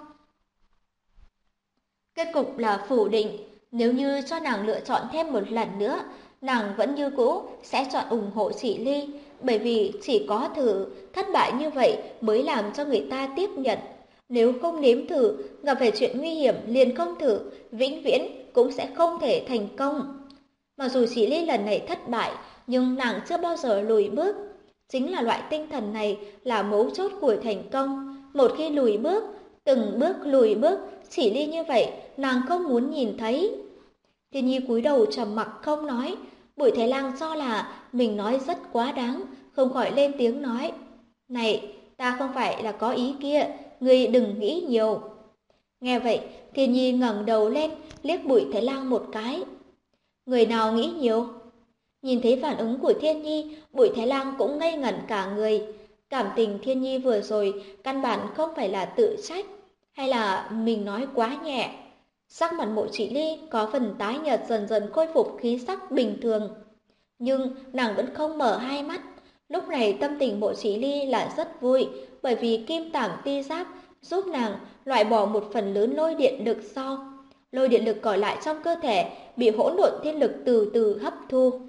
Kết cục là phủ định. Nếu như cho nàng lựa chọn thêm một lần nữa, nàng vẫn như cũ sẽ chọn ủng hộ chị Ly, bởi vì chỉ có thử, thất bại như vậy mới làm cho người ta tiếp nhận. Nếu không nếm thử, gặp phải chuyện nguy hiểm liền không thử, vĩnh viễn cũng sẽ không thể thành công. Mặc dù chị Ly lần này thất bại, nhưng nàng chưa bao giờ lùi bước. Chính là loại tinh thần này là mấu chốt của thành công. Một khi lùi bước, từng bước lùi bước, chỉ Ly như vậy nàng không muốn nhìn thấy. Thiên Nhi cúi đầu trầm mặc không nói. Bùi Thái Lang cho là mình nói rất quá đáng, không khỏi lên tiếng nói, "Này, ta không phải là có ý kia, ngươi đừng nghĩ nhiều." Nghe vậy, Thiên Nhi ngẩng đầu lên, liếc Bùi Thái Lang một cái. "Người nào nghĩ nhiều?" Nhìn thấy phản ứng của Thiên Nhi, Bùi Thái Lang cũng ngây ngẩn cả người. Cảm tình Thiên Nhi vừa rồi căn bản không phải là tự trách, hay là mình nói quá nhẹ. Sắc mặt Mộ Chỉ Ly có phần tái nhợt, dần dần khôi phục khí sắc bình thường. Nhưng nàng vẫn không mở hai mắt. Lúc này tâm tình Mộ Chỉ Ly là rất vui, bởi vì kim tảm ti giáp giúp nàng loại bỏ một phần lớn lôi điện được so. lôi điện lực còn lại trong cơ thể bị hỗn độn thiên lực từ từ hấp thu.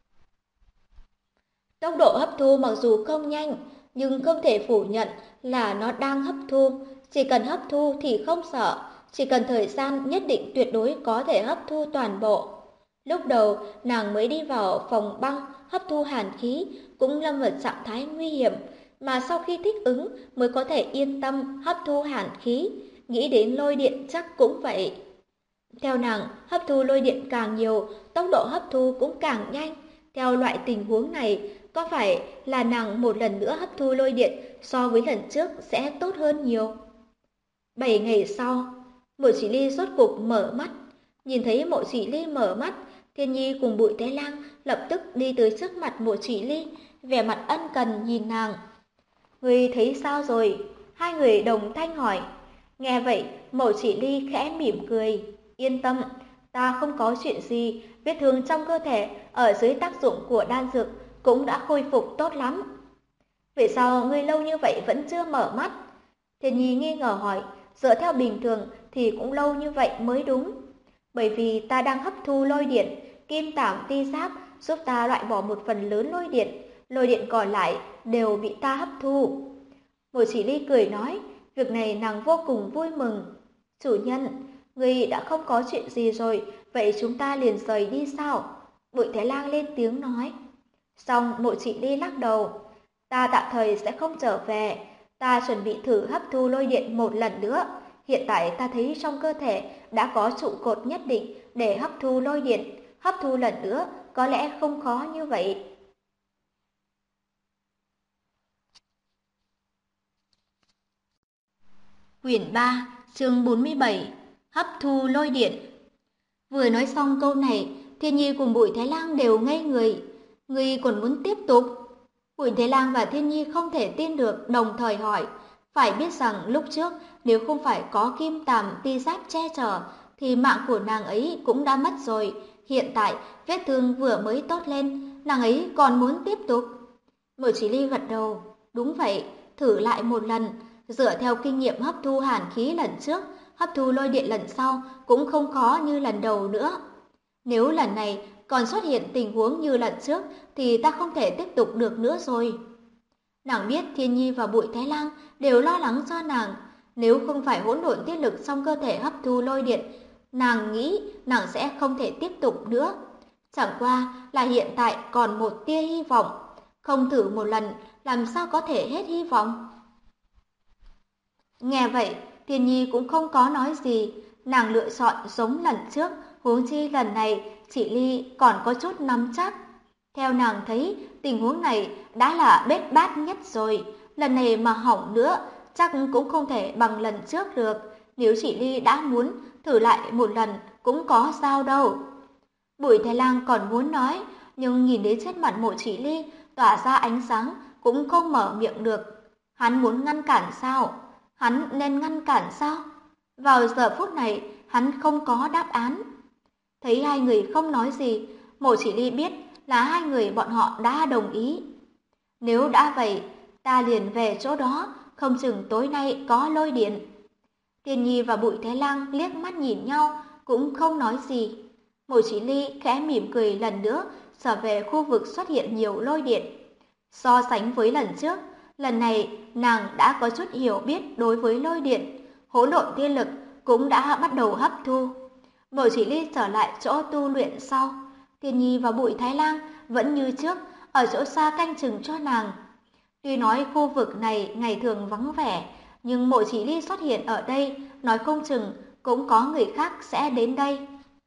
Tốc độ hấp thu mặc dù không nhanh, nhưng không thể phủ nhận là nó đang hấp thu. Chỉ cần hấp thu thì không sợ, chỉ cần thời gian nhất định tuyệt đối có thể hấp thu toàn bộ. Lúc đầu, nàng mới đi vào phòng băng hấp thu hàn khí, cũng lâm vào trạng thái nguy hiểm, mà sau khi thích ứng mới có thể yên tâm hấp thu hàn khí. Nghĩ đến lôi điện chắc cũng vậy. Theo nàng, hấp thu lôi điện càng nhiều, tốc độ hấp thu cũng càng nhanh. Theo loại tình huống này, có phải là nàng một lần nữa hấp thu lôi điện so với lần trước sẽ tốt hơn nhiều? 7 ngày sau, Mộ Chỉ Ly rốt cục mở mắt. Nhìn thấy Mộ Chỉ Ly mở mắt, Thiên Nhi cùng Bụi Thế Lang lập tức đi tới trước mặt Mộ Chỉ Ly, vẻ mặt ân cần nhìn nàng. Ngươi thấy sao rồi? Hai người đồng thanh hỏi. Nghe vậy, Mộ Chỉ Ly khẽ mỉm cười. Yên tâm, ta không có chuyện gì, vết thương trong cơ thể ở dưới tác dụng của đan dược cũng đã khôi phục tốt lắm. Vì sao ngươi lâu như vậy vẫn chưa mở mắt? Thiên Nhi nghi ngờ hỏi, dựa theo bình thường thì cũng lâu như vậy mới đúng. Bởi vì ta đang hấp thu lôi điện, kim tảm ti giáp giúp ta loại bỏ một phần lớn lôi điện còn lại đều bị ta hấp thu. Mộ Chỉ Ly cười nói, việc này nàng vô cùng vui mừng. Chủ nhân, ngươi đã không có chuyện gì rồi, vậy chúng ta liền rời đi sao? Bụi Thái Lang lên tiếng nói. Xong Mộ Chỉ Ly lắc đầu. Ta tạm thời sẽ không trở về, ta chuẩn bị thử hấp thu lôi điện một lần nữa. Hiện tại ta thấy trong cơ thể đã có trụ cột nhất định để hấp thu lôi điện, hấp thu lần nữa có lẽ không khó như vậy. Quyển 3, chương 47, hấp thu lôi điện. Vừa nói xong câu này, Thiên Nhi cùng Bụi Thái Lang đều ngây người. Ngươi còn muốn tiếp tục? Bụi Thái Lang và Thiên Nhi không thể tin được, đồng thời hỏi. Phải biết rằng lúc trước, nếu không phải có kim tàm ti giáp che chở, thì mạng của nàng ấy cũng đã mất rồi. Hiện tại, vết thương vừa mới tốt lên, nàng ấy còn muốn tiếp tục. Mộ Chỉ Ly gật đầu. Đúng vậy, thử lại một lần. Dựa theo kinh nghiệm hấp thu hàn khí lần trước, hấp thu lôi điện lần sau cũng không khó như lần đầu nữa. Nếu lần này còn xuất hiện tình huống như lần trước thì ta không thể tiếp tục được nữa rồi. Nàng biết Thiên Nhi và Bụi Thái Lang đều lo lắng cho nàng. Nếu không phải hỗn độn tiết lực trong cơ thể hấp thu lôi điện, nàng nghĩ nàng sẽ không thể tiếp tục nữa. Chẳng qua là hiện tại còn một tia hy vọng. Không thử một lần làm sao có thể hết hy vọng. Nghe vậy, Thiên Nhi cũng không có nói gì. Nàng lựa chọn giống lần trước, huống chi lần này chị Ly còn có chút nắm chắc. Theo nàng thấy, tình huống này đã là bết bát nhất rồi. Lần này mà hỏng nữa, chắc cũng không thể bằng lần trước được. Nếu chị Ly đã muốn, thử lại một lần cũng có sao đâu. Bụi Thái Lang còn muốn nói, nhưng nhìn đến trên mặt Mộ Chỉ Ly tỏa ra ánh sáng, cũng không mở miệng được. Hắn muốn ngăn cản sao? Hắn nên ngăn cản sao? Vào giờ phút này, hắn không có đáp án. Thấy hai người không nói gì, Mộ Chỉ Ly biết là hai người bọn họ đã đồng ý. Nếu đã vậy, ta liền về chỗ đó, không chừng tối nay có lôi điện. Thiên Nhi và Bụi Thái Lang liếc mắt nhìn nhau, cũng không nói gì. Mộ Chỉ Ly khẽ mỉm cười lần nữa, trở về khu vực xuất hiện nhiều lôi điện. So sánh với lần trước, lần này nàng đã có chút hiểu biết đối với lôi điện, hỗn độn thiên lực cũng đã bắt đầu hấp thu. Mộ Chỉ Ly trở lại chỗ tu luyện sau, Thiên Nhi và Bụi Thái Lang vẫn như trước ở chỗ xa canh chừng cho nàng. Tuy nói khu vực này ngày thường vắng vẻ, nhưng Mộ Chỉ Ly xuất hiện ở đây, nói không chừng cũng có người khác sẽ đến đây.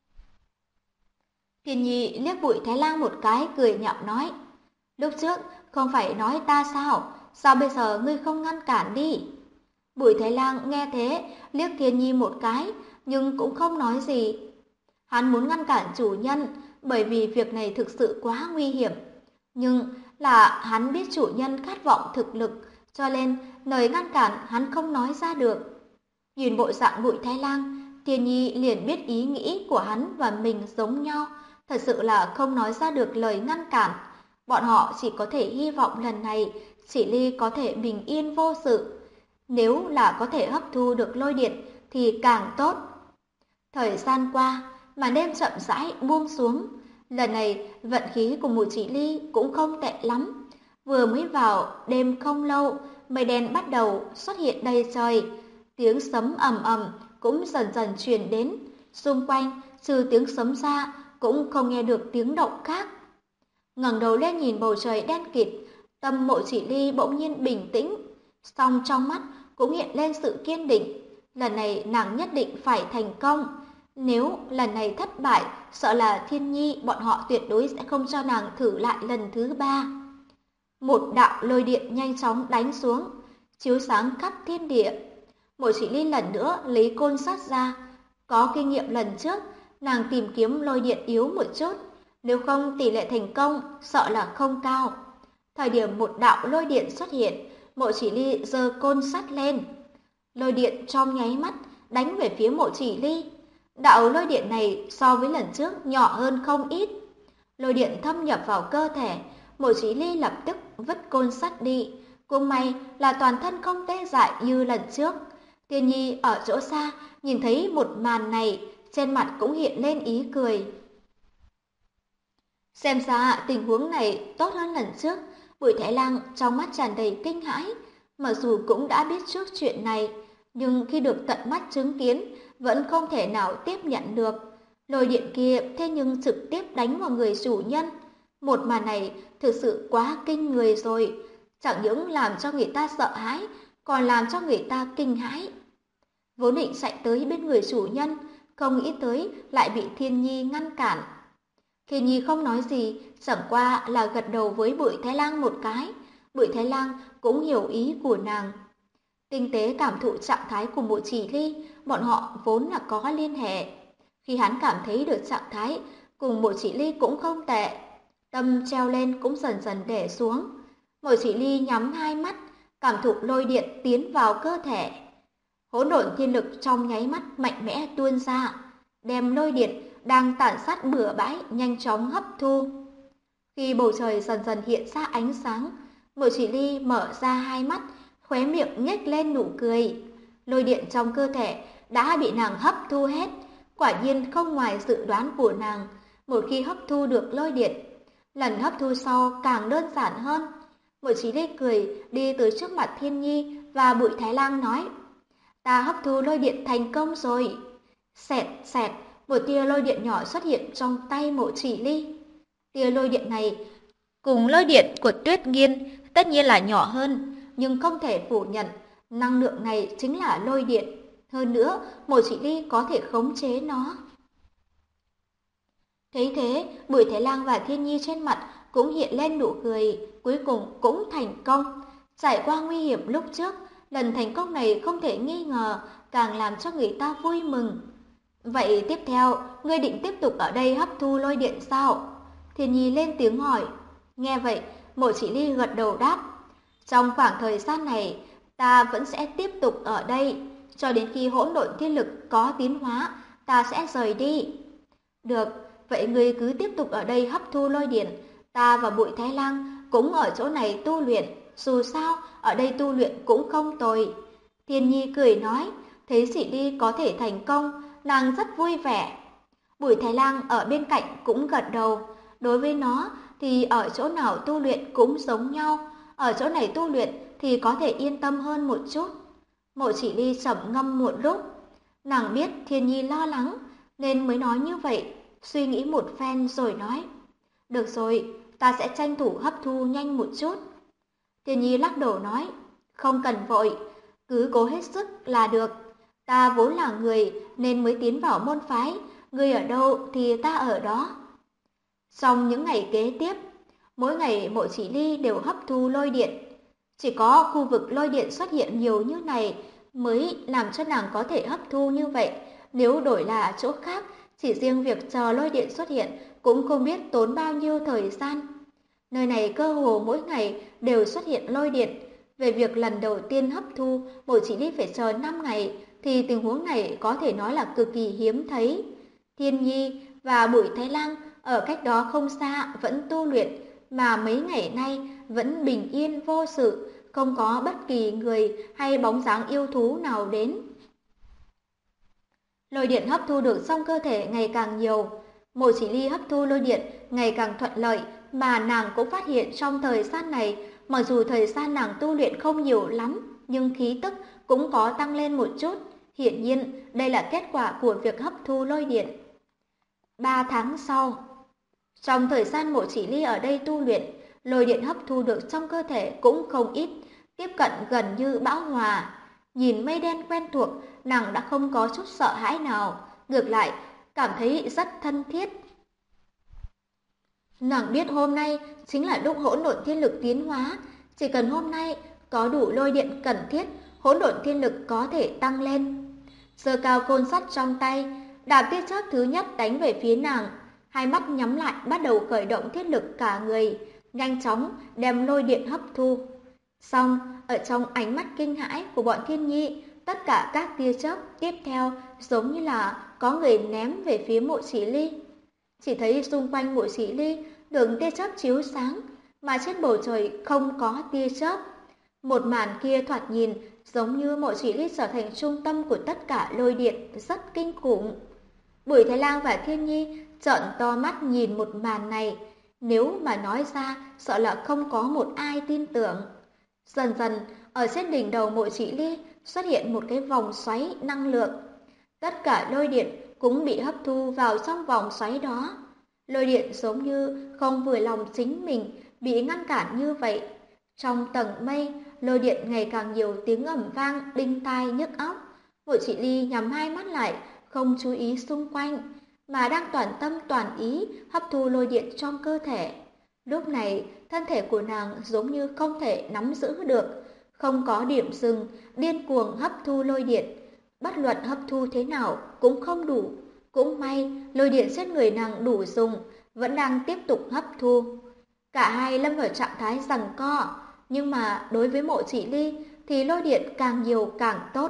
Thiên Nhi liếc Bụi Thái Lang một cái, cười nhạo nói: lúc trước không phải nói ta sao? Sao bây giờ ngươi không ngăn cản đi? Bụi Thái Lang nghe thế, liếc Thiên Nhi một cái, nhưng cũng không nói gì. Hắn muốn ngăn cản chủ nhân, bởi vì việc này thực sự quá nguy hiểm. Nhưng là hắn biết chủ nhân khát vọng thực lực, cho nên lời ngăn cản hắn không nói ra được. Nhìn bộ dạng Bụi Thái Lang, Thiên Nhi liền biết ý nghĩ của hắn và mình giống nhau, thật sự là không nói ra được lời ngăn cản. Bọn họ chỉ có thể hy vọng lần này Chỉ Ly có thể bình yên vô sự. Nếu là có thể hấp thu được lôi điện thì càng tốt. Thời gian qua, màn đêm chậm rãi buông xuống. Lần này, vận khí của Mộ Chỉ Ly cũng không tệ lắm. Vừa mới vào đêm không lâu, mây đen bắt đầu xuất hiện đầy trời. Tiếng sấm ầm ầm cũng dần dần truyền đến. Xung quanh, trừ tiếng sấm ra, cũng không nghe được tiếng động khác. Ngẩng đầu lên nhìn bầu trời đen kịt, tâm Mộ Chỉ Ly bỗng nhiên bình tĩnh, song trong mắt cũng hiện lên sự kiên định. Lần này nàng nhất định phải thành công. Nếu lần này thất bại, sợ là Thiên Nhi bọn họ tuyệt đối sẽ không cho nàng thử lại lần thứ 3. Một đạo lôi điện nhanh chóng đánh xuống, chiếu sáng khắp thiên địa. Mộ Chỉ Ly lần nữa lấy côn sắt ra. Có kinh nghiệm lần trước, nàng tìm kiếm lôi điện yếu một chút, nếu không tỷ lệ thành công sợ là không cao. Thời điểm một đạo lôi điện xuất hiện, Mộ Chỉ Ly giơ côn sắt lên. Lôi điện trong nháy mắt đánh về phía Mộ Chỉ Ly. Đạo lôi điện này so với lần trước nhỏ hơn không ít. Lôi điện thâm nhập vào cơ thể, Mộ Chỉ Ly lập tức vứt côn sắt đi. Cũng may là toàn thân không tê dại như lần trước. Tiên Nhi ở chỗ xa nhìn thấy một màn này, trên mặt cũng hiện lên ý cười. Xem ra tình huống này tốt hơn lần trước. Bùi Thái Lang trong mắt tràn đầy kinh hãi. Mặc dù cũng đã biết trước chuyện này, nhưng khi được tận mắt chứng kiến, vẫn không thể nào tiếp nhận được. Lôi điện kia thế nhưng trực tiếp đánh vào người chủ nhân. Một màn này thực sự quá kinh người rồi. Chẳng những làm cho người ta sợ hãi, còn làm cho người ta kinh hãi. Vốn định chạy tới bên người chủ nhân, không nghĩ tới lại bị Thiên Nhi ngăn cản. Thiên Nhi không nói gì, chẳng qua là gật đầu với Bùi Thái Lang một cái. Bùi Thái Lang cũng hiểu ý của nàng. Tinh tế cảm thụ trạng thái của Mộ Chỉ Ly, bọn họ vốn là có liên hệ. Khi hắn cảm thấy được trạng thái cùng Mộ Chỉ Ly cũng không tệ, tâm treo lên cũng dần dần để xuống. Mộ Chỉ Ly nhắm hai mắt, cảm thụ lôi điện tiến vào cơ thể. Hỗn độn thiên lực trong nháy mắt mạnh mẽ tuôn ra, đem lôi điện đang tản sát bừa bãi nhanh chóng hấp thu. Khi bầu trời dần dần hiện ra ánh sáng, Mộ Chỉ Ly mở ra hai mắt, khóe miệng nhếch lên nụ cười. Lôi điện trong cơ thể đã bị nàng hấp thu hết, quả nhiên không ngoài dự đoán của nàng. Một khi hấp thu được lôi điện, lần hấp thu sau càng đơn giản hơn. Mộ Chỉ Ly cười đi tới trước mặt Thiên Nhi và Bùi Thái Lang nói: "Ta hấp thu lôi điện thành công rồi." Xẹt xẹt, một tia lôi điện nhỏ xuất hiện trong tay Mộ Chỉ Ly. Tia lôi điện này cùng lôi điện của Tuyết Nghiên tất nhiên là nhỏ hơn, nhưng không thể phủ nhận năng lượng này chính là lôi điện. Hơn nữa, Mộ Chỉ Ly có thể khống chế nó. Thấy thế, Bùi Thái Lang và Thiên Nhi trên mặt cũng hiện lên nụ cười, cuối cùng cũng thành công. Trải qua nguy hiểm lúc trước, lần thành công này không thể nghi ngờ, càng làm cho người ta vui mừng. Vậy tiếp theo, ngươi định tiếp tục ở đây hấp thu lôi điện sao? Thiên Nhi lên tiếng hỏi. Nghe vậy, Mộ Chỉ Ly gật đầu đáp. Trong khoảng thời gian này, ta vẫn sẽ tiếp tục ở đây, cho đến khi hỗn độn thiên lực có tiến hóa, ta sẽ rời đi. Được, vậy ngươi cứ tiếp tục ở đây hấp thu lôi điện, ta và Bụi Thái Lang cũng ở chỗ này tu luyện, dù sao ở đây tu luyện cũng không tồi. Thiên Nhi cười nói, thấy Chỉ Ly có thể thành công, nàng rất vui vẻ. Bùi Thái Lang ở bên cạnh cũng gật đầu, đối với nó thì ở chỗ nào tu luyện cũng giống nhau, ở chỗ này tu luyện thì có thể yên tâm hơn một chút. Mộ Chỉ Ly trầm ngâm một lúc, nàng biết Thiên Nhi lo lắng nên mới nói như vậy, suy nghĩ một phen rồi nói, được rồi, ta sẽ tranh thủ hấp thu nhanh một chút. Thiên Nhi lắc đầu nói, không cần vội, cứ cố hết sức là được. Ta vốn là người nên mới tiến vào môn phái, ngươi ở đâu thì ta ở đó. Trong những ngày kế tiếp, mỗi ngày Mộ Chỉ Ly đều hấp thu lôi điện. Chỉ có khu vực lôi điện xuất hiện nhiều như này mới làm cho nàng có thể hấp thu như vậy. Nếu đổi là chỗ khác, chỉ riêng việc chờ lôi điện xuất hiện cũng không biết tốn bao nhiêu thời gian. Nơi này cơ hồ mỗi ngày đều xuất hiện lôi điện. Về việc lần đầu tiên hấp thu, Mộ Chỉ Ly phải chờ 5 ngày, thì tình huống này có thể nói là cực kỳ hiếm thấy. Thiên Nhi và Bùi Thái Lang ở cách đó không xa vẫn tu luyện, mà mấy ngày nay vẫn bình yên vô sự, không có bất kỳ người hay bóng dáng yêu thú nào đến. Lôi điện hấp thu được trong cơ thể ngày càng nhiều. Mộ Chỉ Ly hấp thu lôi điện ngày càng thuận lợi, mà nàng cũng phát hiện trong thời gian này, mặc dù thời gian nàng tu luyện không nhiều lắm, nhưng khí tức cũng có tăng lên một chút. Hiển nhiên, đây là kết quả của việc hấp thu lôi điện. 3 tháng sau, trong thời gian Mộ Chỉ Ly ở đây tu luyện, lôi điện hấp thu được trong cơ thể cũng không ít, tiếp cận gần như bão hòa. Nhìn mây đen quen thuộc, nàng đã không có chút sợ hãi nào, ngược lại cảm thấy rất thân thiết. Nàng biết hôm nay chính là lúc hỗn độn thiên lực tiến hóa, chỉ cần hôm nay có đủ lôi điện cần thiết, hỗn độn thiên lực có thể tăng lên. Giơ cao côn sắt trong tay, đạp tia chớp thứ nhất đánh về phía nàng, hai mắt nhắm lại bắt đầu khởi động thiết lực cả người, nhanh chóng đem lôi điện hấp thu. Xong, ở trong ánh mắt kinh hãi của bọn thiên nhi, tất cả các tia chớp tiếp theo giống như là có người ném về phía Mộ Chỉ Ly. Chỉ thấy xung quanh Mộ Chỉ Ly đường tia chớp chiếu sáng, mà trên bầu trời không có tia chớp. Một màn kia thoạt nhìn giống như Mộ Chỉ Ly trở thành trung tâm của tất cả lôi điện, rất kinh khủng. Bùi Thái Lang và Thiên Nhi trợn to mắt nhìn một màn này, nếu mà nói ra sợ là không có một ai tin tưởng. Dần dần, ở trên đỉnh đầu Mộ Chỉ Ly xuất hiện một cái vòng xoáy năng lượng. Tất cả lôi điện cũng bị hấp thu vào trong vòng xoáy đó. Lôi điện giống như không vừa lòng chính mình bị ngăn cản như vậy. Trong tầng mây, lôi điện ngày càng nhiều tiếng ầm vang đinh tai nhức óc. Mộ Chỉ Ly nhắm hai mắt lại, không chú ý xung quanh, mà đang toàn tâm toàn ý hấp thu lôi điện trong cơ thể. Lúc này, thân thể của nàng giống như không thể nắm giữ được, không có điểm dừng, điên cuồng hấp thu lôi điện. Bất luận hấp thu thế nào cũng không đủ. Cũng may, lôi điện trên người nàng đủ dùng, vẫn đang tiếp tục hấp thu. Cả hai lâm vào trạng thái giằng co, nhưng mà đối với Mộ Chỉ Ly thì lôi điện càng nhiều càng tốt.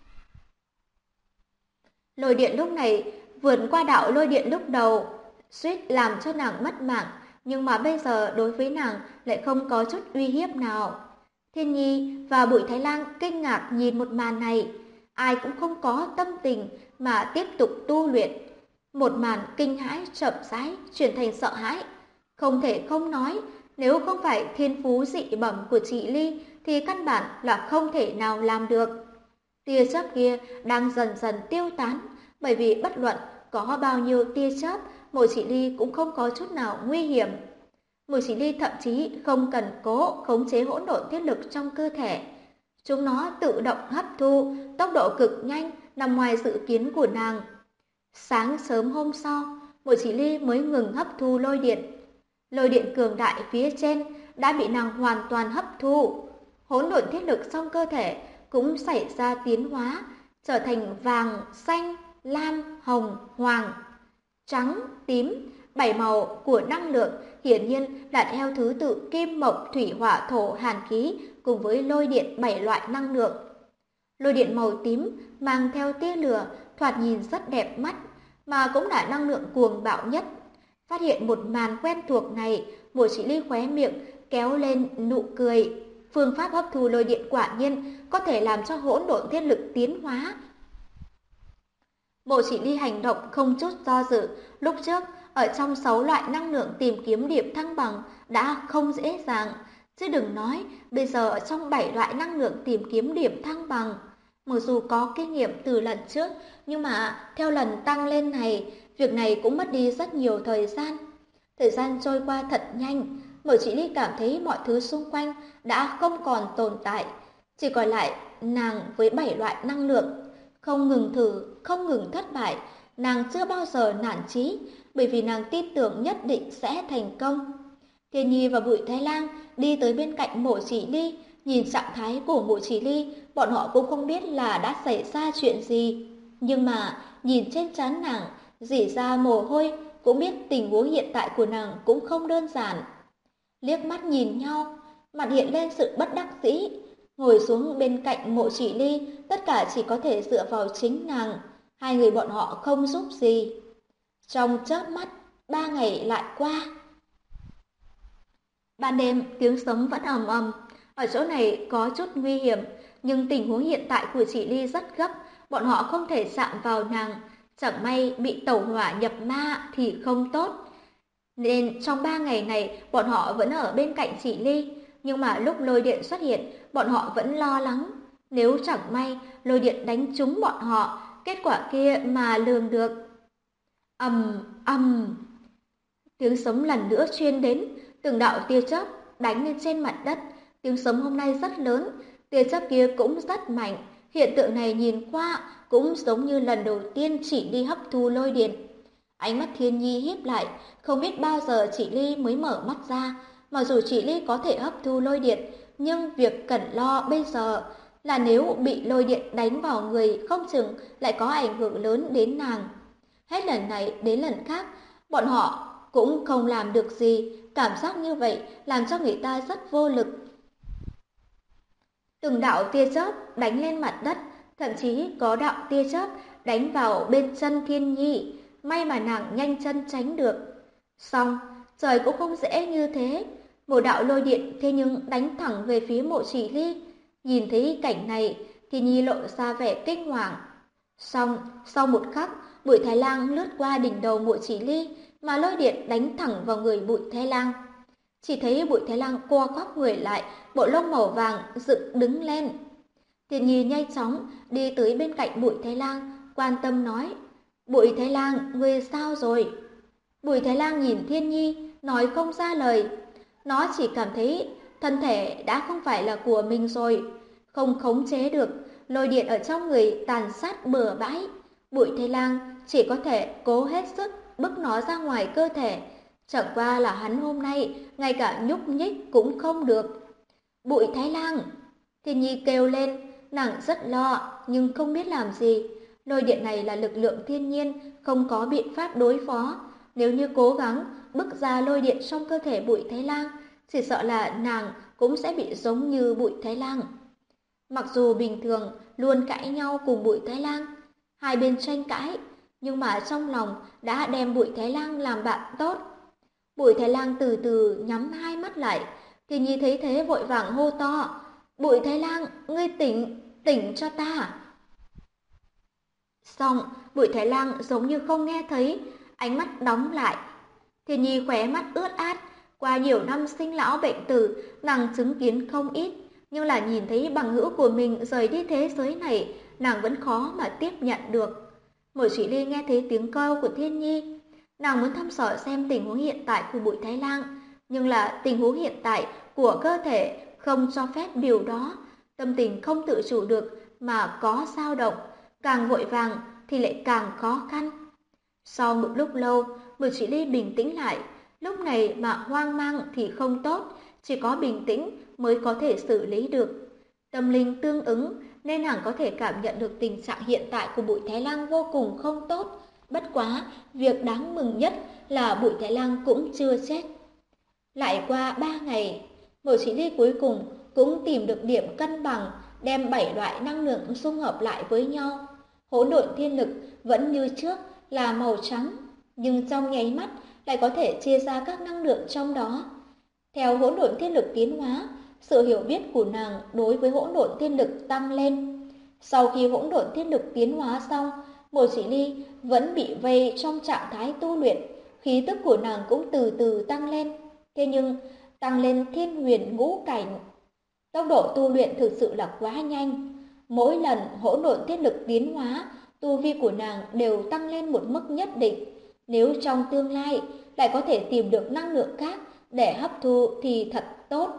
Lôi điện lúc này vượt qua đạo lôi điện lúc đầu, suýt làm cho nàng mất mạng, nhưng mà bây giờ đối với nàng lại không có chút uy hiếp nào. Thiên Nhi và Bùi Thái Lang kinh ngạc nhìn một màn này, ai cũng không có tâm tình mà tiếp tục tu luyện. Một màn kinh hãi chậm rãi chuyển thành sợ hãi. Không thể không nói, nếu không phải thiên phú dị bẩm của chị Ly thì căn bản là không thể nào làm được. Tia chớp kia đang dần dần tiêu tán, bởi vì bất luận có bao nhiêu tia chớp, Mộ Chỉ Ly cũng không có chút nào nguy hiểm. Mộ Chỉ Ly thậm chí không cần cố khống chế hỗn độn thiết lực trong cơ thể. Chúng nó tự động hấp thu, tốc độ cực nhanh, nằm ngoài dự kiến của nàng. Sáng sớm hôm sau, Mộ Chỉ Ly mới ngừng hấp thu lôi điện. Lôi điện cường đại phía trên đã bị nàng hoàn toàn hấp thu. Hỗn độn thiết lực trong cơ thể cũng xảy ra tiến hóa, trở thành vàng, xanh, lam, hồng, hoàng, trắng, tím, 7 màu của năng lượng, hiển nhiên là theo thứ tự kim, mộc, thủy, hỏa, thổ, hàn khí cùng với lôi điện 7 loại năng lượng. Lôi điện màu tím mang theo tia lửa, thoạt nhìn rất đẹp mắt, mà cũng là năng lượng cuồng bạo nhất. Phát hiện một màn quen thuộc này, Mộ Chỉ Ly khóe miệng kéo lên nụ cười. Phương pháp hấp thu lôi điện quả nhiên có thể làm cho hỗn độn thiết lực tiến hóa. Mộ Chỉ Ly hành động không chút do dự, lúc trước ở trong 6 loại năng lượng tìm kiếm điểm thăng bằng đã không dễ dàng, chứ đừng nói bây giờ ở trong 7 loại năng lượng tìm kiếm điểm thăng bằng. Mặc dù có kinh nghiệm từ lần trước, nhưng mà theo lần tăng lên này, việc này cũng mất đi rất nhiều thời gian. Thời gian trôi qua thật nhanh, Mộ Chỉ Ly cảm thấy mọi thứ xung quanh đã không còn tồn tại, chỉ còn lại nàng với 7 loại năng lượng. Không ngừng thử, không ngừng thất bại, nàng chưa bao giờ nản chí, bởi vì nàng tin tưởng nhất định sẽ thành công. Thiên Nhi và Bùi Thái Lang đi tới bên cạnh Mộ Chỉ Ly, nhìn trạng thái của Mộ Chỉ Ly, bọn họ cũng không biết là đã xảy ra chuyện gì. Nhưng mà nhìn trên trán nàng, rỉ ra mồ hôi, cũng biết tình huống hiện tại của nàng cũng không đơn giản. Liếc mắt nhìn nhau, mặt hiện lên sự bất đắc dĩ. Ngồi xuống bên cạnh Mộ Chỉ Ly, tất cả chỉ có thể dựa vào chính nàng. Hai người bọn họ không giúp gì. Trong chớp mắt, 3 ngày lại qua. Ban đêm, tiếng sấm vẫn ầm ầm. Ở chỗ này có chút nguy hiểm, nhưng tình huống hiện tại của chị Ly rất gấp. bọn họ không thể chạm vào nàng, chẳng may bị tẩu hỏa nhập ma thì không tốt. Nên trong 3 ngày này bọn họ vẫn ở bên cạnh chị Ly, nhưng mà lúc lôi điện xuất hiện, bọn họ vẫn lo lắng. Nếu chẳng may lôi điện đánh trúng bọn họ, kết quả kia mà lường được. Ầm ầm, tiếng sấm lần nữa truyền đến, từng đạo tia chớp đánh lên trên mặt đất. Tiếng sấm hôm nay rất lớn, tia chớp kia cũng rất mạnh. Hiện tượng này nhìn qua cũng giống như lần đầu tiên chị Ly hấp thu lôi điện. Ánh mắt Thiên Nhi híp lại, không biết bao giờ chị Ly mới mở mắt ra. Mặc dù chị Ly có thể hấp thu lôi điện, nhưng việc cần lo bây giờ là nếu bị lôi điện đánh vào người không chừng lại có ảnh hưởng lớn đến nàng. Hết lần này đến lần khác, bọn họ cũng không làm được gì, cảm giác như vậy làm cho người ta rất vô lực. Từng đạo tia chớp đánh lên mặt đất, thậm chí có đạo tia chớp đánh vào bên chân Thiên Nhi, may mà nàng nhanh chân tránh được. Xong, trời cũng không dễ như thế, một đạo lôi điện thế nhưng đánh thẳng về phía Mộ Chỉ Ly. Nhìn thấy cảnh này, Thiên Nhi lộ ra vẻ kinh hoàng. Xong, sau một khắc, Bụi Thái Lang lướt qua đỉnh đầu Mộ Chỉ Ly, mà lôi điện đánh thẳng vào người Bụi Thái Lang. Chỉ thấy Bụi Thái Lang co quắp người lại, bộ lông màu vàng dựng đứng lên. Thiên Nhi nhanh chóng đi tới bên cạnh Bụi Thái Lang, quan tâm nói: "Bụi Thái Lang, ngươi sao rồi?" Bụi Thái Lang nhìn Thiên Nhi, nói không ra lời. Nó chỉ cảm thấy thân thể đã không phải là của mình rồi, không khống chế được, lôi điện ở trong người tàn sát bừa bãi. Bụi Thái Lang chỉ có thể cố hết sức bức nó ra ngoài cơ thể. Chẳng qua là hắn hôm nay ngay cả nhúc nhích cũng không được. "Bụi Thái Lang!" Thiên Nhi kêu lên, nàng rất lo nhưng không biết làm gì. Lôi điện này là lực lượng thiên nhiên, không có biện pháp đối phó. Nếu như cố gắng bức ra lôi điện trong cơ thể Bụi Thái Lang, chỉ sợ là nàng cũng sẽ bị giống như Bụi Thái Lang. Mặc dù bình thường luôn cãi nhau cùng Bụi Thái Lang, hai bên tranh cãi, nhưng mà trong lòng đã đem Bụi Thái Lang làm bạn tốt. Bụi Thái Lang từ từ nhắm hai mắt lại, thì Nhi thấy thế vội vàng hô to: "Bụi Thái Lang, ngươi tỉnh, tỉnh cho ta!" Xong, Bụi Thái Lang giống như không nghe thấy, ánh mắt đóng lại. Thiên Nhi khóe mắt ướt át, qua nhiều năm sinh lão bệnh tử, nàng chứng kiến không ít, nhưng là nhìn thấy bằng hữu của mình rời đi thế giới này, nàng vẫn khó mà tiếp nhận được. Mộ Chỉ Ly nghe thấy tiếng kêu của Thiên Nhi, nàng muốn thăm dò xem tình huống hiện tại của Bụi Thái Lang, nhưng là tình huống hiện tại của cơ thể không cho phép điều đó, tâm tình không tự chủ được mà có dao động, càng vội vàng thì lại càng khó khăn. Sau một lúc lâu, Mộ Chỉ Ly bình tĩnh lại, lúc này mà hoang mang thì không tốt, chỉ có bình tĩnh mới có thể xử lý được. Tâm linh tương ứng nên nàng có thể cảm nhận được tình trạng hiện tại của Bụi Thái Lang vô cùng không tốt. Bất quá, việc đáng mừng nhất là Bụi Thái Lang cũng chưa chết. Lại qua 3 ngày, Mộ Chỉ Ly cuối cùng cũng tìm được điểm cân bằng, đem 7 loại năng lượng xung hợp lại với nhau. Hỗn độn thiên lực vẫn như trước là màu trắng, nhưng trong nháy mắt lại có thể chia ra các năng lượng trong đó. Theo hỗn độn thiên lực tiến hóa, sự hiểu biết của nàng đối với hỗn độn thiên lực tăng lên. Sau khi hỗn độn thiên lực tiến hóa xong, Mộ Chỉ Ly vẫn bị vây trong trạng thái tu luyện, khí tức của nàng cũng từ từ tăng lên. Thế nhưng tăng lên thiên huyền ngũ cảnh, tốc độ tu luyện thực sự là quá nhanh. Mỗi lần hỗn độn thiên lực tiến hóa, tu vi của nàng đều tăng lên một mức nhất định. Nếu trong tương lai lại có thể tìm được năng lượng khác để hấp thu thì thật tốt.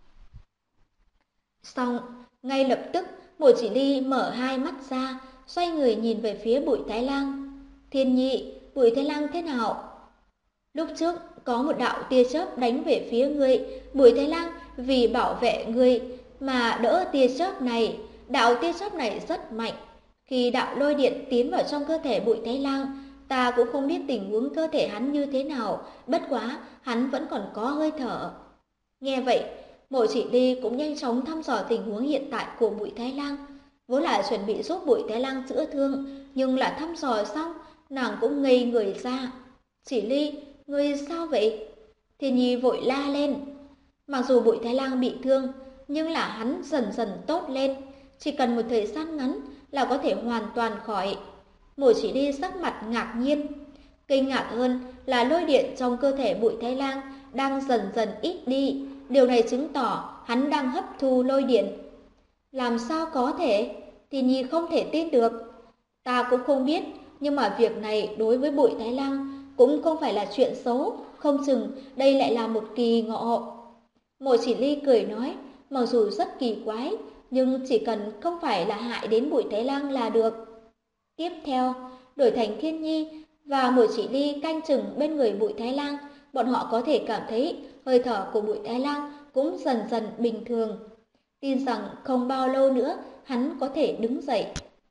Xong, ngay lập tức Mộ Chỉ Ly mở hai mắt ra, xoay người nhìn về phía Bụi Thái Lang. "Thiên Nhi, Bụi Thái Lang thế nào?" "Lúc trước có một đạo tia chớp đánh về phía ngươi, Bụi Thái Lang vì bảo vệ ngươi mà đỡ tia chớp này. Đạo tia chớp này rất mạnh. Khi đạo lôi điện tiến vào trong cơ thể Bụi Thái Lang, ta cũng không biết tình huống cơ thể hắn như thế nào, bất quá hắn vẫn còn có hơi thở." Nghe vậy, Mộ Chỉ Ly cũng nhanh chóng thăm dò tình huống hiện tại của Bụi Thái Lang, vốn là chuẩn bị giúp Bụi Thái Lang chữa thương, nhưng là thăm dò xong, nàng cũng ngây người ra. "Chỉ Ly, ngươi sao vậy?" Thiên Nhi vội la lên. Mặc dù Bụi Thái Lang bị thương, nhưng là hắn dần dần tốt lên, chỉ cần một thời gian ngắn là có thể hoàn toàn khỏi. Mộ Chỉ Ly sắc mặt ngạc nhiên. Kinh ngạc hơn là lôi điện trong cơ thể Bụi Thái Lang đang dần dần ít đi. Điều này chứng tỏ hắn đang hấp thu lôi điện. Làm sao có thể? Thì Nhi không thể tin được. Ta cũng không biết, nhưng mà việc này đối với Bụi Thái Lang cũng không phải là chuyện xấu, không chừng đây lại là một kỳ ngộ. Mộ Chỉ Ly cười nói, mặc dù rất kỳ quái, nhưng chỉ cần không phải là hại đến Bụi Thái Lang là được. Tiếp theo, đổi thành Thiên Nhi và Mộ Chỉ Ly canh chừng bên người Bụi Thái Lang, bọn họ có thể cảm thấy hơi thở của Bụi Thái Lang cũng dần dần bình thường. Tin rằng không bao lâu nữa hắn có thể đứng dậy.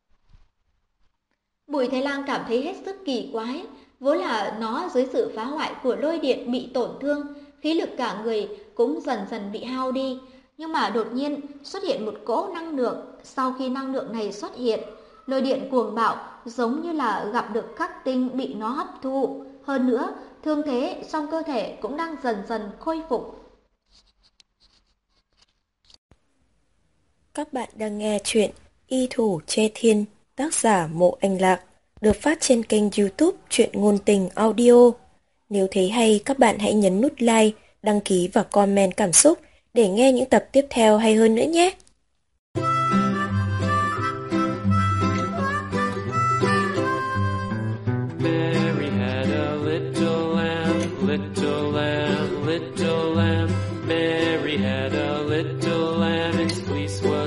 Bụi Thái Lang cảm thấy hết sức kỳ quái, vốn là nó dưới sự phá hoại của lôi điện bị tổn thương, khí lực cả người cũng dần dần bị hao đi. Nhưng mà đột nhiên xuất hiện một cỗ năng lượng, sau khi năng lượng này xuất hiện, lôi điện cuồng bạo giống như là gặp được khắc tinh bị nó hấp thu. Hơn nữa, thương thế trong cơ thể cũng đang dần dần khôi phục. Các bạn đang nghe chuyện Y Thủ Che Thiên, tác giả Mộ Anh Lạc, được phát trên kênh YouTube Truyện Ngôn Tình Audio. Nếu thấy hay, các bạn hãy nhấn nút like, đăng ký và comment cảm xúc để nghe những tập tiếp theo hay hơn nữa nhé. Mary had a little lamb, little lamb, little lamb. Mary had a little lamb, its fleece was